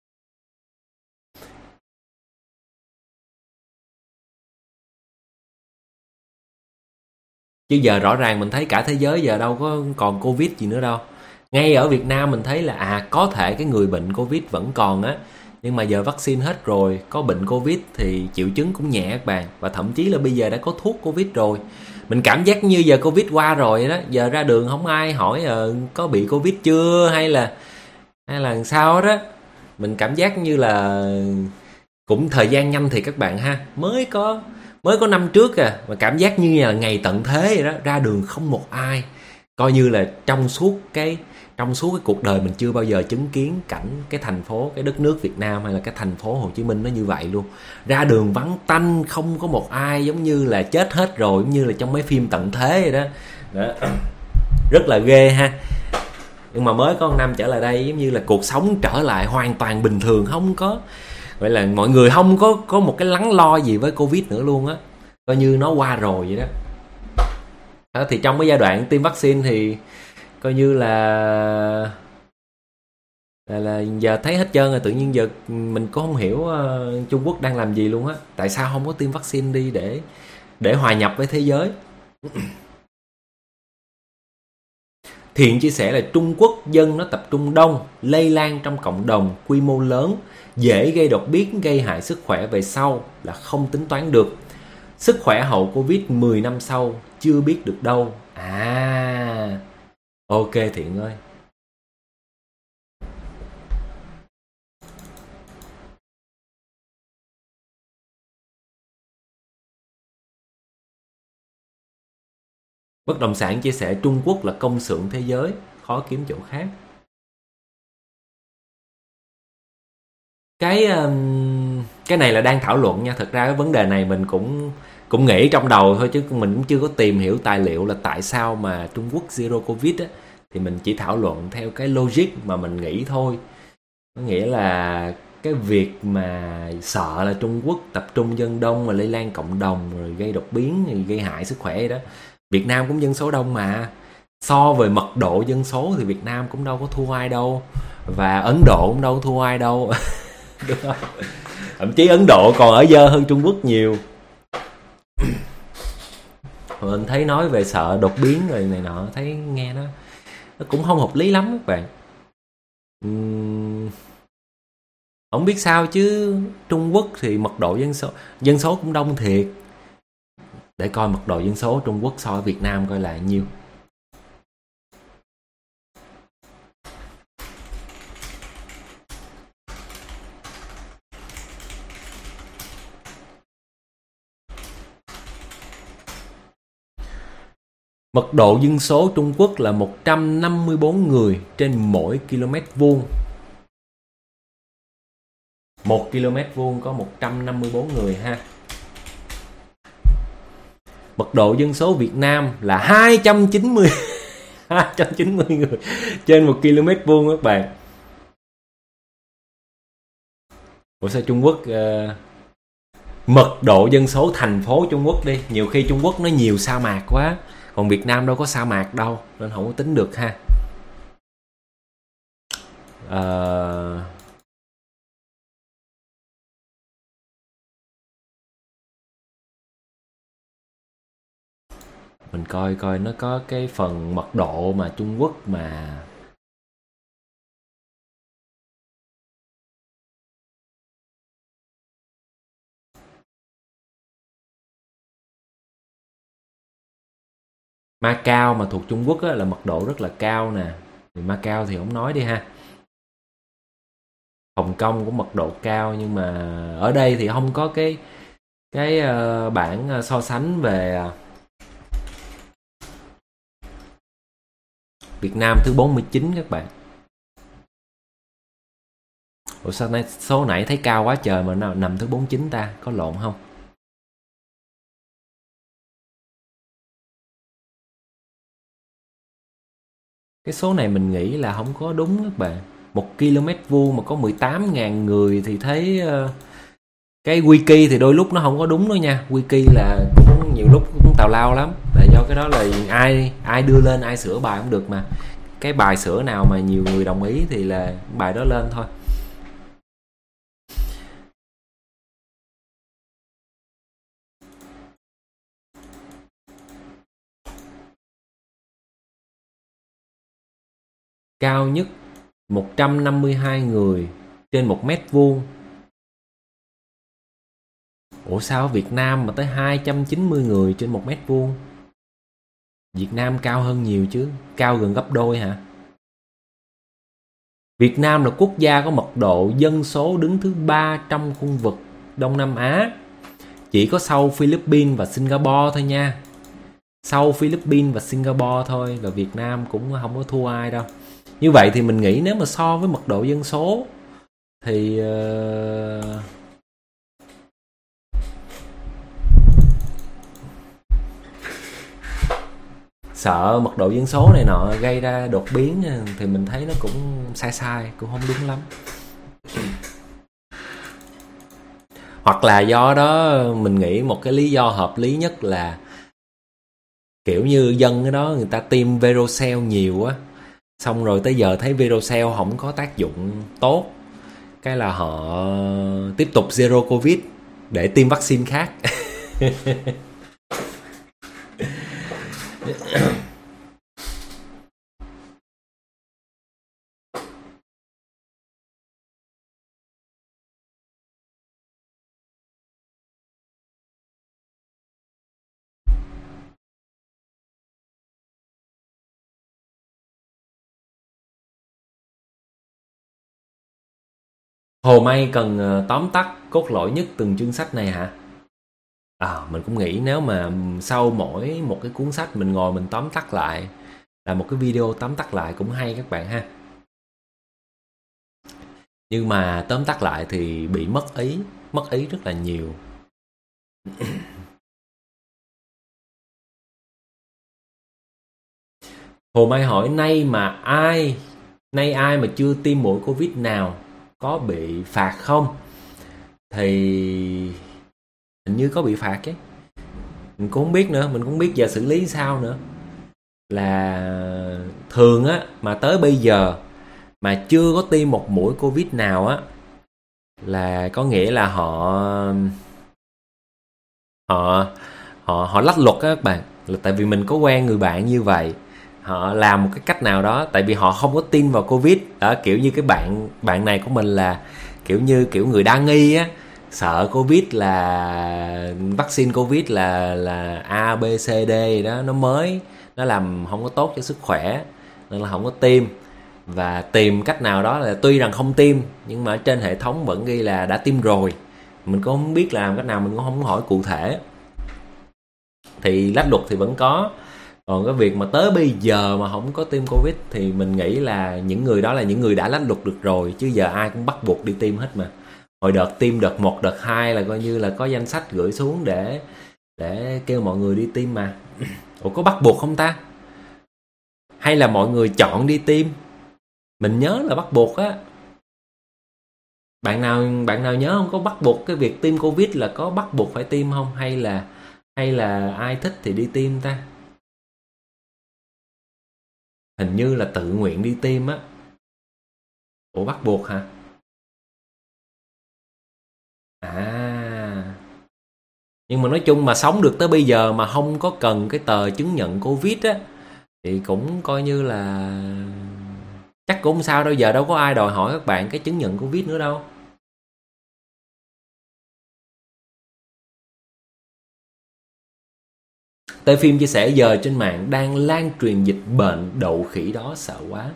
Chứ giờ rõ ràng mình thấy cả thế giới giờ đâu có còn covid gì nữa đâu. Ngay ở Việt Nam mình thấy là có thể cái người bệnh covid vẫn còn á, nhưng mà giờ vaccine hết rồi, có bệnh covid thì triệu chứng cũng nhẹ các bạn, và thậm chí là bây giờ đã có thuốc covid rồi. Mình cảm giác như giờ covid qua rồi đó, giờ ra đường không ai hỏi có bị covid chưa hay là sao đó. Mình cảm giác như là cũng thời gian nhanh thì các bạn ha, mới có năm trước mà cảm giác như là ngày tận thế vậy đó, ra đường không một ai, coi như là trong suốt cái cuộc đời mình chưa bao giờ chứng kiến cảnh cái thành phố, cái đất nước Việt Nam hay là cái thành phố Hồ Chí Minh nó như vậy luôn. Ra đường vắng tanh, không có một ai, giống như là chết hết rồi, giống như là trong mấy phim tận thế vậy đó. Rất là ghê ha. Nhưng mà mới có 1 năm trở lại đây, giống như là cuộc sống trở lại hoàn toàn bình thường, không có, vậy là mọi người không có một cái lắng lo gì với Covid nữa luôn á, coi như nó qua rồi vậy đó. Thì trong cái giai đoạn tiêm vaccine thì coi như là giờ thấy hết trơn rồi. Tự nhiên giờ mình cũng không hiểu Trung Quốc đang làm gì luôn á, tại sao không có tiêm vaccine đi để hòa nhập với thế giới. Thiện chia sẻ là Trung Quốc dân nó tập trung đông, lây lan trong cộng đồng, quy mô lớn, dễ gây đột biến, gây hại sức khỏe về sau là không tính toán được. Sức khỏe hậu Covid 10 năm sau chưa biết được đâu. Ok Thiện ơi. Bất động sản chia sẻ Trung Quốc là công xưởng thế giới, khó kiếm chỗ khác. Cái này là đang thảo luận nha. Thật ra cái vấn đề này mình cũng nghĩ trong đầu thôi, chứ mình cũng chưa có tìm hiểu tài liệu là tại sao mà Trung Quốc zero covid á. Thì mình chỉ thảo luận theo cái logic mà mình nghĩ thôi. Có nghĩa là cái việc mà sợ là Trung Quốc tập trung dân đông mà lây lan cộng đồng rồi gây đột biến, rồi gây hại sức khỏe đó. Việt Nam cũng dân số đông mà, so về mật độ dân số thì Việt Nam cũng đâu có thua ai đâu, và Ấn Độ cũng đâu có thua ai đâu. Đúng không? Thậm chí Ấn Độ còn ở dơ hơn Trung Quốc nhiều. Mình thấy nói về sợ đột biến rồi này nọ, thấy nghe nó cũng không hợp lý lắm các bạn. Không biết sao chứ Trung Quốc thì mật độ dân số cũng đông thiệt. Để coi mật độ dân số Trung Quốc so với Việt Nam coi là nhiêu. Mật độ dân số Trung Quốc là 154 người trên mỗi km vuông. 1 km vuông có 154 người ha. Mật độ dân số Việt Nam là 290 người trên 1 km vuông các bạn. Ủa sao Trung Quốc mật độ dân số thành phố Trung Quốc đi, nhiều khi Trung Quốc nó nhiều sa mạc quá, còn Việt Nam đâu có sa mạc đâu, nên không có tính được ha. Mình coi nó có cái phần mật độ mà Trung Quốc mà Macau mà thuộc Trung Quốc á, là mật độ rất là cao nè. Thì Macau thì không nói đi ha. Hồng Kông cũng mật độ cao, nhưng mà ở đây thì không có cái bảng so sánh về Việt Nam thứ 49 các bạn. Ủa sao số nãy thấy cao quá trời mà nào nằm thứ 49 ta, có lộn không? Cái số này mình nghĩ là không có đúng các bạn. 1 km vuông mà có 18.000 người thì thấy cái wiki thì đôi lúc nó không có đúng đâu nha. Wiki là cũng nhiều lúc cũng tào lao lắm. Tại do cái đó là ai đưa lên ai sửa bài cũng được mà. Cái bài sửa nào mà nhiều người đồng ý thì là bài đó lên thôi. Cao nhất 152 người trên 1 mét vuông. Ủa sao ở Việt Nam mà tới 290 người trên 1 mét vuông? Việt Nam cao hơn nhiều chứ, cao gần gấp đôi hả? Việt Nam là quốc gia có mật độ dân số đứng thứ 3 trong khu vực Đông Nam Á. Chỉ có sau Philippines và Singapore thôi nha. Sau Philippines và Singapore thôi là Việt Nam cũng không có thua ai đâu. Như vậy thì mình nghĩ nếu mà so với mật độ dân số thì sợ mật độ dân số này nọ gây ra đột biến thì mình thấy nó cũng sai, cũng không đúng lắm. Hoặc là do đó mình nghĩ một cái lý do hợp lý nhất là kiểu như dân cái đó người ta tiêm Verocell nhiều á, xong rồi tới giờ thấy Verocell không có tác dụng tốt, cái là họ tiếp tục zero Covid để tiêm vaccine khác. Hồ May cần tóm tắt cốt lõi nhất từng chương sách này hả? Mình cũng nghĩ nếu mà sau mỗi một cái cuốn sách mình ngồi mình tóm tắt lại, là một cái video tóm tắt lại cũng hay các bạn ha. Nhưng mà tóm tắt lại thì bị mất ý rất là nhiều. Hồ Mai hỏi nay ai mà chưa tiêm mũi Covid nào có bị phạt không? Thì hình như có bị phạt chứ. Mình cũng không biết nữa, mình cũng không biết giờ xử lý sao nữa. Là thường á mà tới bây giờ mà chưa có tiêm một mũi Covid nào á là có nghĩa là họ lách luật á các bạn. Là tại vì mình có quen người bạn như vậy, họ làm một cái cách nào đó, tại vì họ không có tin vào Covid đó, kiểu như cái bạn này của mình là kiểu người đa nghi á, sợ Covid là vaccine Covid là A B C D đó, nó mới, nó làm không có tốt cho sức khỏe nên là không có tiêm, và tìm cách nào đó là tuy rằng không tiêm nhưng mà trên hệ thống vẫn ghi là đã tiêm rồi. Mình cũng không biết làm cách nào, mình cũng không hỏi cụ thể. Thì lách luật thì vẫn có. Còn cái việc mà tới bây giờ mà không có tiêm Covid thì mình nghĩ là những người đó là những người đã lách luật được rồi, chứ giờ ai cũng bắt buộc đi tiêm hết mà. Hồi đợt tiêm đợt 1, đợt 2 là coi như là có danh sách gửi xuống để kêu mọi người đi tiêm mà. Ủa có bắt buộc không ta? Hay là mọi người chọn đi tiêm? Mình nhớ là bắt buộc á. Bạn nào nhớ không, có bắt buộc cái việc tiêm Covid là có bắt buộc phải tiêm không, hay là ai thích thì đi tiêm ta? Hình như là tự nguyện đi tiêm á. Ủa bắt buộc hả? Nhưng mà nói chung mà sống được tới bây giờ mà không có cần cái tờ chứng nhận Covid á thì cũng coi như là chắc cũng không sao đâu, giờ đâu có ai đòi hỏi các bạn cái chứng nhận Covid nữa đâu. Tê Phim chia sẻ giờ trên mạng đang lan truyền dịch bệnh đậu khỉ đó, sợ quá.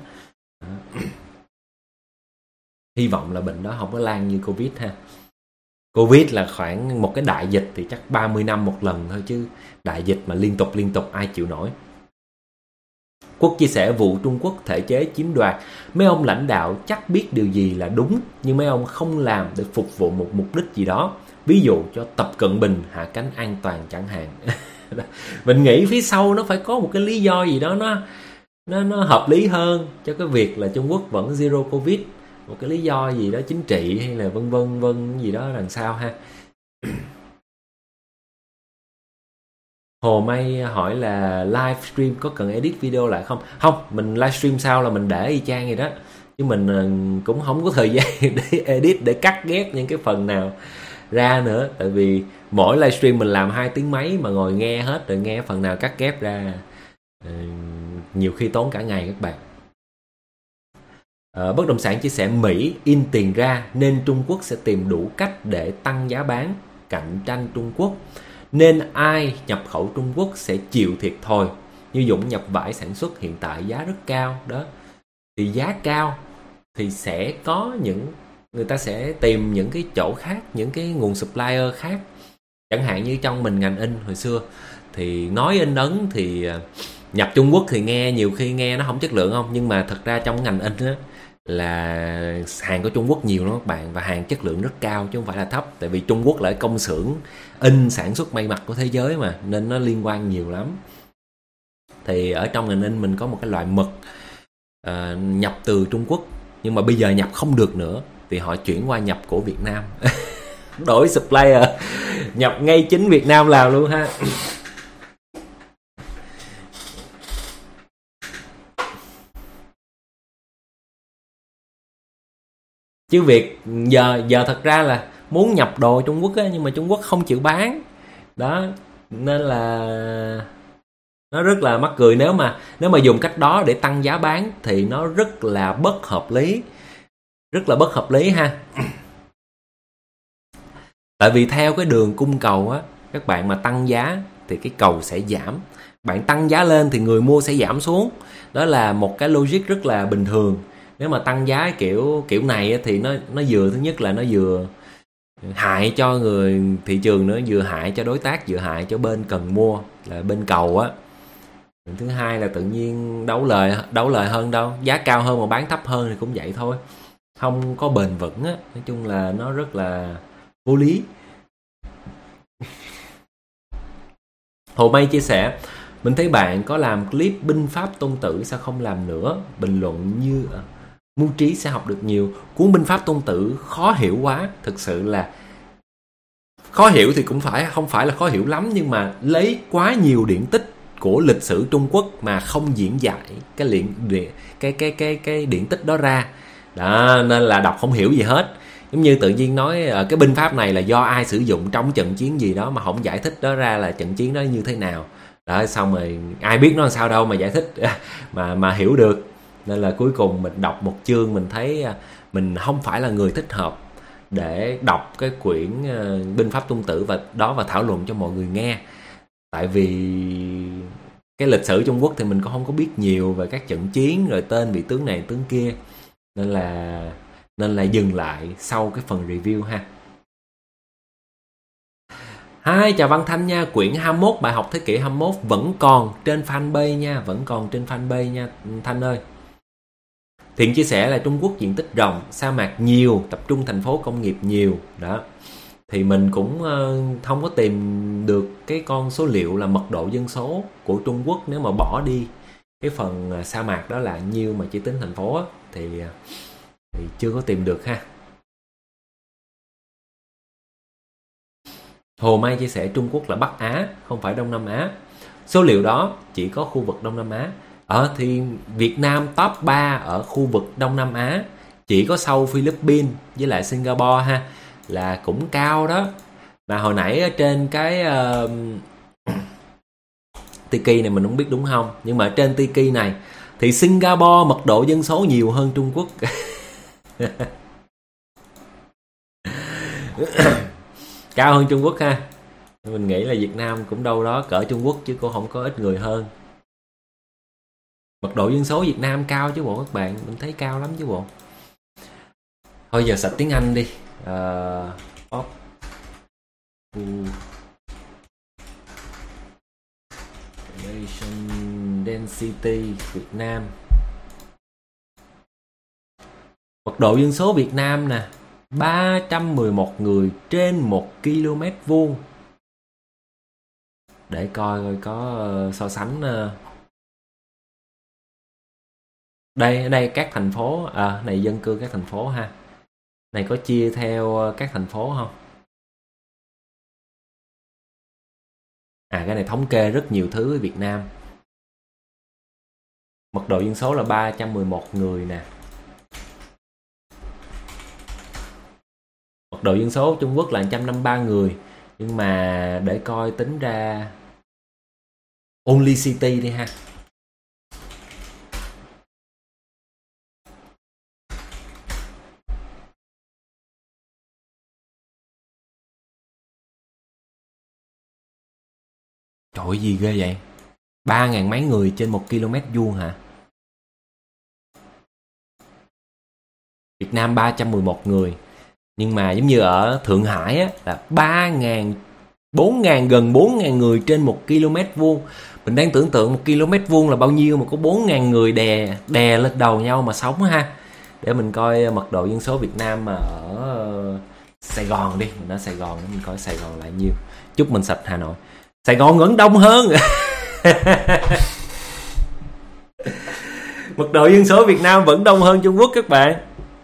Hy vọng là bệnh đó không có lan như Covid ha. Covid là khoảng một cái đại dịch thì chắc 30 năm một lần thôi, chứ đại dịch mà liên tục ai chịu nổi. Quốc chia sẻ vụ Trung Quốc thể chế chiếm đoạt, mấy ông lãnh đạo chắc biết điều gì là đúng nhưng mấy ông không làm để phục vụ một mục đích gì đó, ví dụ cho Tập Cận Bình hạ cánh an toàn chẳng hạn. Mình nghĩ phía sau nó phải có một cái lý do gì đó nó hợp lý hơn cho cái việc là Trung Quốc vẫn zero Covid, một cái lý do gì đó chính trị hay là vân gì đó đằng sau ha. Hồ May hỏi là livestream có cần edit video lại không? Không, mình livestream sau là mình để y chang vậy đó. Chứ mình cũng không có thời gian để edit, để cắt ghép những cái phần nào ra nữa. Tại vì mỗi livestream mình làm 2 tiếng mấy mà ngồi nghe hết, rồi nghe phần nào cắt ghép ra, nhiều khi tốn cả ngày các bạn. Bất động sản chia sẻ Mỹ in tiền ra nên Trung Quốc sẽ tìm đủ cách để tăng giá bán, cạnh tranh Trung Quốc. Nên ai nhập khẩu Trung Quốc sẽ chịu thiệt thôi. Như Dũng nhập vải sản xuất hiện tại giá rất cao đó. Thì giá cao thì sẽ có người ta sẽ tìm những cái chỗ khác, những cái nguồn supplier khác. Chẳng hạn như trong mình ngành in hồi xưa thì nói in ấn thì nhập Trung Quốc thì nhiều khi nghe nó không chất lượng không, nhưng mà thật ra trong ngành in á là hàng của Trung Quốc nhiều lắm các bạn, và hàng chất lượng rất cao chứ không phải là thấp. Tại vì Trung Quốc là công xưởng in sản xuất may mặc của thế giới mà, nên nó liên quan nhiều lắm. Thì ở trong ngành in mình có một cái loại mực nhập từ Trung Quốc, nhưng mà bây giờ nhập không được nữa thì họ chuyển qua nhập của Việt Nam. Đổi supplier, nhập ngay chính Việt Nam làm luôn ha. Chứ việc giờ thật ra là muốn nhập đồ Trung Quốc á, nhưng mà Trung Quốc không chịu bán đó, nên là nó rất là mắc cười. Nếu mà dùng cách đó để tăng giá bán thì nó rất là bất hợp lý ha. Tại vì theo cái đường cung cầu á, các bạn mà tăng giá thì cái cầu sẽ giảm, bạn tăng giá lên thì người mua sẽ giảm xuống. Đó là một cái logic rất là bình thường. Nếu mà tăng giá kiểu này thì nó vừa, thứ nhất là nó vừa hại cho người thị trường nữa, vừa hại cho đối tác, vừa hại cho bên cần mua là bên cầu á. Thứ hai là tự nhiên đấu lời hơn đâu, giá cao hơn mà bán thấp hơn thì cũng vậy thôi, không có bền vững á. Nói chung là nó rất là vô lý. Hồ May chia sẻ, mình thấy bạn có làm clip binh pháp Tôn Tử, sao không làm nữa? Bình luận như mưu trí sẽ học được nhiều. Cuốn binh pháp Tôn Tử khó hiểu quá, thực sự là khó hiểu thì cũng không phải là khó hiểu lắm, nhưng mà lấy quá nhiều điển tích của lịch sử Trung Quốc mà không diễn giải cái điển tích đó ra đó, nên là đọc không hiểu gì hết. Giống như tự nhiên nói cái binh pháp này là do ai sử dụng trong trận chiến gì đó mà không giải thích đó ra là trận chiến đó như thế nào đó, xong rồi ai biết nó làm sao đâu mà giải thích mà hiểu được. Nên là cuối cùng mình đọc một chương mình thấy mình không phải là người thích hợp để đọc cái quyển binh pháp Tôn Tử và thảo luận cho mọi người nghe. Tại vì cái lịch sử Trung Quốc thì mình cũng không có biết nhiều về các trận chiến rồi tên vị tướng này tướng kia, nên là dừng lại sau cái phần review ha. Hi, chào Văn Thanh nha. Quyển 21 bài học thế kỷ 21 vẫn còn trên fanpage nha, nha Thanh ơi. Thiện chia sẻ là Trung Quốc diện tích rộng, sa mạc nhiều, tập trung thành phố công nghiệp nhiều đó. Thì mình cũng không có tìm được cái con số liệu là mật độ dân số của Trung Quốc, nếu mà bỏ đi cái phần sa mạc đó là nhiêu mà chỉ tính thành phố á, thì chưa có tìm được ha. Hồ Mai chia sẻ Trung Quốc là Bắc Á, không phải Đông Nam Á. Số liệu đó chỉ có khu vực Đông Nam Á. Thì Việt Nam top 3 ở khu vực Đông Nam Á, chỉ có sau Philippines với lại Singapore ha, là cũng cao đó. Mà hồi nãy ở trên cái Tiki này mình không biết đúng không, nhưng mà trên Tiki này thì Singapore mật độ dân số nhiều hơn Trung Quốc. Cao hơn Trung Quốc ha. Mình nghĩ là Việt Nam cũng đâu đó cỡ Trung Quốc chứ cũng không có ít người hơn. Mật độ dân số Việt Nam cao chứ bộ các bạn, mình thấy cao lắm chứ bộ. Thôi giờ sạch tiếng Anh đi. Population density Việt Nam. Mật độ dân số Việt Nam nè, 311 người trên 1 km vuông. Để coi có so sánh. Đây các thành phố, này dân cư các thành phố ha. Này có chia theo các thành phố không? Cái này thống kê rất nhiều thứ ở Việt Nam. Mật độ dân số là 311 người nè. Mật độ dân số Trung Quốc là 153 người. Nhưng mà để coi tính ra Only City đi ha. Trời ơi, gì ghê vậy? 3.000 mấy người trên 1 km vuông hả? Việt Nam 311 người. Nhưng mà giống như ở Thượng Hải á, là 3.000, 4.000, gần 4.000 người trên 1 km vuông. Mình đang tưởng tượng 1 km vuông là bao nhiêu mà có 4.000 người đè lên đầu nhau mà sống ha. Để mình coi mật độ dân số Việt Nam mà ở Sài Gòn đi. Mình ở Sài Gòn, mình coi Sài Gòn là nhiêu. Chúc mình sạch Hà Nội. Sài Gòn vẫn đông hơn. Mật độ dân số Việt Nam vẫn đông hơn Trung Quốc các bạn.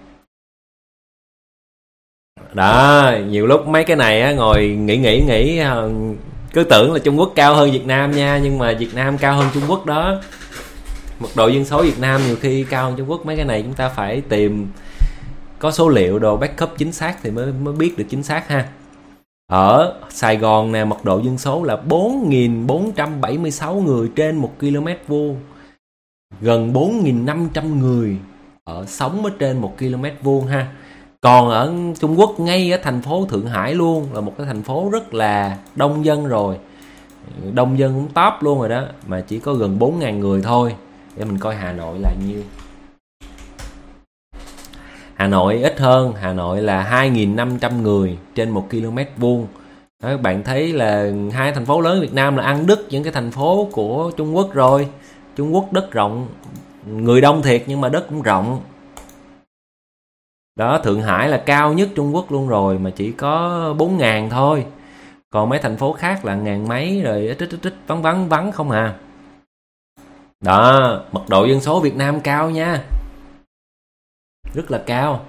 Đó, nhiều lúc mấy cái này á, ngồi nghĩ cứ tưởng là Trung Quốc cao hơn Việt Nam nha, nhưng mà Việt Nam cao hơn Trung Quốc đó. Mật độ dân số Việt Nam nhiều khi cao hơn Trung Quốc. Mấy cái này chúng ta phải tìm có số liệu đồ backup chính xác thì mới biết được chính xác ha. Ở Sài Gòn nè, mật độ dân số là 4.476 người trên 1 km vuông. Gần 4.500 người sống ở trên 1 km vuông ha. Còn ở Trung Quốc, ngay ở thành phố Thượng Hải luôn, là một cái thành phố rất là đông dân rồi. Đông dân cũng top luôn rồi đó, mà chỉ có gần 4.000 người thôi. Để mình coi Hà Nội là nhiêu. Hà Nội ít hơn, Hà Nội là 2.500 người trên 1 km vuông. Các bạn thấy là hai thành phố lớn Việt Nam là ăn đứt những cái thành phố của Trung Quốc rồi. Trung Quốc đất rộng, người đông thiệt nhưng mà đất cũng rộng. Đó, Thượng Hải là cao nhất Trung Quốc luôn rồi mà chỉ có 4.000 thôi. Còn mấy thành phố khác là ngàn mấy rồi ít vắng không à. Đó, mật độ dân số Việt Nam cao nha. Rất là cao.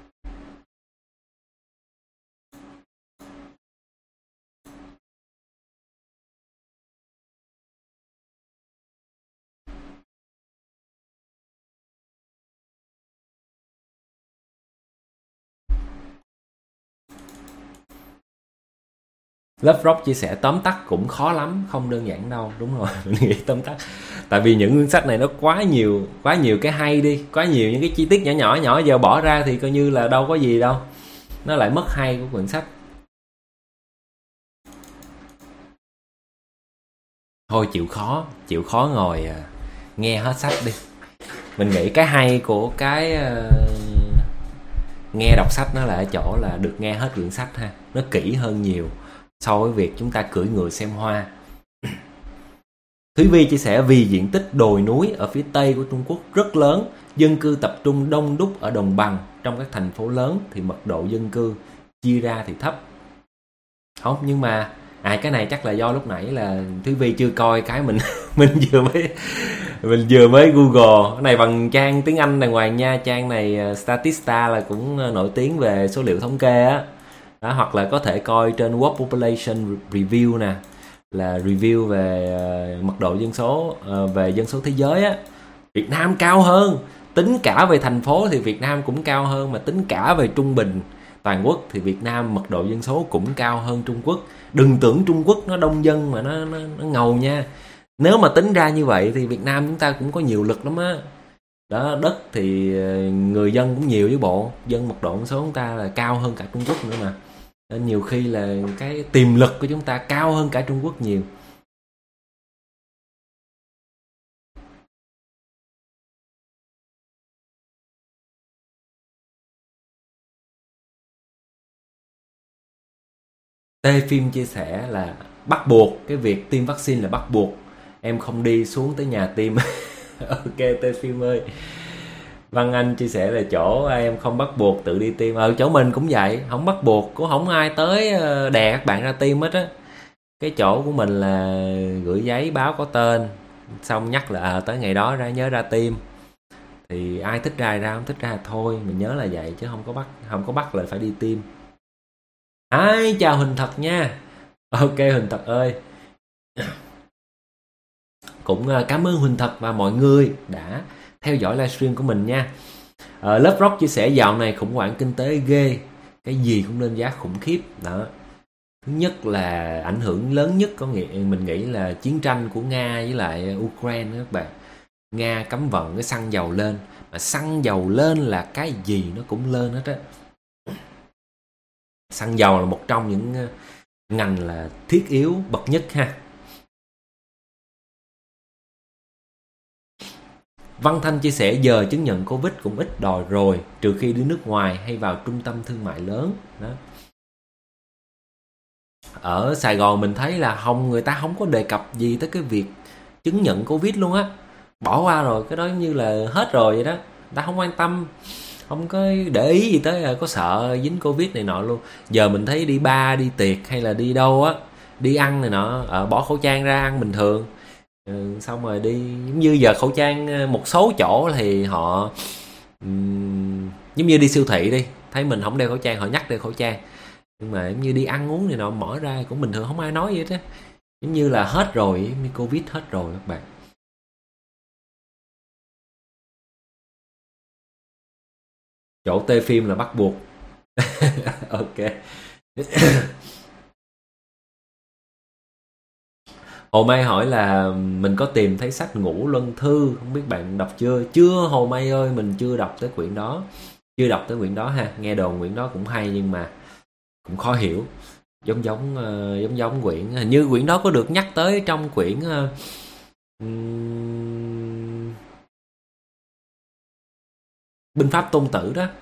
Lớp Rock chia sẻ tóm tắt cũng khó lắm, không đơn giản đâu. Đúng rồi, mình nghĩ tóm tắt. Tại vì những quyển sách này nó quá nhiều cái hay đi, quá nhiều những cái chi tiết nhỏ giờ bỏ ra thì coi như là đâu có gì đâu. Nó lại mất hay của quyển sách. Thôi chịu khó ngồi nghe hết sách đi. Mình nghĩ cái hay của cái nghe đọc sách nó là ở chỗ là được nghe hết quyển sách ha. Nó kỹ hơn nhiều so với việc chúng ta cưỡi ngựa xem hoa. Thúy Vi chia sẻ vì diện tích đồi núi ở phía tây của Trung Quốc rất lớn, dân cư tập trung đông đúc ở đồng bằng, trong các thành phố lớn thì mật độ dân cư chia ra thì thấp. Không, nhưng mà cái này chắc là do lúc nãy là Thúy Vi chưa coi cái mình vừa mới Google. Cái này bằng trang tiếng Anh đàng hoàng nha, trang này Statista là cũng nổi tiếng về số liệu thống kê á. Đó, hoặc là có thể coi trên World Population Review nè, là review về mật độ dân số, về dân số thế giới á. Việt Nam cao hơn, tính cả về thành phố thì Việt Nam cũng cao hơn, mà tính cả về trung bình toàn quốc thì Việt Nam mật độ dân số cũng cao hơn Trung Quốc. Đừng tưởng Trung Quốc nó đông dân mà nó ngầu nha. Nếu mà tính ra như vậy thì Việt Nam chúng ta cũng có nhiều lực lắm á. Đó, đất thì người dân cũng nhiều với bộ, dân mật độ dân số chúng ta là cao hơn cả Trung Quốc nữa mà. Nên nhiều khi là cái tiềm lực của chúng ta cao hơn cả Trung Quốc nhiều. Tê Phim chia sẻ là bắt buộc, cái việc tiêm vaccine là bắt buộc. Em không đi xuống tới nhà tiêm. Ok Tê Phim ơi. Văn Anh chia sẻ là chỗ em không bắt buộc tự đi tiêm. Chỗ mình cũng vậy, không bắt buộc, cũng không ai tới đè các bạn ra tiêm hết á. Cái chỗ của mình là gửi giấy báo có tên, xong nhắc là tới ngày đó nhớ ra tiêm. Thì ai thích ra, không thích ra thôi, mình nhớ là vậy chứ không có bắt là phải đi tiêm. Chào Huỳnh Thật nha. Ok Huỳnh Thật ơi, Cũng cảm ơn Huỳnh Thật và mọi người đã theo dõi livestream của mình nha. Lớp Rock chia sẻ dạo này khủng hoảng kinh tế ghê, cái gì cũng lên giá khủng khiếp đó. Thứ nhất là ảnh hưởng lớn nhất mình nghĩ là chiến tranh của Nga với lại Ukraine đó các bạn. Nga cấm vận cái xăng dầu lên, mà xăng dầu lên là cái gì nó cũng lên hết á. Xăng dầu là một trong những ngành là thiết yếu bậc nhất ha. Văn Thanh chia sẻ giờ chứng nhận Covid cũng ít đòi rồi, trừ khi đi nước ngoài hay vào trung tâm thương mại lớn đó. Ở Sài Gòn mình thấy là người ta không có đề cập gì tới cái việc chứng nhận Covid luôn á, bỏ qua rồi, cái đó như là hết rồi vậy đó, ta không quan tâm, không có để ý gì tới là có sợ dính Covid này nọ luôn. Giờ mình thấy đi bar, đi tiệc hay là đi đâu á, đi ăn này nọ, bỏ khẩu trang ra ăn bình thường. Xong rồi đi, giống như giờ khẩu trang một số chỗ thì họ giống như đi siêu thị đi, thấy mình không đeo khẩu trang họ nhắc đeo khẩu trang, nhưng mà giống như đi ăn uống này nọ mở ra cũng bình thường, không ai nói gì hết á, giống như là hết rồi, Covid hết rồi các bạn. Chỗ tê phim là bắt buộc. Ok. Hồ May hỏi là mình có tìm thấy sách Ngũ Luân Thư, không biết bạn đọc chưa? Chưa Hồ May ơi, mình chưa đọc tới quyển đó. Chưa đọc tới quyển đó ha, nghe đồn quyển đó cũng hay nhưng mà cũng khó hiểu. Giống quyển, hình như quyển đó có được nhắc tới trong quyển Binh pháp Tôn Tử đó.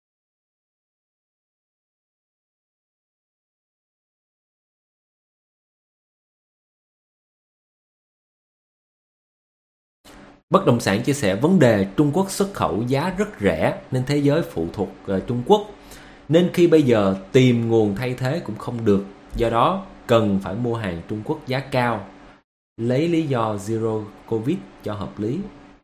Bất động sản chia sẻ vấn đề Trung Quốc xuất khẩu giá rất rẻ nên thế giới phụ thuộc Trung Quốc. Nên khi bây giờ tìm nguồn thay thế cũng không được. Do đó cần phải mua hàng Trung Quốc giá cao. Lấy lý do Zero Covid cho hợp lý.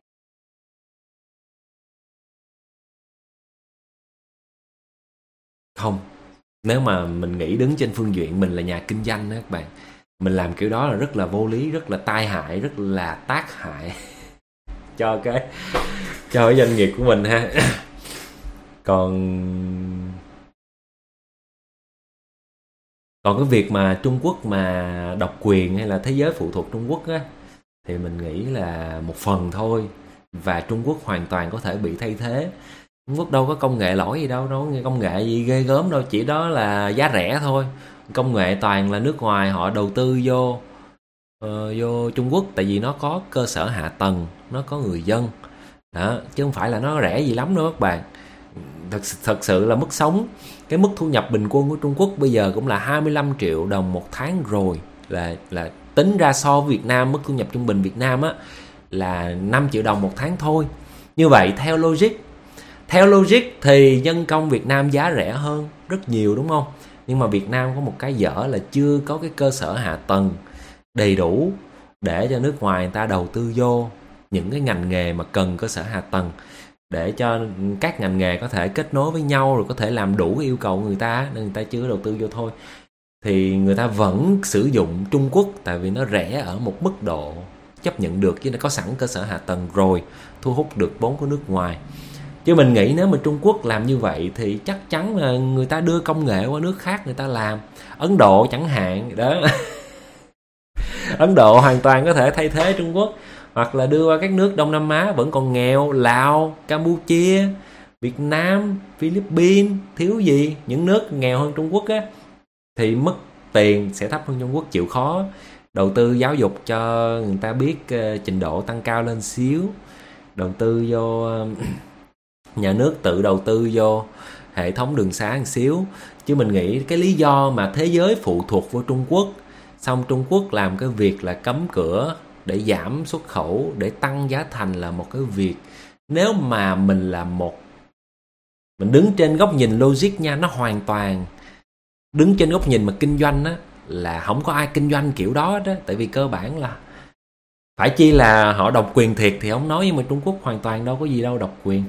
Không. Nếu mà mình nghĩ đứng trên phương diện mình là nhà kinh doanh đó các bạn, mình làm kiểu đó là rất là vô lý, rất là tai hại, rất là tác hại cho cái doanh nghiệp của mình ha. Còn cái việc mà Trung Quốc mà độc quyền hay là thế giới phụ thuộc Trung Quốc á, thì mình nghĩ là một phần thôi, và Trung Quốc hoàn toàn có thể bị thay thế. Trung Quốc đâu có công nghệ lỗi gì đâu, công nghệ gì ghê gớm đâu, chỉ đó là giá rẻ thôi. Công nghệ toàn là nước ngoài họ đầu tư vô Trung Quốc, tại vì nó có cơ sở hạ tầng, nó có người dân đó, chứ không phải là nó rẻ gì lắm đâu các bạn. Thật sự là mức sống, cái mức thu nhập bình quân của Trung Quốc bây giờ cũng là 25 triệu đồng một tháng rồi, là tính ra so với Việt Nam, mức thu nhập trung bình Việt Nam á là 5 triệu đồng một tháng thôi. Như vậy theo logic thì nhân công Việt Nam giá rẻ hơn rất nhiều, đúng không? Nhưng mà Việt Nam có một cái dở là chưa có cái cơ sở hạ tầng đầy đủ để cho nước ngoài người ta đầu tư vô những cái ngành nghề mà cần cơ sở hạ tầng, để cho các ngành nghề có thể kết nối với nhau rồi có thể làm đủ yêu cầu của người ta, nên người ta chưa đầu tư vô thôi. Thì người ta vẫn sử dụng Trung Quốc tại vì nó rẻ ở một mức độ chấp nhận được, chứ nó có sẵn cơ sở hạ tầng rồi, thu hút được vốn của nước ngoài. Chứ mình nghĩ nếu mà Trung Quốc làm như vậy thì chắc chắn là người ta đưa công nghệ qua nước khác người ta làm. Ấn Độ chẳng hạn đó. Ấn Độ hoàn toàn có thể thay thế Trung Quốc, hoặc là đưa qua các nước Đông Nam Á vẫn còn nghèo, Lào, Campuchia, Việt Nam, Philippines, thiếu gì, những nước nghèo hơn Trung Quốc á, thì mức tiền sẽ thấp hơn Trung Quốc, chịu khó đầu tư giáo dục cho người ta biết trình độ tăng cao lên xíu, đầu tư vô nhà nước tự đầu tư vô hệ thống đường xá một xíu. Chứ mình nghĩ cái lý do mà thế giới phụ thuộc vào Trung Quốc, xong Trung Quốc làm cái việc là cấm cửa để giảm xuất khẩu, để tăng giá thành là một cái việc, nếu mà mình đứng trên góc nhìn logic nha, nó hoàn toàn đứng trên góc nhìn mà kinh doanh á, là không có ai kinh doanh kiểu đó đó. Tại vì cơ bản là phải chi là họ độc quyền thiệt thì không nói, nhưng mà Trung Quốc hoàn toàn đâu có gì đâu độc quyền.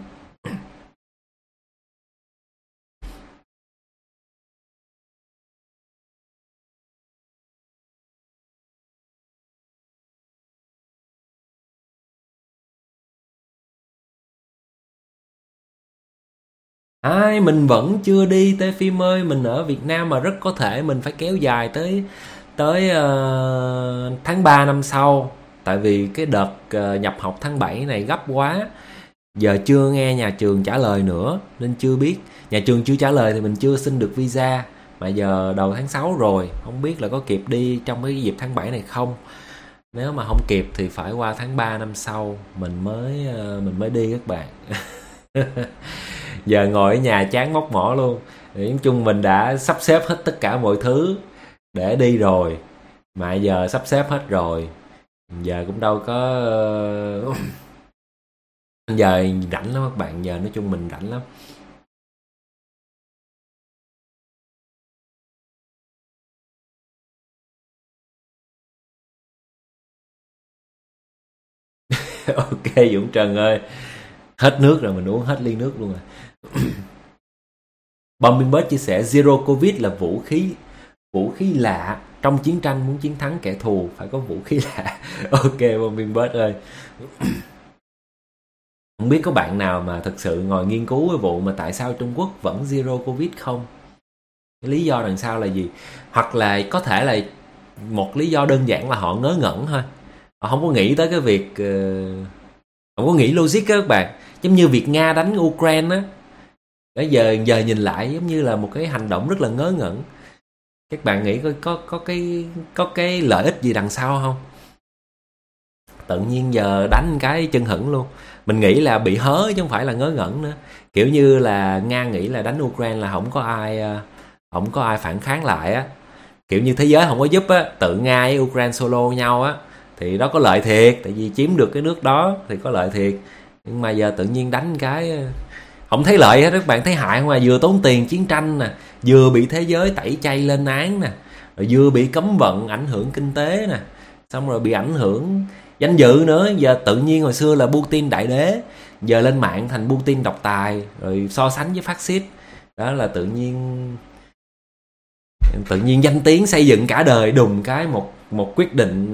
Mình vẫn chưa đi tới phim ơi, mình ở Việt Nam mà rất có thể mình phải kéo dài tới tới tháng 3 năm sau, tại vì cái đợt nhập học tháng 7 này gấp quá. Giờ chưa nghe nhà trường trả lời nữa nên chưa biết. Nhà trường chưa trả lời thì mình chưa xin được visa, mà giờ đầu tháng 6 rồi, không biết là có kịp đi trong cái dịp tháng 7 này không. Nếu mà không kịp thì phải qua tháng 3 năm sau mình mới đi các bạn. Giờ ngồi ở nhà chán móc mỏ luôn. Nói chung mình đã sắp xếp hết tất cả mọi thứ để đi rồi, mà giờ sắp xếp hết rồi, giờ cũng đâu có giờ rảnh lắm các bạn. Giờ nói chung mình rảnh lắm. Ok Dũng Trần ơi, hết nước rồi, mình uống hết ly nước luôn rồi. Bombing Bird chia sẻ Zero Covid là vũ khí lạ trong chiến tranh, muốn chiến thắng kẻ thù phải có vũ khí lạ. Ok Bombing Bird ơi. Không biết có bạn nào mà thực sự ngồi nghiên cứu cái vụ mà tại sao Trung Quốc vẫn Zero Covid không? Cái lý do đằng sau là gì? Hoặc là có thể là một lý do đơn giản là họ ngớ ngẩn thôi, họ không có nghĩ tới cái việc không có nghĩ logic á các bạn. Giống như việc Nga đánh Ukraine á, bây giờ nhìn lại giống như là một cái hành động rất là ngớ ngẩn. Các bạn nghĩ có cái lợi ích gì đằng sau không? Tự nhiên giờ đánh cái chân hững luôn. Mình nghĩ là bị hớ chứ không phải là ngớ ngẩn nữa. Kiểu như là Nga nghĩ là đánh Ukraine là không có ai phản kháng lại á, kiểu như thế giới không có giúp á, tự Nga với Ukraine solo nhau á, thì đó có lợi thiệt, tại vì chiếm được cái nước đó thì có lợi thiệt. Nhưng mà giờ tự nhiên đánh cái không thấy lợi hết, các bạn thấy hại không à? Vừa tốn tiền chiến tranh nè, vừa bị thế giới tẩy chay lên án nè, rồi vừa bị cấm vận ảnh hưởng kinh tế nè, xong rồi bị ảnh hưởng danh dự nữa. Giờ tự nhiên hồi xưa là Putin đại đế, giờ lên mạng thành Putin độc tài, rồi so sánh với phát xít. Đó là tự nhiên danh tiếng xây dựng cả đời đùng cái một quyết định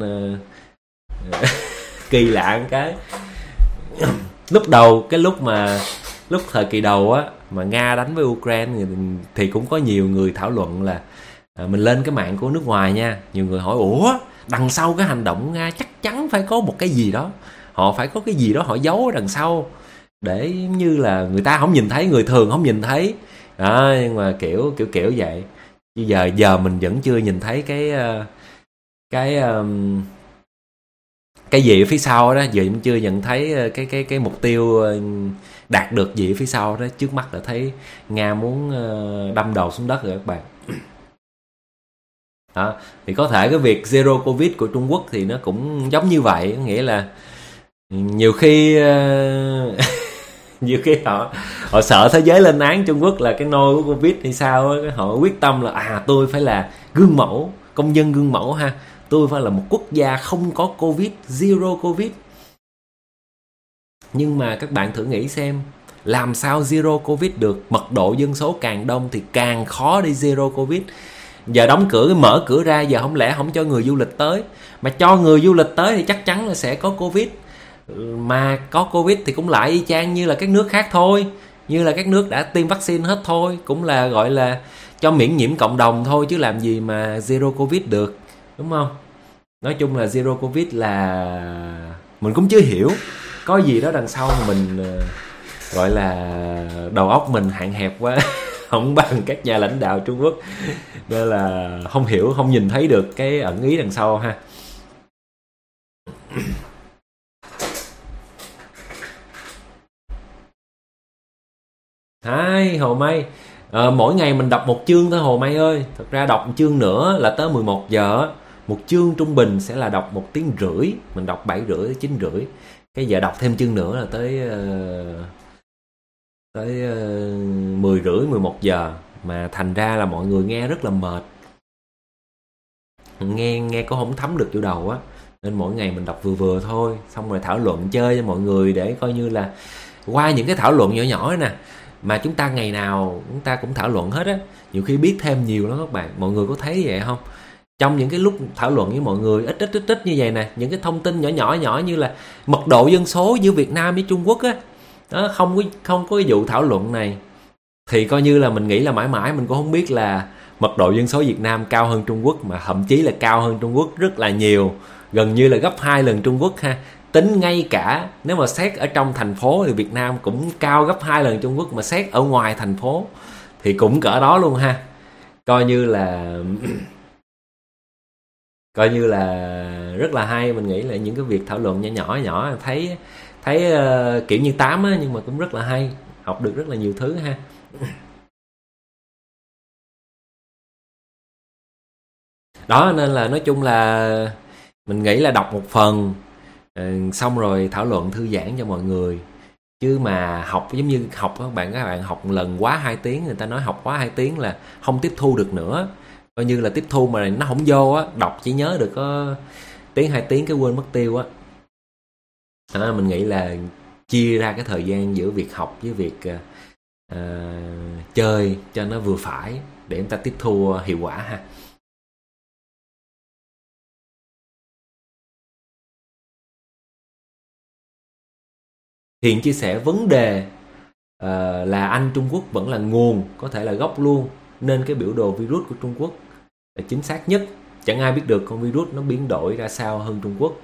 kỳ lạ. Cái lúc đầu, lúc thời kỳ đầu á mà Nga đánh với Ukraine thì cũng có nhiều người thảo luận là mình lên cái mạng của nước ngoài nha, nhiều người hỏi ủa đằng sau cái hành động Nga chắc chắn phải có một cái gì đó, họ phải có cái gì đó họ giấu ở đằng sau để như là người ta không nhìn thấy, người thường không nhìn thấy đó. Nhưng mà kiểu vậy. Giờ mình vẫn chưa nhìn thấy cái gì ở phía sau đó. Giờ cũng chưa nhận thấy cái mục tiêu đạt được gì ở phía sau đó. Trước mắt là thấy Nga muốn đâm đầu xuống đất rồi các bạn. Đó, thì có thể cái việc Zero Covid của Trung Quốc thì nó cũng giống như vậy, nghĩa là nhiều khi họ sợ thế giới lên án Trung Quốc là cái nôi của Covid hay sao á, họ quyết tâm là tôi phải là gương mẫu, công dân gương mẫu ha, tôi phải là một quốc gia không có Covid, Zero Covid. Nhưng mà các bạn thử nghĩ xem, làm sao Zero Covid được? Mật độ dân số càng đông thì càng khó đi Zero Covid. Giờ đóng cửa, mở cửa ra, giờ không lẽ không cho người du lịch tới, mà cho người du lịch tới thì chắc chắn là sẽ có Covid. Mà có Covid thì cũng lại y chang như là các nước khác thôi, như là các nước đã tiêm vaccine hết thôi, cũng là gọi là cho miễn nhiễm cộng đồng thôi, chứ làm gì mà Zero Covid được, đúng không? Nói chung là Zero Covid là mình cũng chưa hiểu, có gì đó đằng sau mà mình gọi là đầu óc mình hạn hẹp quá. Không bằng các nhà lãnh đạo Trung Quốc, nên là không hiểu, không nhìn thấy được cái ẩn ý đằng sau ha. Hai Hồ May, mỗi ngày mình đọc một chương thôi Hồ May ơi. Thật ra đọc một chương nữa là tới 11 giờ. Một chương trung bình sẽ là đọc 1 tiếng rưỡi, mình đọc 7 rưỡi đến 9 rưỡi. Cái giờ đọc thêm chương nữa là tới 10 rưỡi 11 giờ, mà thành ra là mọi người nghe rất là mệt, nghe có không thấm được vô đầu á, nên mỗi ngày mình đọc vừa vừa thôi, xong rồi thảo luận chơi với mọi người để coi như là qua những cái thảo luận nhỏ nhỏ nè, mà chúng ta ngày nào chúng ta cũng thảo luận hết á, nhiều khi biết thêm nhiều lắm các bạn. Mọi người có thấy vậy không? Trong những cái lúc thảo luận với mọi người ít như vậy nè, những cái thông tin nhỏ như là mật độ dân số giữa Việt Nam với Trung Quốc á, đó, không có cái vụ thảo luận này thì coi như là mình nghĩ là mãi mãi mình cũng không biết là mật độ dân số Việt Nam cao hơn Trung Quốc, mà thậm chí là cao hơn Trung Quốc rất là nhiều, gần như là gấp 2 lần Trung Quốc ha. Tính ngay cả nếu mà xét ở trong thành phố thì Việt Nam cũng cao gấp 2 lần Trung Quốc, mà xét ở ngoài thành phố thì cũng cỡ đó luôn ha. Coi như là coi như là rất là hay. Mình nghĩ là những cái việc thảo luận nhỏ nhỏ nhỏ thấy thấy kiểu như tám á, nhưng mà cũng rất là hay, học được rất là nhiều thứ ha. Đó nên là nói chung là mình nghĩ là đọc một phần xong rồi thảo luận thư giãn cho mọi người, chứ mà học giống như học các bạn học một lần quá 2 tiếng, người ta nói học quá 2 tiếng là không tiếp thu được nữa, coi như là tiếp thu mà nó không vô á, đọc chỉ nhớ được có tiếng 2 tiếng cái quên mất tiêu á. Mình nghĩ là chia ra cái thời gian giữa việc học với việc chơi cho nó vừa phải để chúng ta tiếp thu hiệu quả ha. Thiện chia sẻ vấn đề là Anh Trung Quốc vẫn là nguồn, có thể là gốc luôn, nên cái biểu đồ virus của Trung Quốc là chính xác nhất. Chẳng ai biết được con virus nó biến đổi ra sao hơn Trung Quốc.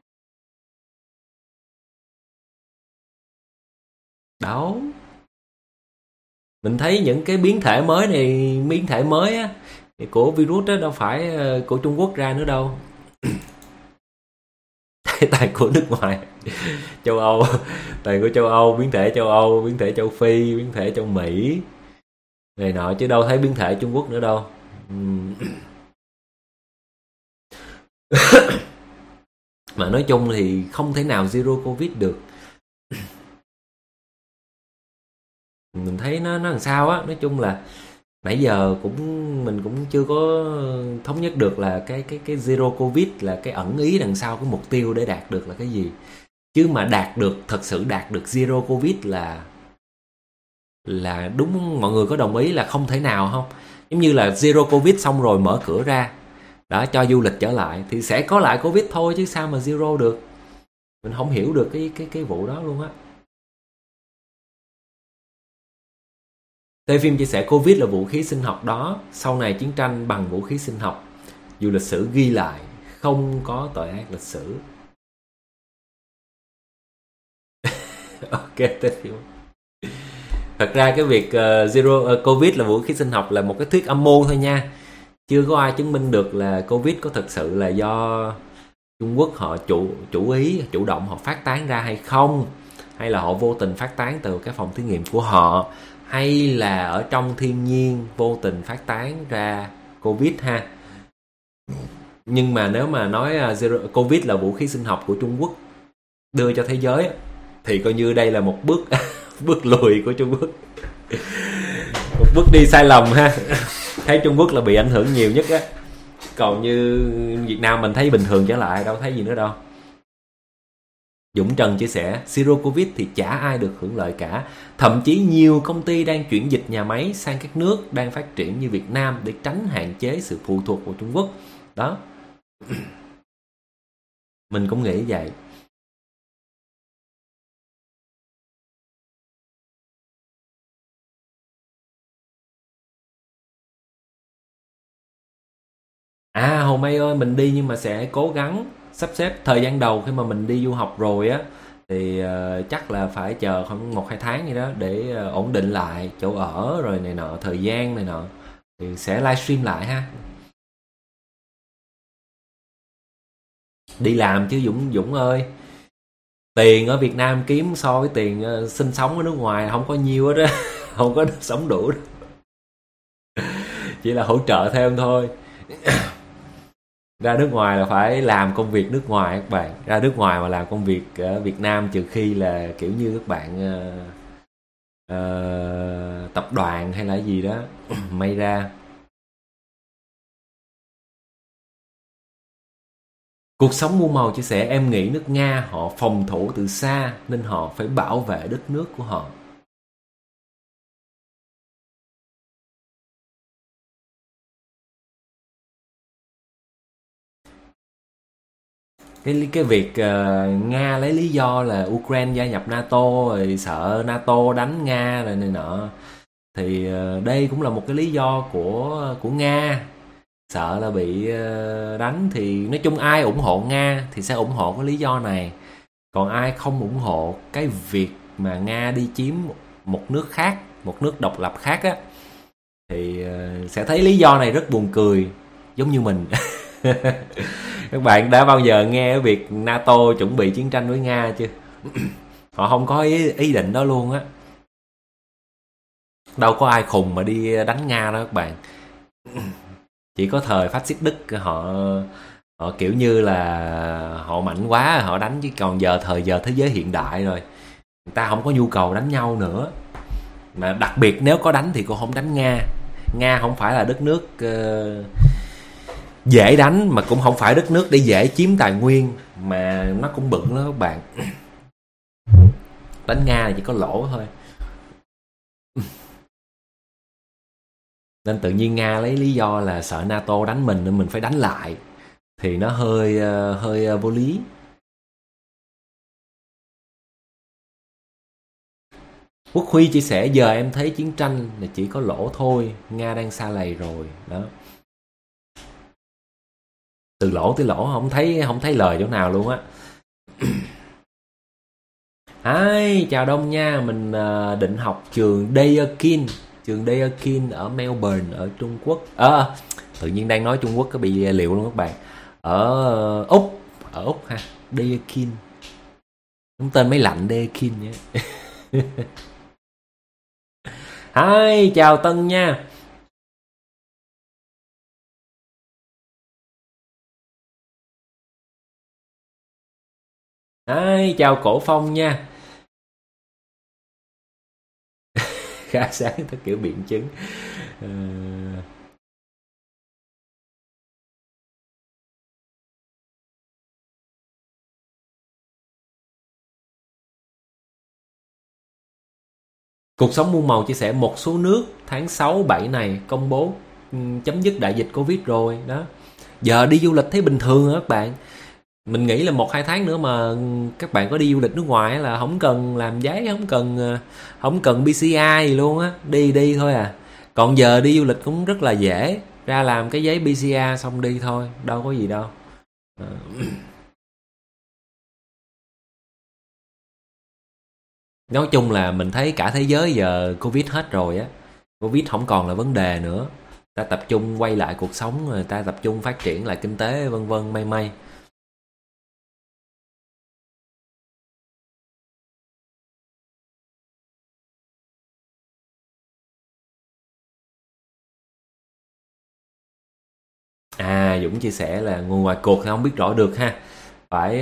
Đó. Mình thấy những cái biến thể mới này, biến thể mới á, thì của virus đó đâu phải của Trung Quốc ra nữa đâu. Tại của nước ngoài. Châu Âu, tại của châu Âu, biến thể châu Phi, biến thể châu Mỹ này nọ, chứ đâu thấy biến thể Trung Quốc nữa đâu. Mà nói chung thì không thể nào zero covid được. Mình thấy nó làm sao á, nói chung là nãy giờ mình cũng chưa có thống nhất được là cái zero covid là cái ẩn ý đằng sau cái mục tiêu để đạt được là cái gì. Chứ mà thật sự đạt được zero covid là đúng, mọi người có đồng ý là không thể nào không? Giống như là zero covid xong rồi mở cửa ra đã cho du lịch trở lại thì sẽ có lại covid thôi, chứ sao mà zero được. Mình không hiểu được cái vụ đó luôn á. Tê Phim chia sẻ Covid là vũ khí sinh học đó, sau này chiến tranh bằng vũ khí sinh học, dù lịch sử ghi lại không có tội ác lịch sử. Ok Tê Phim. Thật ra cái việc Covid là vũ khí sinh học là một cái thuyết âm mưu thôi nha. Chưa có ai chứng minh được là Covid có thực sự là do Trung Quốc họ chủ động họ phát tán ra hay không, hay là họ vô tình phát tán từ cái phòng thí nghiệm của họ, hay là ở trong thiên nhiên vô tình phát tán ra Covid ha. Nhưng mà nếu mà nói Covid là vũ khí sinh học của Trung Quốc đưa cho thế giới thì coi như đây là một bước bước lùi của Trung Quốc. Một bước đi sai lầm ha. Thấy Trung Quốc là bị ảnh hưởng nhiều nhất á. Còn như Việt Nam mình thấy bình thường trở lại, đâu thấy gì nữa đâu. Dũng Trần chia sẻ Zero Covid thì chả ai được hưởng lợi cả. Thậm chí nhiều công ty đang chuyển dịch nhà máy sang các nước đang phát triển như Việt Nam để tránh hạn chế sự phụ thuộc của Trung Quốc. Đó. Mình cũng nghĩ vậy. Hồng Mây ơi, mình đi nhưng mà sẽ cố gắng sắp xếp thời gian đầu khi mà mình đi du học rồi á thì chắc là phải chờ khoảng 1-2 tháng gì đó để ổn định lại chỗ ở rồi này nọ, thời gian này nọ thì sẽ livestream lại ha. Đi làm chứ Dũng ơi. Tiền ở Việt Nam kiếm so với tiền sinh sống ở nước ngoài không có nhiêu hết á. Không có sống đủ đó. Chỉ là hỗ trợ thêm thôi. Ra nước ngoài là phải làm công việc nước ngoài các bạn. Ra nước ngoài mà làm công việc ở Việt Nam trừ khi là kiểu như các bạn tập đoàn hay là gì đó may ra. Cuộc sống muôn màu chia sẻ em nghĩ nước Nga họ phòng thủ từ xa nên họ phải bảo vệ đất nước của họ. Cái việc Nga lấy lý do là Ukraine gia nhập NATO rồi sợ NATO đánh Nga rồi này nọ Thì đây cũng là một cái lý do của Nga, sợ là bị đánh. Thì nói chung ai ủng hộ Nga thì sẽ ủng hộ cái lý do này, còn ai không ủng hộ cái việc mà Nga đi chiếm một nước khác, một nước độc lập khác á, thì sẽ thấy lý do này rất buồn cười, giống như mình. Các bạn đã bao giờ nghe việc NATO chuẩn bị chiến tranh với Nga chưa? Họ không có ý định đó luôn á. Đâu có ai khùng mà đi đánh Nga đó các bạn. Chỉ có thời phát xít Đức họ kiểu như là họ mạnh quá họ đánh, chứ còn thời giờ thế giới hiện đại rồi, người ta không có nhu cầu đánh nhau nữa. Mà đặc biệt nếu có đánh thì cũng không đánh Nga. Nga không phải là đất nước dễ đánh, mà cũng không phải đất nước để dễ chiếm tài nguyên, mà nó cũng bự đó các bạn. Đánh Nga thì chỉ có lỗ thôi. Nên tự nhiên Nga lấy lý do là sợ NATO đánh mình nên mình phải đánh lại, thì nó hơi vô lý. Quốc Huy chia sẻ giờ em thấy chiến tranh là chỉ có lỗ thôi, Nga đang xa lầy rồi đó. Từ lỗ tới lỗ không thấy lời chỗ nào luôn á. Hi, chào Đông nha, mình định học trường Daekin ở Melbourne ở Trung Quốc. Tự nhiên đang nói Trung Quốc có bị liệu luôn các bạn. Ở Úc ha, Daekin. Đúng tên mấy lạnh Daekin nhé. Hi, chào Tân nha. Hi, chào Cổ Phong nha. Khá sáng theo kiểu biện chứng. Cuộc sống muôn màu chia sẻ một số nước tháng 6, 7 này công bố chấm dứt đại dịch Covid rồi đó. Giờ đi du lịch thấy bình thường hả các bạn. Mình nghĩ là 1-2 tháng nữa mà các bạn có đi du lịch nước ngoài là không cần làm giấy, không cần PCR gì luôn á, đi thôi à. Còn giờ đi du lịch cũng rất là dễ, ra làm cái giấy PCR xong đi thôi, đâu có gì đâu. Nói chung là mình thấy cả thế giới giờ Covid hết rồi á, Covid không còn là vấn đề nữa. Ta tập trung quay lại cuộc sống, người ta tập trung phát triển lại kinh tế vân vân may. Dũng chia sẻ là ngồi ngoài cuộc thì không biết rõ được ha, phải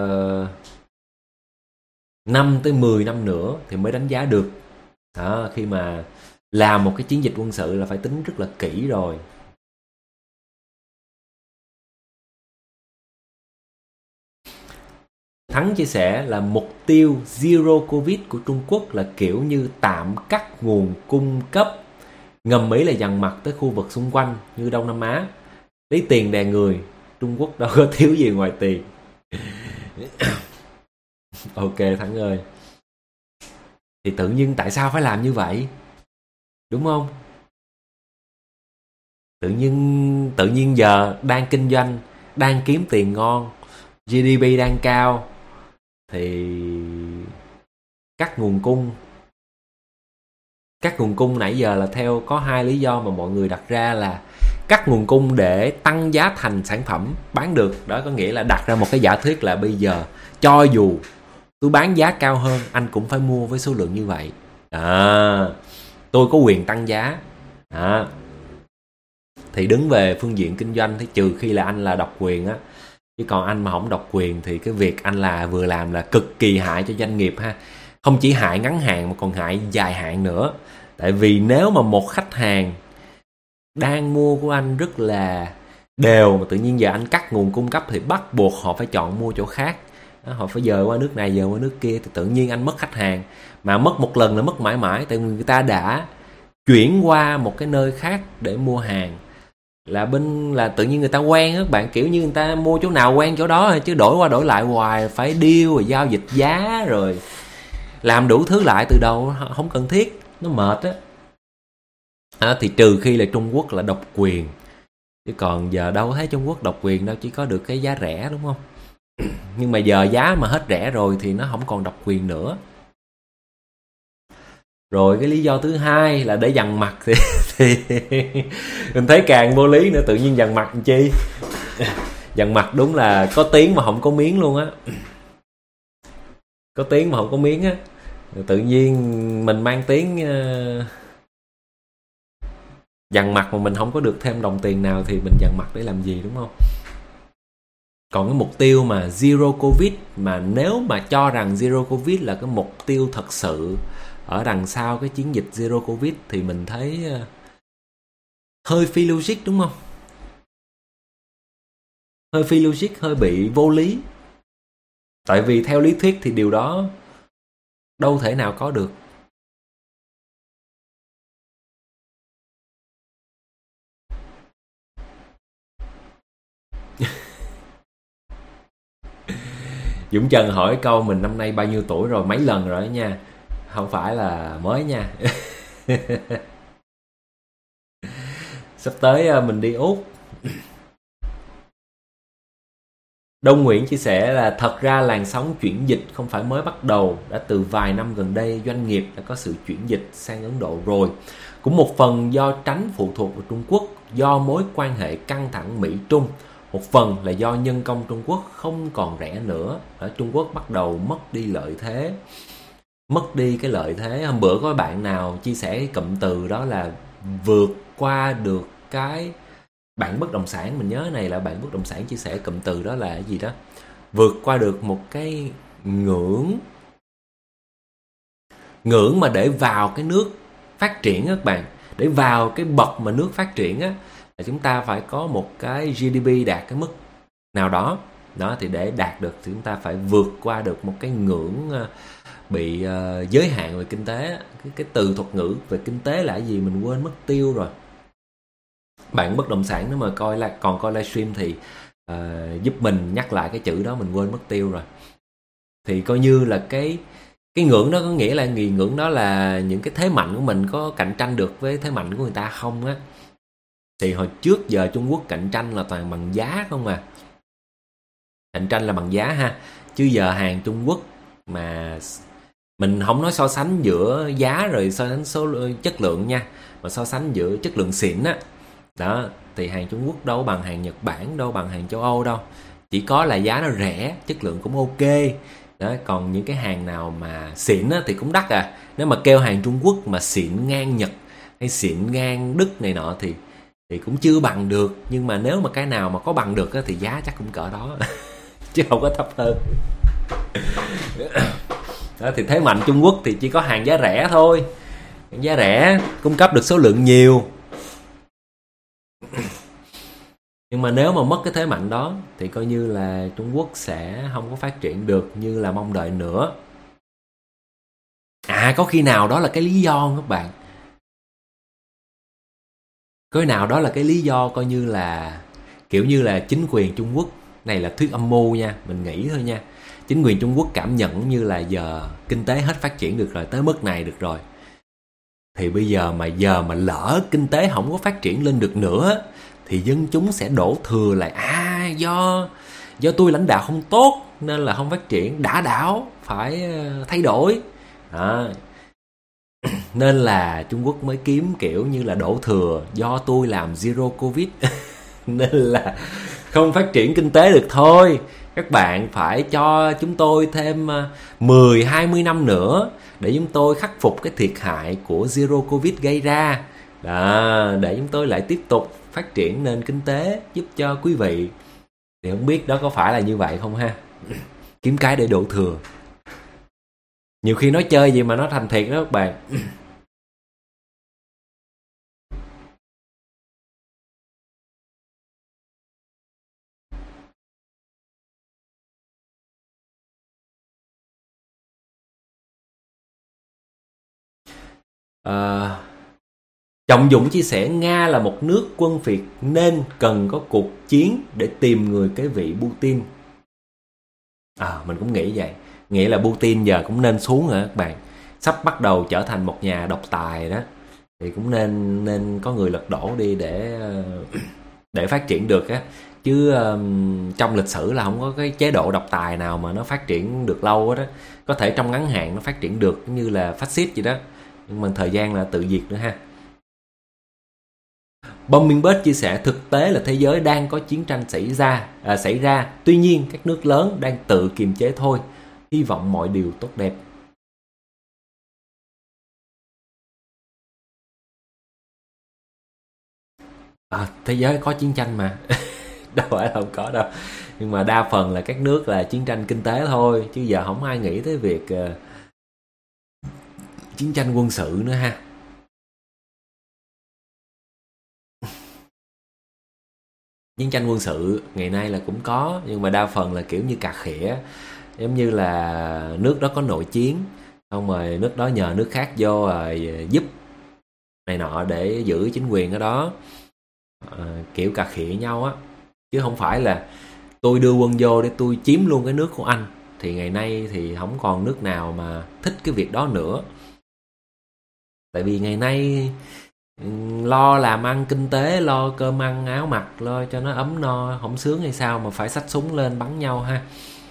5 tới 10 năm nữa thì mới đánh giá được đó. Khi mà làm một cái chiến dịch quân sự là phải tính rất là kỹ rồi. Thắng chia sẻ là mục tiêu Zero Covid của Trung Quốc là kiểu như tạm cắt nguồn cung cấp, ngầm ý là dằn mặt tới khu vực xung quanh như Đông Nam Á, lấy tiền đè người. Trung Quốc đâu có thiếu gì ngoài tiền. Ok Thắng ơi, thì tự nhiên tại sao phải làm như vậy, đúng không? Tự nhiên giờ đang kinh doanh, đang kiếm tiền ngon, GDP đang cao, thì cắt nguồn cung nãy giờ là theo có 2 lý do mà mọi người đặt ra, là cắt nguồn cung để tăng giá thành sản phẩm bán được. Đó có nghĩa là đặt ra một cái giả thuyết là bây giờ cho dù tôi bán giá cao hơn, anh cũng phải mua với số lượng như vậy. Tôi có quyền tăng giá. Thì đứng về phương diện kinh doanh thì trừ khi là anh là độc quyền á, chứ còn anh mà không độc quyền thì cái việc anh vừa làm là cực kỳ hại cho doanh nghiệp ha. Không chỉ hại ngắn hạn mà còn hại dài hạn nữa. Tại vì nếu mà một khách hàng đang mua của anh rất là đều mà tự nhiên giờ anh cắt nguồn cung cấp thì bắt buộc họ phải chọn mua chỗ khác. Họ phải dời qua nước này, dời qua nước kia, thì tự nhiên anh mất khách hàng. Mà mất một lần là mất mãi mãi, tại người ta đã chuyển qua một cái nơi khác để mua hàng. Là tự nhiên người ta quen á bạn, kiểu như người ta mua chỗ nào quen chỗ đó, chứ đổi qua đổi lại hoài, phải deal rồi giao dịch giá rồi làm đủ thứ lại từ đầu, không cần thiết, nó mệt á. Thì trừ khi là Trung Quốc là độc quyền, chứ còn giờ đâu thấy Trung Quốc độc quyền đâu, chỉ có được cái giá rẻ, đúng không? Nhưng mà giờ giá mà hết rẻ rồi thì nó không còn độc quyền nữa. Rồi cái lý do thứ hai là để dằn mặt thì mình thấy càng vô lý nữa, tự nhiên dằn mặt làm chi? Dằn mặt đúng là có tiếng mà không có miếng luôn á. Có tiếng mà không có miếng á. Tự nhiên mình mang tiếng dằn mặt mà mình không có được thêm đồng tiền nào thì mình dằn mặt để làm gì, đúng không? Còn cái mục tiêu mà Zero Covid, mà nếu mà cho rằng Zero Covid là cái mục tiêu thật sự ở đằng sau cái chiến dịch Zero Covid thì mình thấy hơi phi logic, đúng không? Hơi phi logic, hơi bị vô lý. Tại vì theo lý thuyết thì điều đó đâu thể nào có được. Dũng Trần hỏi câu mình năm nay bao nhiêu tuổi rồi, mấy lần rồi đó nha, không phải là mới nha. Sắp tới mình đi Úc. Đông Nguyễn chia sẻ là thật ra làn sóng chuyển dịch không phải mới bắt đầu, đã từ vài năm gần đây doanh nghiệp đã có sự chuyển dịch sang Ấn Độ rồi. Cũng một phần do tránh phụ thuộc vào Trung Quốc, do mối quan hệ căng thẳng Mỹ-Trung. Một phần là do nhân công Trung Quốc không còn rẻ nữa. Ở Trung Quốc bắt đầu mất đi lợi thế. Mất đi cái lợi thế. Hôm bữa có bạn nào chia sẻ cái cụm từ đó là vượt qua được cái... Bạn bất động sản, mình nhớ này là bạn bất động sản chia sẻ cụm từ đó là cái gì đó, vượt qua được một cái ngưỡng mà để vào cái nước phát triển á các bạn, để vào cái bậc mà nước phát triển á là chúng ta phải có một cái GDP đạt cái mức nào đó. Đó thì để đạt được thì chúng ta phải vượt qua được một cái ngưỡng bị giới hạn về kinh tế. Cái từ thuật ngữ về kinh tế là cái gì mình quên mất tiêu rồi. Bạn bất động sản nếu mà còn coi livestream thì giúp mình nhắc lại cái chữ đó, mình quên mất tiêu rồi. Thì coi như là cái ngưỡng đó có nghĩa là ngưỡng đó là những cái thế mạnh của mình có cạnh tranh được với thế mạnh của người ta không á. Thì hồi trước giờ Trung Quốc cạnh tranh là toàn bằng giá không à. Cạnh tranh là bằng giá ha. Chứ giờ hàng Trung Quốc mà mình không nói so sánh giữa giá rồi so sánh chất lượng nha, mà so sánh giữa chất lượng xịn á. Đó, thì hàng Trung Quốc đâu bằng hàng Nhật Bản, đâu bằng hàng châu Âu đâu. Chỉ có là giá nó rẻ, chất lượng cũng ok. Đó, còn những cái hàng nào mà xịn á, thì cũng đắt à. Nếu mà kêu hàng Trung Quốc mà xịn ngang Nhật hay xịn ngang Đức này nọ thì cũng chưa bằng được. Nhưng mà nếu mà cái nào mà có bằng được á, thì giá chắc cũng cỡ đó. Chứ không có thấp hơn. Đó, thì thế mạnh Trung Quốc thì chỉ có hàng giá rẻ thôi. Giá rẻ, cung cấp được số lượng nhiều. Nhưng mà nếu mà mất cái thế mạnh đó thì coi như là Trung Quốc sẽ không có phát triển được như là mong đợi nữa. Có khi nào đó là cái lý do các bạn. Có khi nào đó là cái lý do coi như là kiểu như là chính quyền Trung Quốc, này là thuyết âm mưu nha, mình nghĩ thôi nha. Chính quyền Trung Quốc cảm nhận như là giờ kinh tế hết phát triển được rồi, tới mức này được rồi. Thì bây giờ mà lỡ kinh tế không có phát triển lên được nữa thì dân chúng sẽ đổ thừa lại do tôi lãnh đạo không tốt nên là không phát triển, đã đảo phải thay đổi. Đó. Nên là Trung Quốc mới kiếm kiểu như là đổ thừa, do tôi làm Zero Covid nên là không phát triển kinh tế được thôi. Các bạn phải cho chúng tôi thêm 10-20 năm nữa để chúng tôi khắc phục cái thiệt hại của Zero Covid gây ra. Đó, để chúng tôi lại tiếp tục phát triển nền kinh tế giúp cho quý vị. Thì không biết đó có phải là như vậy không ha. Kiếm cái để đổ thừa. Nhiều khi nói chơi gì mà nó thành thiệt đó các bạn. Trọng Dũng chia sẻ Nga là một nước quân phiệt nên cần có cuộc chiến để tìm người kế vị Putin. Mình cũng nghĩ vậy. Nghĩa là Putin giờ cũng nên xuống rồi các bạn. Sắp bắt đầu trở thành một nhà độc tài đó. thì cũng nên có người lật đổ đi để phát triển được á. Chứ trong lịch sử là không có cái chế độ độc tài nào mà nó phát triển được lâu hết á. Có thể trong ngắn hạn nó phát triển được như là phát xít gì đó, nhưng mà thời gian là tự diệt nữa ha. Bommingbird chia sẻ thực tế là thế giới đang có chiến tranh xảy ra, tuy nhiên các nước lớn đang tự kiềm chế thôi. Hy vọng mọi điều tốt đẹp. Thế giới có chiến tranh mà. Đâu phải là không có đâu, nhưng mà đa phần là các nước là chiến tranh kinh tế thôi, chứ giờ không ai nghĩ tới việc chiến tranh quân sự nữa ha. Chiến tranh quân sự ngày nay là cũng có, nhưng mà đa phần là kiểu như cà khịa, giống như là nước đó có nội chiến, xong rồi nước đó nhờ nước khác vô giúp này nọ để giữ chính quyền ở đó, kiểu cà khịa nhau á, chứ không phải là tôi đưa quân vô để tôi chiếm luôn cái nước của anh. Thì ngày nay thì không còn nước nào mà thích cái việc đó nữa, tại vì ngày nay lo làm ăn kinh tế, lo cơm ăn áo mặc, lo cho nó ấm no, không sướng hay sao mà phải xách súng lên bắn nhau ha.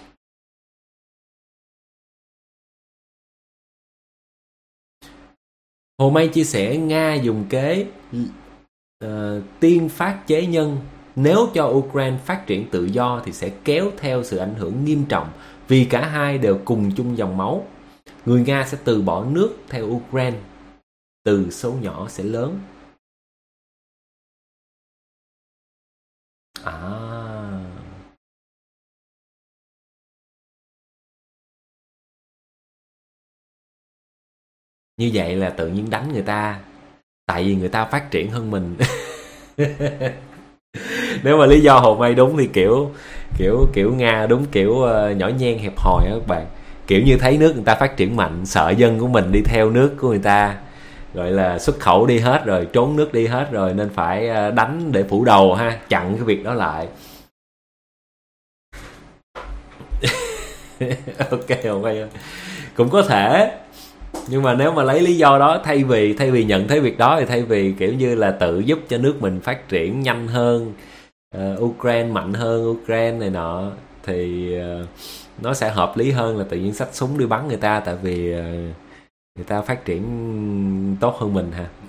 Hồ Mây chia sẻ Nga dùng kế tiên phát chế nhân, nếu cho Ukraine phát triển tự do thì sẽ kéo theo sự ảnh hưởng nghiêm trọng, vì cả hai đều cùng chung dòng máu. Người Nga sẽ từ bỏ nước theo Ukraine, từ số nhỏ sẽ lớn. Như vậy là tự nhiên đánh người ta, tại vì người ta phát triển hơn mình. Nếu mà lý do Hồ Mây đúng thì kiểu Nga đúng kiểu nhỏ nhen hẹp hòi á các bạn, kiểu như thấy nước người ta phát triển mạnh, sợ dân của mình đi theo nước của người ta, gọi là xuất khẩu đi hết rồi, trốn nước đi hết rồi, nên phải đánh để phủ đầu ha, chặn cái việc đó lại. Ok Hồ Mây cũng có thể, nhưng mà nếu mà lấy lý do đó, thay vì nhận thấy việc đó, thì thay vì kiểu như là tự giúp cho nước mình phát triển nhanh hơn, Ukraine mạnh hơn Ukraine này nọ, thì nó sẽ hợp lý hơn là tự nhiên xách súng đi bắn người ta, tại vì người ta phát triển tốt hơn mình ha.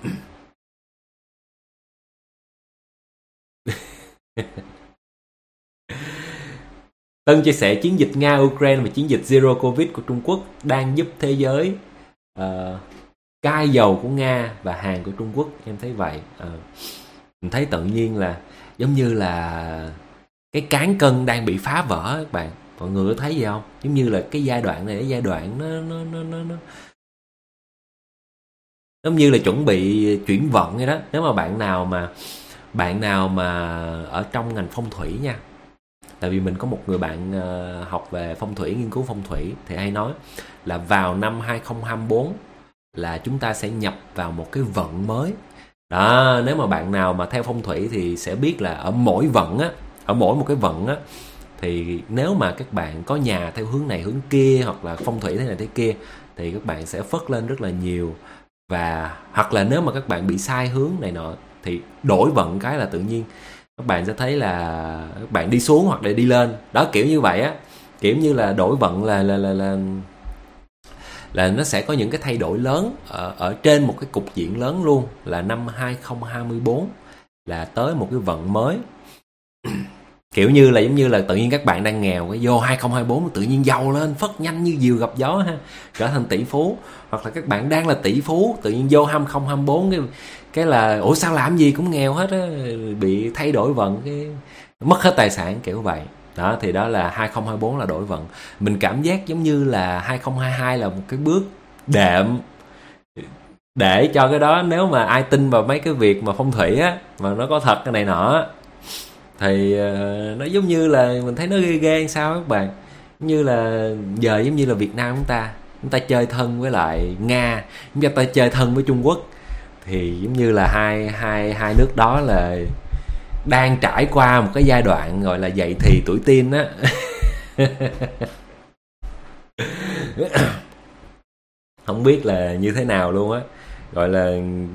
Tân chia sẻ chiến dịch Nga-Ukraine và chiến dịch Zero Covid của Trung Quốc đang giúp thế giới cai dầu của Nga và hàng của Trung Quốc. Em thấy vậy. Mình thấy tự nhiên là giống như là cái cán cân đang bị phá vỡ các bạn. Mọi người có thấy gì không? Giống như là cái giai đoạn này, cái giai đoạn nó giống như là chuẩn bị chuyển vận vậy đó. Nếu mà bạn nào mà ở trong ngành phong thủy nha, tại vì mình có một người bạn học về phong thủy, nghiên cứu phong thủy, thì hay nói là vào năm 2024 là chúng ta sẽ nhập vào một cái vận mới đó. Nếu mà bạn nào mà theo phong thủy thì sẽ biết là ở mỗi vận á, ở mỗi một cái vận á, thì nếu mà các bạn có nhà theo hướng này hướng kia, hoặc là phong thủy thế này thế kia, thì các bạn sẽ phất lên rất là nhiều. Và hoặc là nếu mà các bạn bị sai hướng này nọ, thì đổi vận cái là tự nhiên các bạn sẽ thấy là các bạn đi xuống hoặc là đi lên đó, kiểu như vậy á. Kiểu như là đổi vận là nó sẽ có những cái thay đổi lớn ở trên một cái cục diện lớn luôn, là năm 2024 là tới một cái vận mới. Kiểu như là giống như là tự nhiên các bạn đang nghèo, cái vô 2024 tự nhiên giàu lên phất nhanh như diều gặp gió ha, trở thành tỷ phú. Hoặc là các bạn đang là tỷ phú, tự nhiên vô 2024 cái là ủa sao làm gì cũng nghèo hết á, bị thay đổi vận, cái mất hết tài sản, kiểu vậy đó. Thì đó là 2024 là đổi vận. Mình cảm giác giống như là 2022 là một cái bước đệm để cho cái đó. Nếu mà ai tin vào mấy cái việc mà phong thủy á, mà nó có thật cái này nọ, thì nó giống như là mình thấy nó ghê ghê sao các bạn. Giống như là giờ giống như là Việt Nam chúng ta chơi thân với lại Nga, chúng ta chơi thân với Trung Quốc, thì giống như là hai nước đó là đang trải qua một cái giai đoạn gọi là dậy thì tuổi teen á. Không biết là như thế nào luôn á. gọi là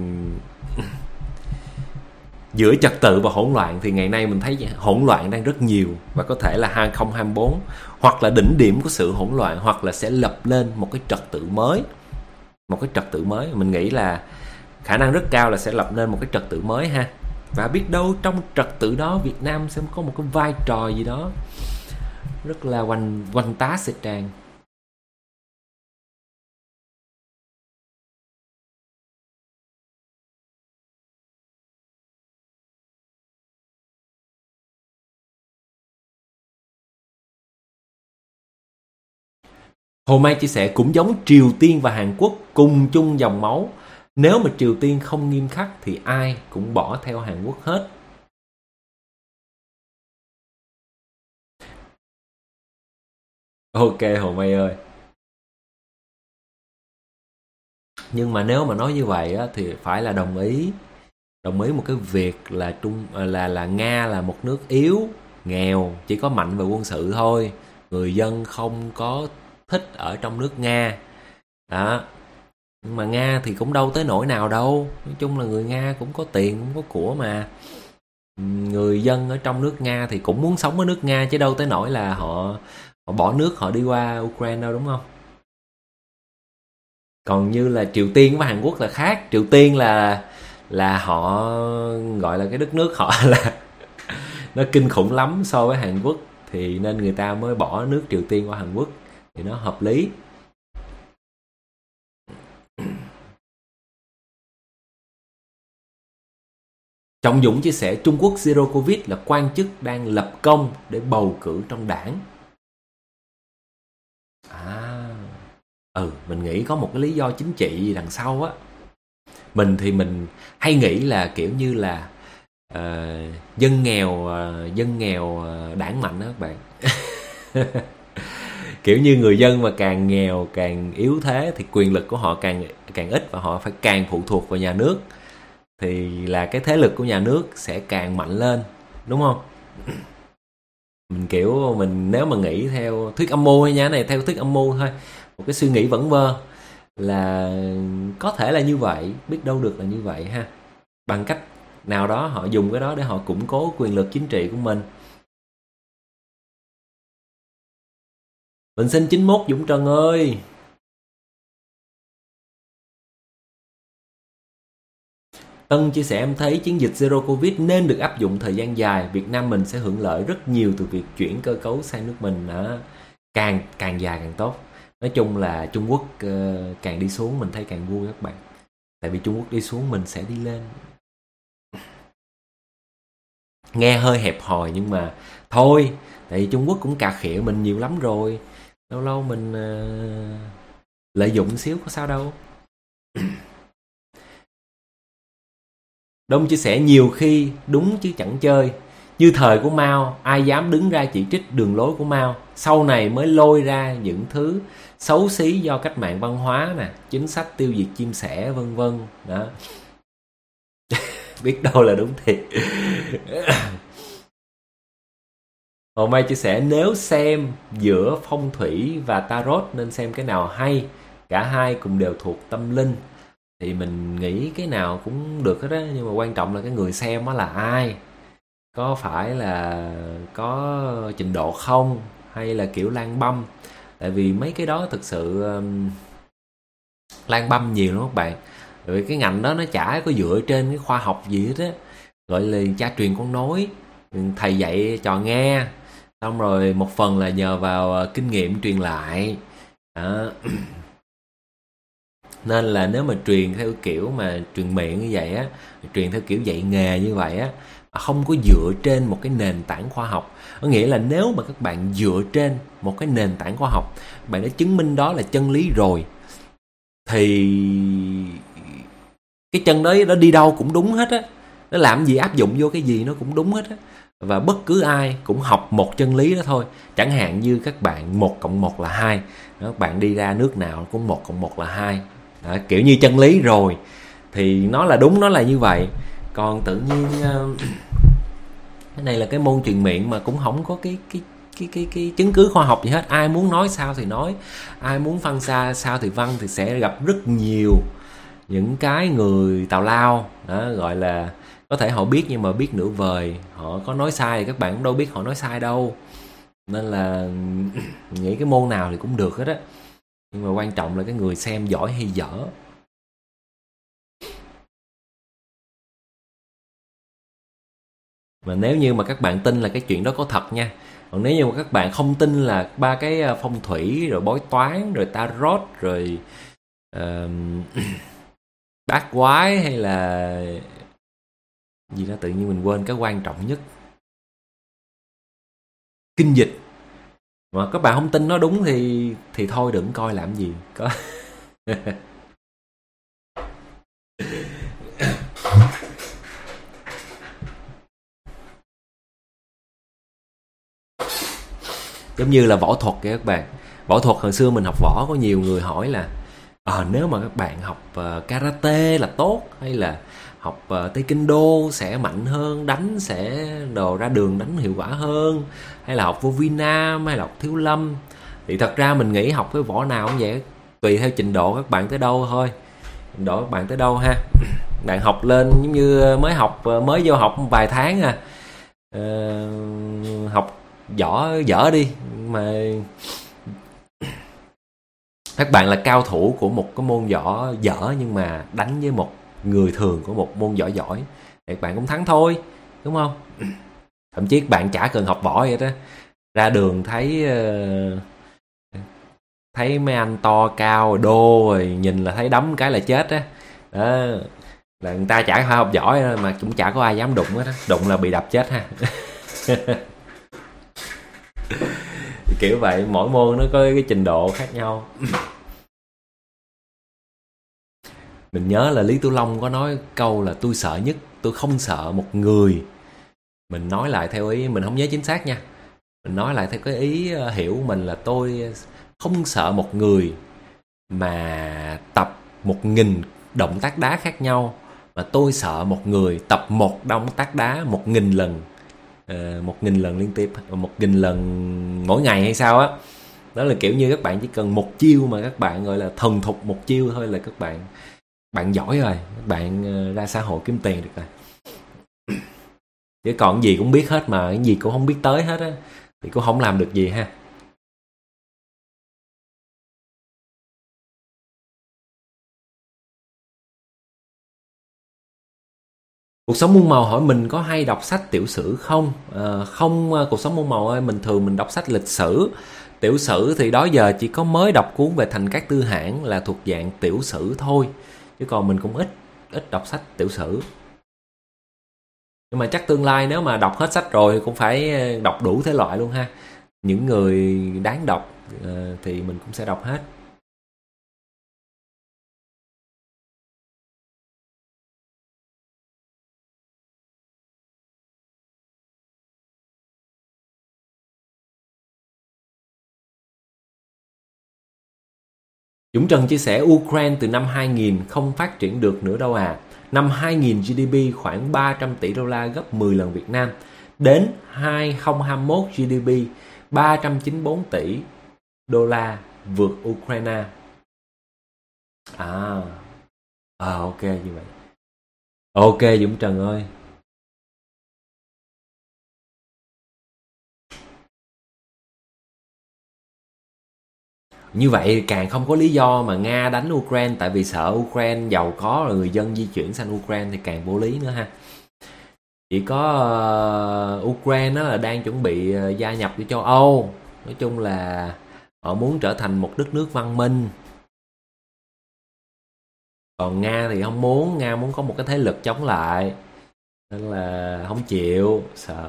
giữa trật tự và hỗn loạn, thì ngày nay mình thấy hỗn loạn đang rất nhiều, và có thể là 2024 hoặc là đỉnh điểm của sự hỗn loạn, hoặc là sẽ lập lên một cái trật tự mới. Một cái trật tự mới, mình nghĩ là khả năng rất cao là sẽ lập nên một cái trật tự mới ha. Và biết đâu trong trật tự đó Việt Nam sẽ có một cái vai trò gì đó rất là oanh tá sẽ tràn. Hồ Mai chia sẻ cũng giống Triều Tiên và Hàn Quốc cùng chung dòng máu. Nếu mà Triều Tiên không nghiêm khắc thì ai cũng bỏ theo Hàn Quốc hết. Ok Hồ Mai ơi. Nhưng mà nếu mà nói như vậy á, thì phải là đồng ý một cái việc là là Nga là một nước yếu, nghèo, chỉ có mạnh về quân sự thôi. Người dân không có thích ở trong nước Nga. Đó. Nhưng mà Nga thì cũng đâu tới nỗi nào đâu. Nói chung là người Nga cũng có tiền, cũng có của mà. Người dân ở trong nước Nga thì cũng muốn sống ở nước Nga, chứ đâu tới nỗi là họ bỏ nước họ đi qua Ukraine đâu, đúng không? Còn như là Triều Tiên với Hàn Quốc là khác. Triều Tiên là họ gọi là cái đất nước họ là nó kinh khủng lắm so với Hàn Quốc, thì nên người ta mới bỏ nước Triều Tiên qua Hàn Quốc, thì nó hợp lý. Trọng Dũng chia sẻ Trung Quốc Zero Covid là quan chức đang lập công để bầu cử trong đảng. Mình nghĩ có một cái lý do chính trị gì đằng sau á. Mình thì mình hay nghĩ là kiểu như là dân nghèo đảng mạnh đó các bạn. Kiểu như người dân mà càng nghèo, càng yếu thế thì quyền lực của họ càng ít, và họ phải càng phụ thuộc vào nhà nước, thì là cái thế lực của nhà nước sẽ càng mạnh lên, đúng không? Mình nếu mà nghĩ theo thuyết âm mưu nha, này theo thuyết âm mưu thôi, một cái suy nghĩ vẩn vơ là có thể là như vậy, biết đâu được là như vậy ha. Bằng cách nào đó họ dùng cái đó để họ củng cố quyền lực chính trị của mình. Mình xin 91 Dũng Trần ơi. Tân chia sẻ em thấy chiến dịch Zero Covid nên được áp dụng thời gian dài. Việt Nam mình sẽ hưởng lợi rất nhiều từ việc chuyển cơ cấu sang nước mình. Đó. Càng dài càng tốt. Nói chung là Trung Quốc càng đi xuống mình thấy càng vui các bạn. Tại vì Trung Quốc đi xuống mình sẽ đi lên. Nghe hơi hẹp hòi nhưng mà thôi. Tại vì Trung Quốc cũng cà khịa mình nhiều lắm rồi. Lâu lâu mình lợi dụng xíu có sao đâu. Đông chia sẻ nhiều khi đúng chứ chẳng chơi. Như thời của Mao, ai dám đứng ra chỉ trích đường lối của Mao. Sau này mới lôi ra những thứ xấu xí do cách mạng văn hóa nè, chính sách tiêu diệt chim sẻ vân vân. Đó. Biết đâu là đúng thiệt. Hồ Mai chia sẻ nếu xem giữa phong thủy và tarot nên xem cái nào hay. Cả hai cùng đều thuộc tâm linh. Thì mình nghĩ cái nào cũng được hết á. Nhưng mà quan trọng là cái người xem đó là ai. Có phải là có trình độ không, hay là kiểu lan băm. Tại vì mấy cái đó thực sự lan băm nhiều lắm các bạn. Rồi cái ngành đó nó chả có dựa trên cái khoa học gì hết á. Gọi là cha truyền con nối, thầy dạy trò nghe. Xong rồi một phần là nhờ vào kinh nghiệm truyền lại đó. Nên là nếu mà truyền theo kiểu mà truyền miệng như vậy á, truyền theo kiểu dạy nghề như vậy á, không có dựa trên một cái nền tảng khoa học. Có nghĩa là nếu mà các bạn dựa trên một cái nền tảng khoa học, bạn đã chứng minh đó là chân lý rồi, thì cái chân đấy nó đi đâu cũng đúng hết á. Nó làm gì áp dụng vô cái gì nó cũng đúng hết á. Và bất cứ ai cũng học một chân lý đó thôi. Chẳng hạn như các bạn 1 cộng 1 là 2. Các bạn đi ra nước nào cũng 1 cộng 1 là 2. Đó, kiểu như chân lý rồi thì nó là đúng, nó là như vậy. Còn tự nhiên cái này là cái môn truyền miệng mà cũng không có cái chứng cứ khoa học gì hết. Ai muốn nói sao thì nói, ai muốn phân xa sao thì phân, thì sẽ gặp rất nhiều những cái người tào lao đó, gọi là có thể họ biết nhưng mà biết nửa vời, họ có nói sai thì các bạn cũng đâu biết họ nói sai đâu, nên là nghĩ cái môn nào thì cũng được hết á, nhưng mà quan trọng là cái người xem giỏi hay dở. Mà nếu như mà các bạn tin là cái chuyện đó có thật nha, còn nếu như mà các bạn không tin là ba cái phong thủy rồi bói toán rồi tarot rồi bát quái hay là gì đó, tự nhiên mình quên cái quan trọng nhất, kinh dịch, mà các bạn không tin nó đúng thì thôi đừng coi làm gì có. Giống như là võ thuật kìa các bạn, võ thuật hồi xưa mình học võ có nhiều người hỏi là nếu mà các bạn học karate là tốt, hay là học taekwondo sẽ mạnh hơn, đánh sẽ đồ ra đường đánh hiệu quả hơn, hay là học vô vi nam hay là học thiếu lâm, thì thật ra mình nghĩ học cái võ nào cũng vậy, tùy theo trình độ các bạn tới đâu thôi, trình độ các bạn tới đâu ha. Bạn học lên giống như mới vô học vài tháng học dở đi mà các bạn là cao thủ của một cái môn võ dở, nhưng mà đánh với một người thường của một môn võ giỏi thì các bạn cũng thắng thôi, đúng không? Thậm chí các bạn chả cần học võ vậy đó, ra đường thấy mấy anh to cao đô rồi nhìn là thấy đấm cái là chết á, đó là người ta chả phải học giỏi mà cũng chả có ai dám đụng hết á, đụng là bị đập chết ha. Kiểu vậy, mỗi môn nó có cái trình độ khác nhau. Mình nhớ là Lý Tú Long có nói câu là tôi sợ nhất, tôi không sợ một người. Mình nói lại theo ý, mình không nhớ chính xác nha, mình nói lại theo cái ý hiểu mình là tôi không sợ một người mà tập 1.000 động tác đá khác nhau, mà tôi sợ một người tập một động tác đá 1.000 lần, 1.000 lần liên tiếp, 1.000 lần mỗi ngày hay sao á. Đó là kiểu như các bạn chỉ cần một chiêu mà các bạn gọi là thuần thục một chiêu thôi là các bạn giỏi rồi, các bạn ra xã hội kiếm tiền được rồi. Chứ còn gì cũng biết hết mà cái gì cũng không biết tới hết á thì cũng không làm được gì ha. Cuộc sống muôn màu hỏi mình có hay đọc sách tiểu sử không? Không, cuộc sống muôn màu ơi, mình thường mình đọc sách lịch sử. Tiểu sử thì đó giờ chỉ có mới đọc cuốn về Thành Cát Tư Hãn là thuộc dạng tiểu sử thôi, chứ còn mình cũng ít đọc sách tiểu sử. Nhưng mà chắc tương lai nếu mà đọc hết sách rồi cũng phải đọc đủ thể loại luôn ha. Những người đáng đọc thì mình cũng sẽ đọc hết. Dũng Trần chia sẻ Ukraine từ năm 2000 không phát triển được nữa đâu à. Năm 2000 GDP khoảng 300 tỷ đô la, gấp 10 lần Việt Nam. Đến 2021 GDP 394 tỷ đô la, vượt Ukraine. Ok như vậy. Ok Dũng Trần ơi. Như vậy càng không có lý do mà Nga đánh Ukraine, tại vì sợ Ukraine giàu có rồi người dân di chuyển sang Ukraine thì càng vô lý nữa ha. Chỉ có Ukraine là đang chuẩn bị gia nhập với châu Âu. Nói chung là họ muốn trở thành một đất nước văn minh. Còn Nga thì không muốn, Nga muốn có một cái thế lực chống lại, nên là không chịu, sợ.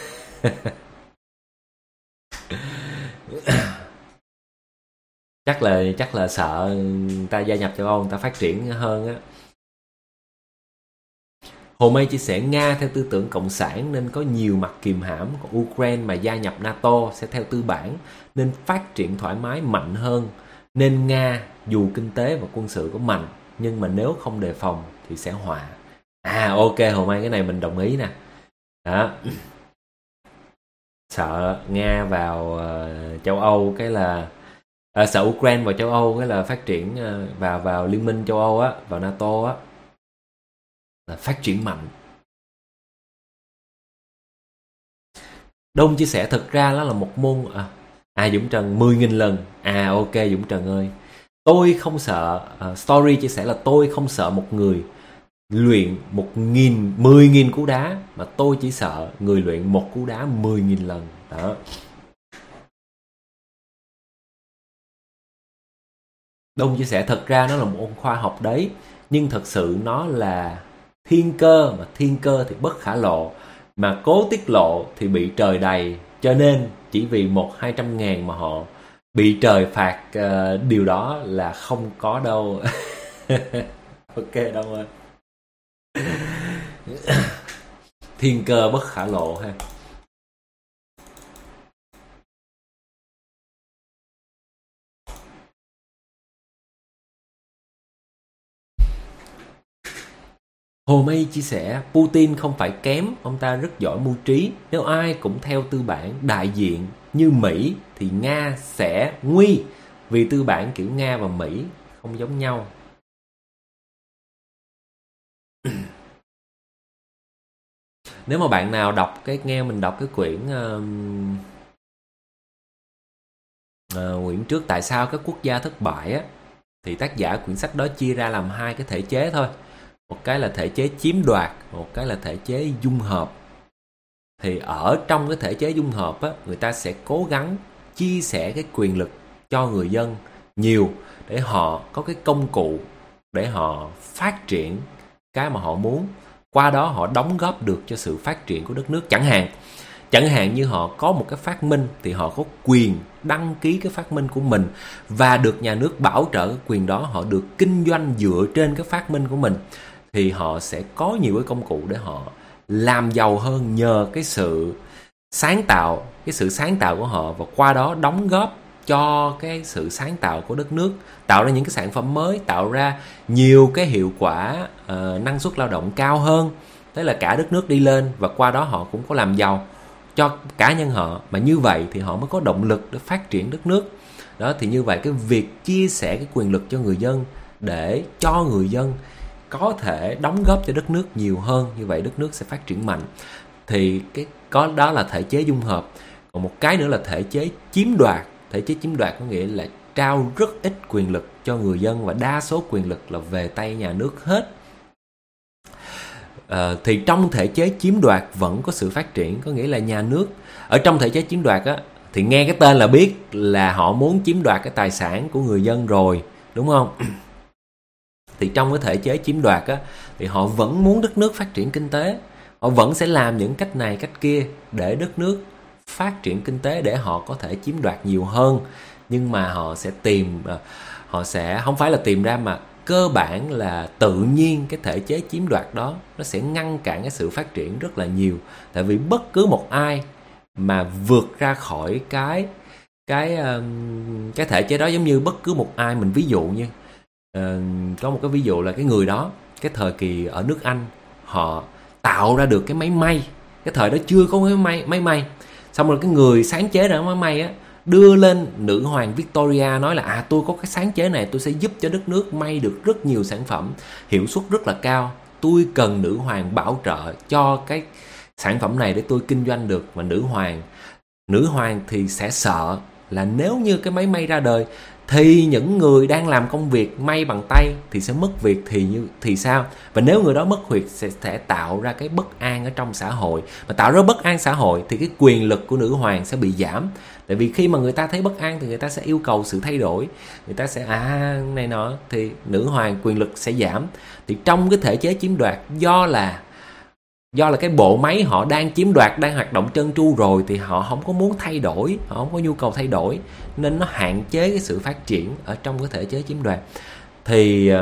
chắc là sợ người ta gia nhập châu Âu, người ta phát triển hơn á. Hồ Mây chia sẻ Nga theo tư tưởng cộng sản nên có nhiều mặt kìm hãm, còn Ukraine mà gia nhập NATO sẽ theo tư bản nên phát triển thoải mái mạnh hơn. Nên Nga dù kinh tế và quân sự có mạnh, nhưng mà nếu không đề phòng thì sẽ hòa. Ok Hồ Mây, cái này mình đồng ý nè. Đó. Sợ Nga vào châu Âu cái là sợ Ukraine vào châu Âu, cái là phát triển vào liên minh châu Âu á, vào NATO á, là phát triển mạnh. Đông chia sẻ thực ra đó là một môn Dũng Trần 10.000 lần. Ok Dũng Trần ơi, tôi không sợ. Story chia sẻ là tôi không sợ một người luyện 10.000 cú đá, mà tôi chỉ sợ người luyện một cú đá 10.000 lần đó. Đông chia sẻ thật ra nó là một môn khoa học đấy, nhưng thật sự nó là thiên cơ, mà thiên cơ thì bất khả lộ, mà cố tiết lộ thì bị trời đầy. Cho nên chỉ vì 100-200 ngàn mà họ bị trời phạt, điều đó là không có đâu. Ok Đông ơi. Thiên cơ bất khả lộ ha. Hồ Mây chia sẻ Putin không phải kém, ông ta rất giỏi mưu trí. Nếu ai cũng theo tư bản đại diện như Mỹ thì Nga sẽ nguy, vì tư bản kiểu Nga và Mỹ không giống nhau. Nếu mà bạn nào nghe mình đọc cái quyển quyển trước Tại sao các quốc gia thất bại á, thì tác giả quyển sách đó chia ra làm hai cái thể chế thôi. Một cái là thể chế chiếm đoạt, một cái là thể chế dung hợp. Thì ở trong cái thể chế dung hợp á, người ta sẽ cố gắng chia sẻ cái quyền lực cho người dân nhiều, để họ có cái công cụ để họ phát triển cái mà họ muốn. Qua đó họ đóng góp được cho sự phát triển của đất nước. Chẳng hạn như họ có một cái phát minh thì họ có quyền đăng ký cái phát minh của mình và được nhà nước bảo trợ cái quyền đó. Họ được kinh doanh dựa trên cái phát minh của mình, thì họ sẽ có nhiều cái công cụ để họ làm giàu hơn nhờ cái sự sáng tạo của họ, và qua đó đóng góp cho cái sự sáng tạo của đất nước, tạo ra những cái sản phẩm mới, tạo ra nhiều cái hiệu quả, năng suất lao động cao hơn. Thế là cả đất nước đi lên, và qua đó họ cũng có làm giàu cho cá nhân họ, mà như vậy thì họ mới có động lực để phát triển đất nước. Đó, thì như vậy cái việc chia sẻ cái quyền lực cho người dân để cho người dân có thể đóng góp cho đất nước nhiều hơn, như vậy đất nước sẽ phát triển mạnh. Thì đó là thể chế dung hợp. Còn một cái nữa là thể chế chiếm đoạt. Thể chế chiếm đoạt có nghĩa là trao rất ít quyền lực cho người dân, và đa số quyền lực là về tay nhà nước hết. Thì trong thể chế chiếm đoạt vẫn có sự phát triển, có nghĩa là nhà nước ở trong thể chế chiếm đoạt á, thì nghe cái tên là biết là họ muốn chiếm đoạt cái tài sản của người dân rồi, đúng không? Thì trong cái thể chế chiếm đoạt á, thì họ vẫn muốn đất nước phát triển kinh tế, họ vẫn sẽ làm những cách này cách kia để đất nước phát triển kinh tế, để họ có thể chiếm đoạt nhiều hơn. Nhưng mà họ sẽ không phải là tìm ra, mà cơ bản là tự nhiên cái thể chế chiếm đoạt đó nó sẽ ngăn cản cái sự phát triển rất là nhiều. Tại vì bất cứ một ai mà vượt ra khỏi cái thể chế đó, giống như bất cứ một ai, mình ví dụ như có một cái ví dụ là cái người đó, cái thời kỳ ở nước Anh, họ tạo ra được cái máy may. Cái thời đó chưa có máy may. Xong rồi cái người sáng chế ra máy may á, đưa lên nữ hoàng Victoria, nói là tôi có cái sáng chế này, tôi sẽ giúp cho đất nước may được rất nhiều sản phẩm, hiệu suất rất là cao, tôi cần nữ hoàng bảo trợ cho cái sản phẩm này để tôi kinh doanh được. Mà nữ hoàng thì sẽ sợ là nếu như cái máy may ra đời thì những người đang làm công việc may bằng tay thì sẽ mất việc, thì sao? Và nếu người đó mất việc sẽ tạo ra cái bất an ở trong xã hội. Mà tạo ra bất an xã hội thì cái quyền lực của nữ hoàng sẽ bị giảm. Tại vì khi mà người ta thấy bất an thì người ta sẽ yêu cầu sự thay đổi, người ta sẽ này nọ, thì nữ hoàng quyền lực sẽ giảm. Thì trong cái thể chế chiếm đoạt, do là cái bộ máy họ đang chiếm đoạt, đang hoạt động trơn tru rồi, thì họ không có muốn thay đổi, họ không có nhu cầu thay đổi, nên nó hạn chế cái sự phát triển ở trong cái thể chế chiếm đoạt. Thì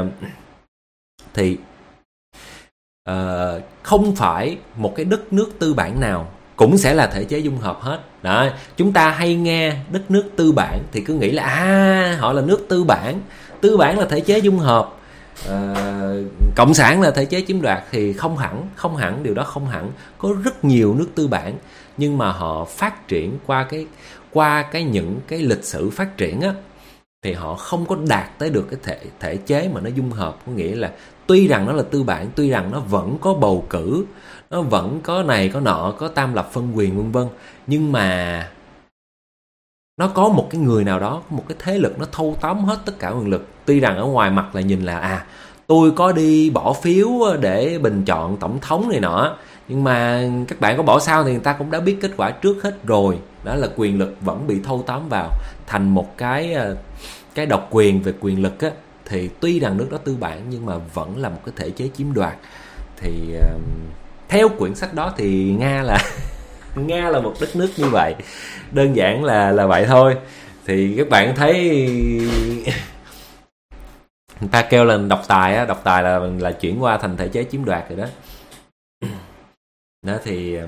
không phải một cái đất nước tư bản nào cũng sẽ là thể chế dung hợp hết. Đó, chúng ta hay nghe đất nước tư bản thì cứ nghĩ là họ là nước tư bản là thể chế dung hợp. Cộng sản là thể chế chiếm đoạt, thì không hẳn, điều đó không hẳn. Có rất nhiều nước tư bản, nhưng mà họ phát triển qua những cái lịch sử phát triển á, thì họ không có đạt tới được cái thể chế mà nó dung hợp. Có nghĩa là tuy rằng nó là tư bản, tuy rằng nó vẫn có bầu cử, nó vẫn có này có nọ, có tam lập phân quyền vân vân, nhưng mà nó có một cái người nào đó, một cái thế lực nó thâu tóm hết tất cả quyền lực. Tuy rằng ở ngoài mặt là nhìn là tôi có đi bỏ phiếu để bình chọn tổng thống này nọ, nhưng mà các bạn có bỏ sao thì người ta cũng đã biết kết quả trước hết rồi. Đó là quyền lực vẫn bị thâu tóm vào thành một cái độc quyền về quyền lực á. Thì tuy rằng nước đó tư bản nhưng mà vẫn là một cái thể chế chiếm đoạt. Thì theo quyển sách đó thì Nga là một đất nước như vậy, đơn giản là vậy thôi. Thì các bạn thấy người ta kêu là độc tài là chuyển qua thành thể chế chiếm đoạt rồi đó. Đó thì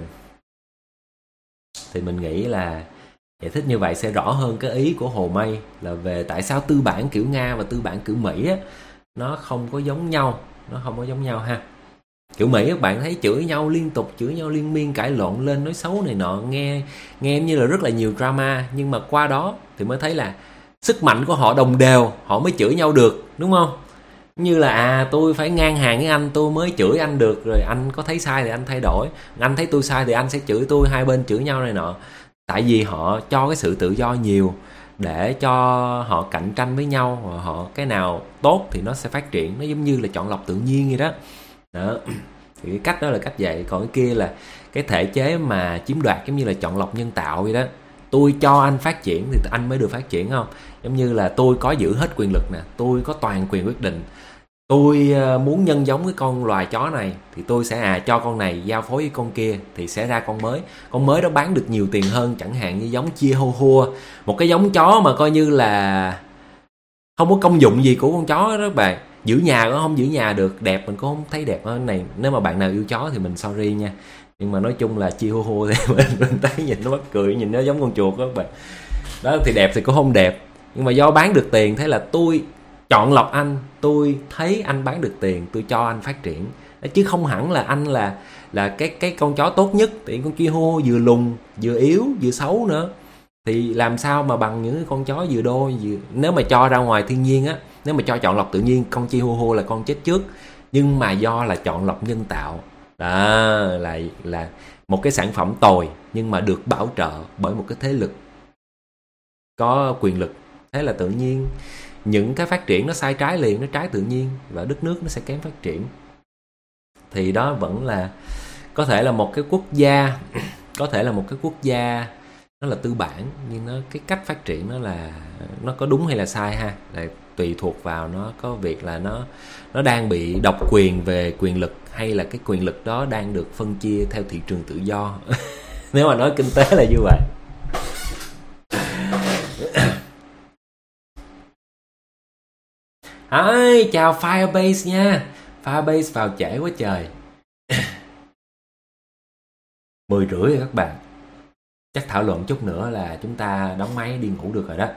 mình nghĩ là giải thích như vậy sẽ rõ hơn cái ý của Hồ Mây là về tại sao tư bản kiểu Nga và tư bản kiểu Mỹ á, nó không có giống nhau ha. Kiểu Mỹ các bạn thấy chửi nhau liên tục, chửi nhau liên miên, cãi lộn lên nói xấu này nọ, nghe như là rất là nhiều drama, nhưng mà qua đó thì mới thấy là sức mạnh của họ đồng đều, họ mới chửi nhau được, đúng không? Như là tôi phải ngang hàng với anh tôi mới chửi anh được, rồi anh có thấy sai thì anh thay đổi, anh thấy tôi sai thì anh sẽ chửi tôi, hai bên chửi nhau này nọ. Tại vì họ cho cái sự tự do nhiều để cho họ cạnh tranh với nhau, và họ cái nào tốt thì nó sẽ phát triển, nó giống như là chọn lọc tự nhiên vậy đó. Thì cái cách đó là cách vậy, còn cái kia là cái thể chế mà chiếm đoạt, giống như là chọn lọc nhân tạo vậy đó. Tôi cho anh phát triển thì anh mới được phát triển, không? Giống như là tôi có giữ hết quyền lực nè, tôi có toàn quyền quyết định. Tôi muốn nhân giống cái con loài chó này thì tôi sẽ cho con này giao phối với con kia thì sẽ ra con mới đó bán được nhiều tiền hơn, chẳng hạn như giống Chihuahua, một cái giống chó mà coi như là không có công dụng gì của con chó đó các bạn. Giữ nhà cũng không giữ nhà được, đẹp mình cũng không thấy đẹp hơn này. Nếu mà bạn nào yêu chó thì mình sorry nha, nhưng mà nói chung là Chihuahua thì mình thấy nhìn nó mắc cười, nhìn nó giống con chuột đó các bạn. Đó thì đẹp thì cũng không đẹp, nhưng mà do bán được tiền, thế là tôi chọn lọc anh, tôi thấy anh bán được tiền, tôi cho anh phát triển. Chứ không hẳn là anh là cái con chó tốt nhất. Thì con Chihuahua vừa lùn, vừa yếu, vừa xấu nữa, thì làm sao mà bằng những con chó vừa đôi nếu mà cho ra ngoài thiên nhiên á. Nếu mà cho chọn lọc tự nhiên, con Chihuahua là con chết trước, nhưng mà do là chọn lọc nhân tạo, đó là một cái sản phẩm tồi nhưng mà được bảo trợ bởi một cái thế lực có quyền lực. Thế là tự nhiên những cái phát triển nó sai trái liền, nó trái tự nhiên, và đất nước nó sẽ kém phát triển. Thì đó vẫn là có thể là một cái quốc gia nó là tư bản, nhưng cái cách phát triển nó có đúng hay là sai ha, là tùy thuộc vào nó có việc là nó đang bị độc quyền về quyền lực, hay là cái quyền lực đó đang được phân chia theo thị trường tự do. Nếu mà nói kinh tế là như vậy. Chào Firebase nha. Firebase vào trễ quá trời. 10 rưỡi rồi các bạn. Chắc thảo luận chút nữa là chúng ta đóng máy đi ngủ được rồi đó.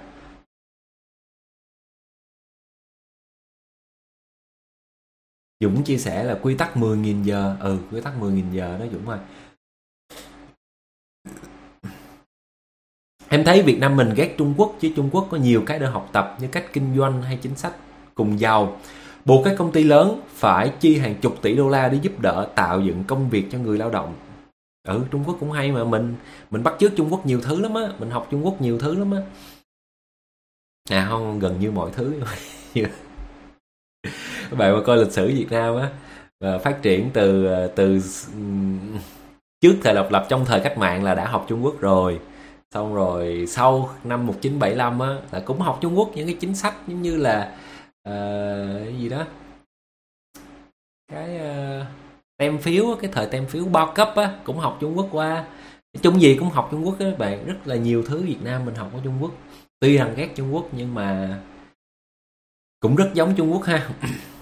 Dũng chia sẻ là quy tắc 10.000 giờ. Quy tắc 10.000 giờ đó Dũng ơi. Em thấy Việt Nam mình ghét Trung Quốc, chứ Trung Quốc có nhiều cái để học tập, như cách kinh doanh hay chính sách cùng giàu. Buộc các công ty lớn phải chi hàng chục tỷ đô la để giúp đỡ tạo dựng công việc cho người lao động. Trung Quốc cũng hay mà, mình bắt chước Trung Quốc nhiều thứ lắm á, mình học Trung Quốc nhiều thứ lắm á. Không, gần như mọi thứ. Các bạn mà coi lịch sử Việt Nam á, và phát triển từ trước thời độc lập, trong thời cách mạng là đã học Trung Quốc rồi. Xong rồi sau năm 1975 á là cũng học Trung Quốc những cái chính sách giống như là gì đó, cái tem phiếu, cái thời tem phiếu bao cấp á, cũng học Trung Quốc qua. Chung gì cũng học Trung Quốc á các bạn, rất là nhiều thứ Việt Nam mình học ở Trung Quốc. Tuy rằng ghét Trung Quốc nhưng mà cũng rất giống Trung Quốc ha.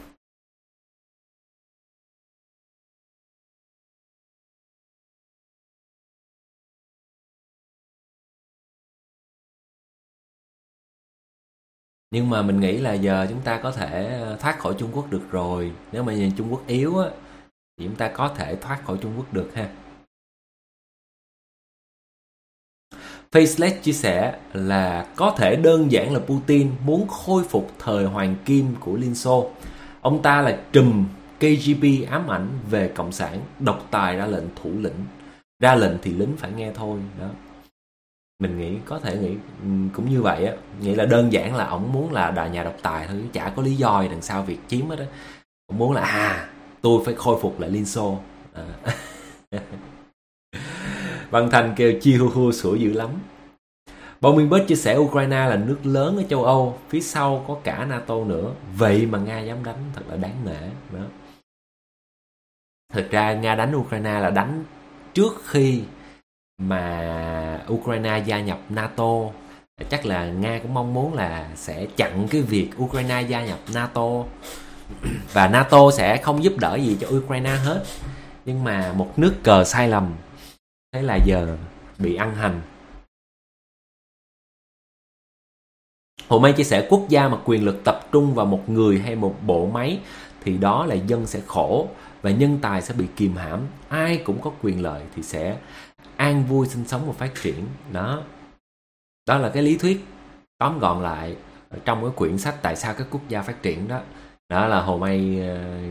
Nhưng mà mình nghĩ là giờ chúng ta có thể thoát khỏi Trung Quốc được rồi. Nếu mà nhìn Trung Quốc yếu á, thì chúng ta có thể thoát khỏi Trung Quốc được ha. Faceless chia sẻ là có thể đơn giản là Putin muốn khôi phục thời hoàng kim của Liên Xô. Ông ta là trùm KGB ám ảnh về cộng sản, độc tài ra lệnh thủ lĩnh. Ra lệnh thì lính phải nghe thôi. Đó. Mình nghĩ có thể nghĩ cũng như vậy á. Nghĩa là đơn giản là ông muốn là nhà độc tài thôi, chả có lý do gì đằng sau việc chiếm hết á. Ông muốn là tôi phải khôi phục lại Liên Xô. Văn Thành kêu chi hu hu sủa dữ lắm. Bao Minh Bớt chia sẻ Ukraine là nước lớn ở châu Âu, phía sau có cả NATO nữa, vậy mà Nga dám đánh, thật là đáng nể. Đó. Thực ra Nga đánh Ukraine là đánh trước khi mà Ukraine gia nhập NATO. Chắc là Nga cũng mong muốn là sẽ chặn cái việc Ukraine gia nhập NATO, và NATO sẽ không giúp đỡ gì cho Ukraine hết. Nhưng mà một nước cờ sai lầm, thế là giờ bị ăn hành. Hồ May chia sẻ quốc gia mà quyền lực tập trung vào một người hay một bộ máy thì đó là dân sẽ khổ và nhân tài sẽ bị kìm hãm. Ai cũng có quyền lợi thì sẽ an vui sinh sống và phát triển. Đó là cái lý thuyết tóm gọn lại trong cái quyển sách Tại sao các quốc gia phát triển đó. Đó là Hồ May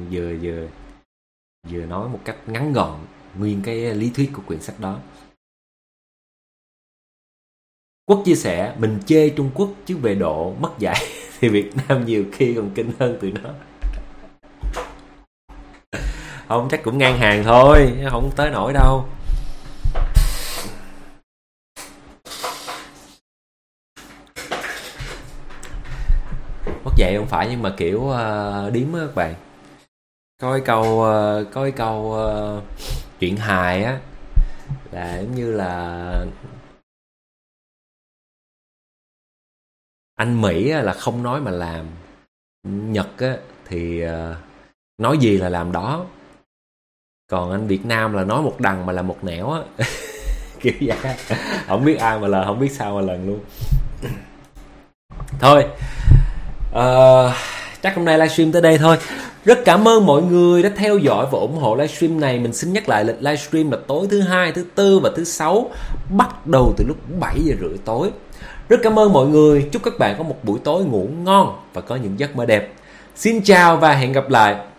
vừa nói một cách ngắn gọn nguyên cái lý thuyết của quyển sách đó. Quốc chia sẻ mình chê Trung Quốc chứ về độ mất dạy thì Việt Nam nhiều khi còn kinh hơn tụi nó. Không, chắc cũng ngang hàng thôi, không tới nổi đâu. Mất dạy không phải, nhưng mà kiểu điếm á các bạn. Có cái câu chuyện hài á, là giống như là anh Mỹ là không nói mà làm, Nhật á thì nói gì là làm đó, còn anh Việt Nam là nói một đằng mà làm một nẻo á. Kiểu vậy, không biết ai mà lần, không biết sao mà lần luôn. Thôi chắc hôm nay livestream tới đây thôi. Rất cảm ơn mọi người đã theo dõi và ủng hộ livestream này. Mình xin nhắc lại lịch livestream là tối thứ Hai, thứ Tư và thứ Sáu, bắt đầu từ lúc 7 giờ rưỡi tối. Rất cảm ơn mọi người. Chúc các bạn có một buổi tối ngủ ngon và có những giấc mơ đẹp. Xin chào và hẹn gặp lại.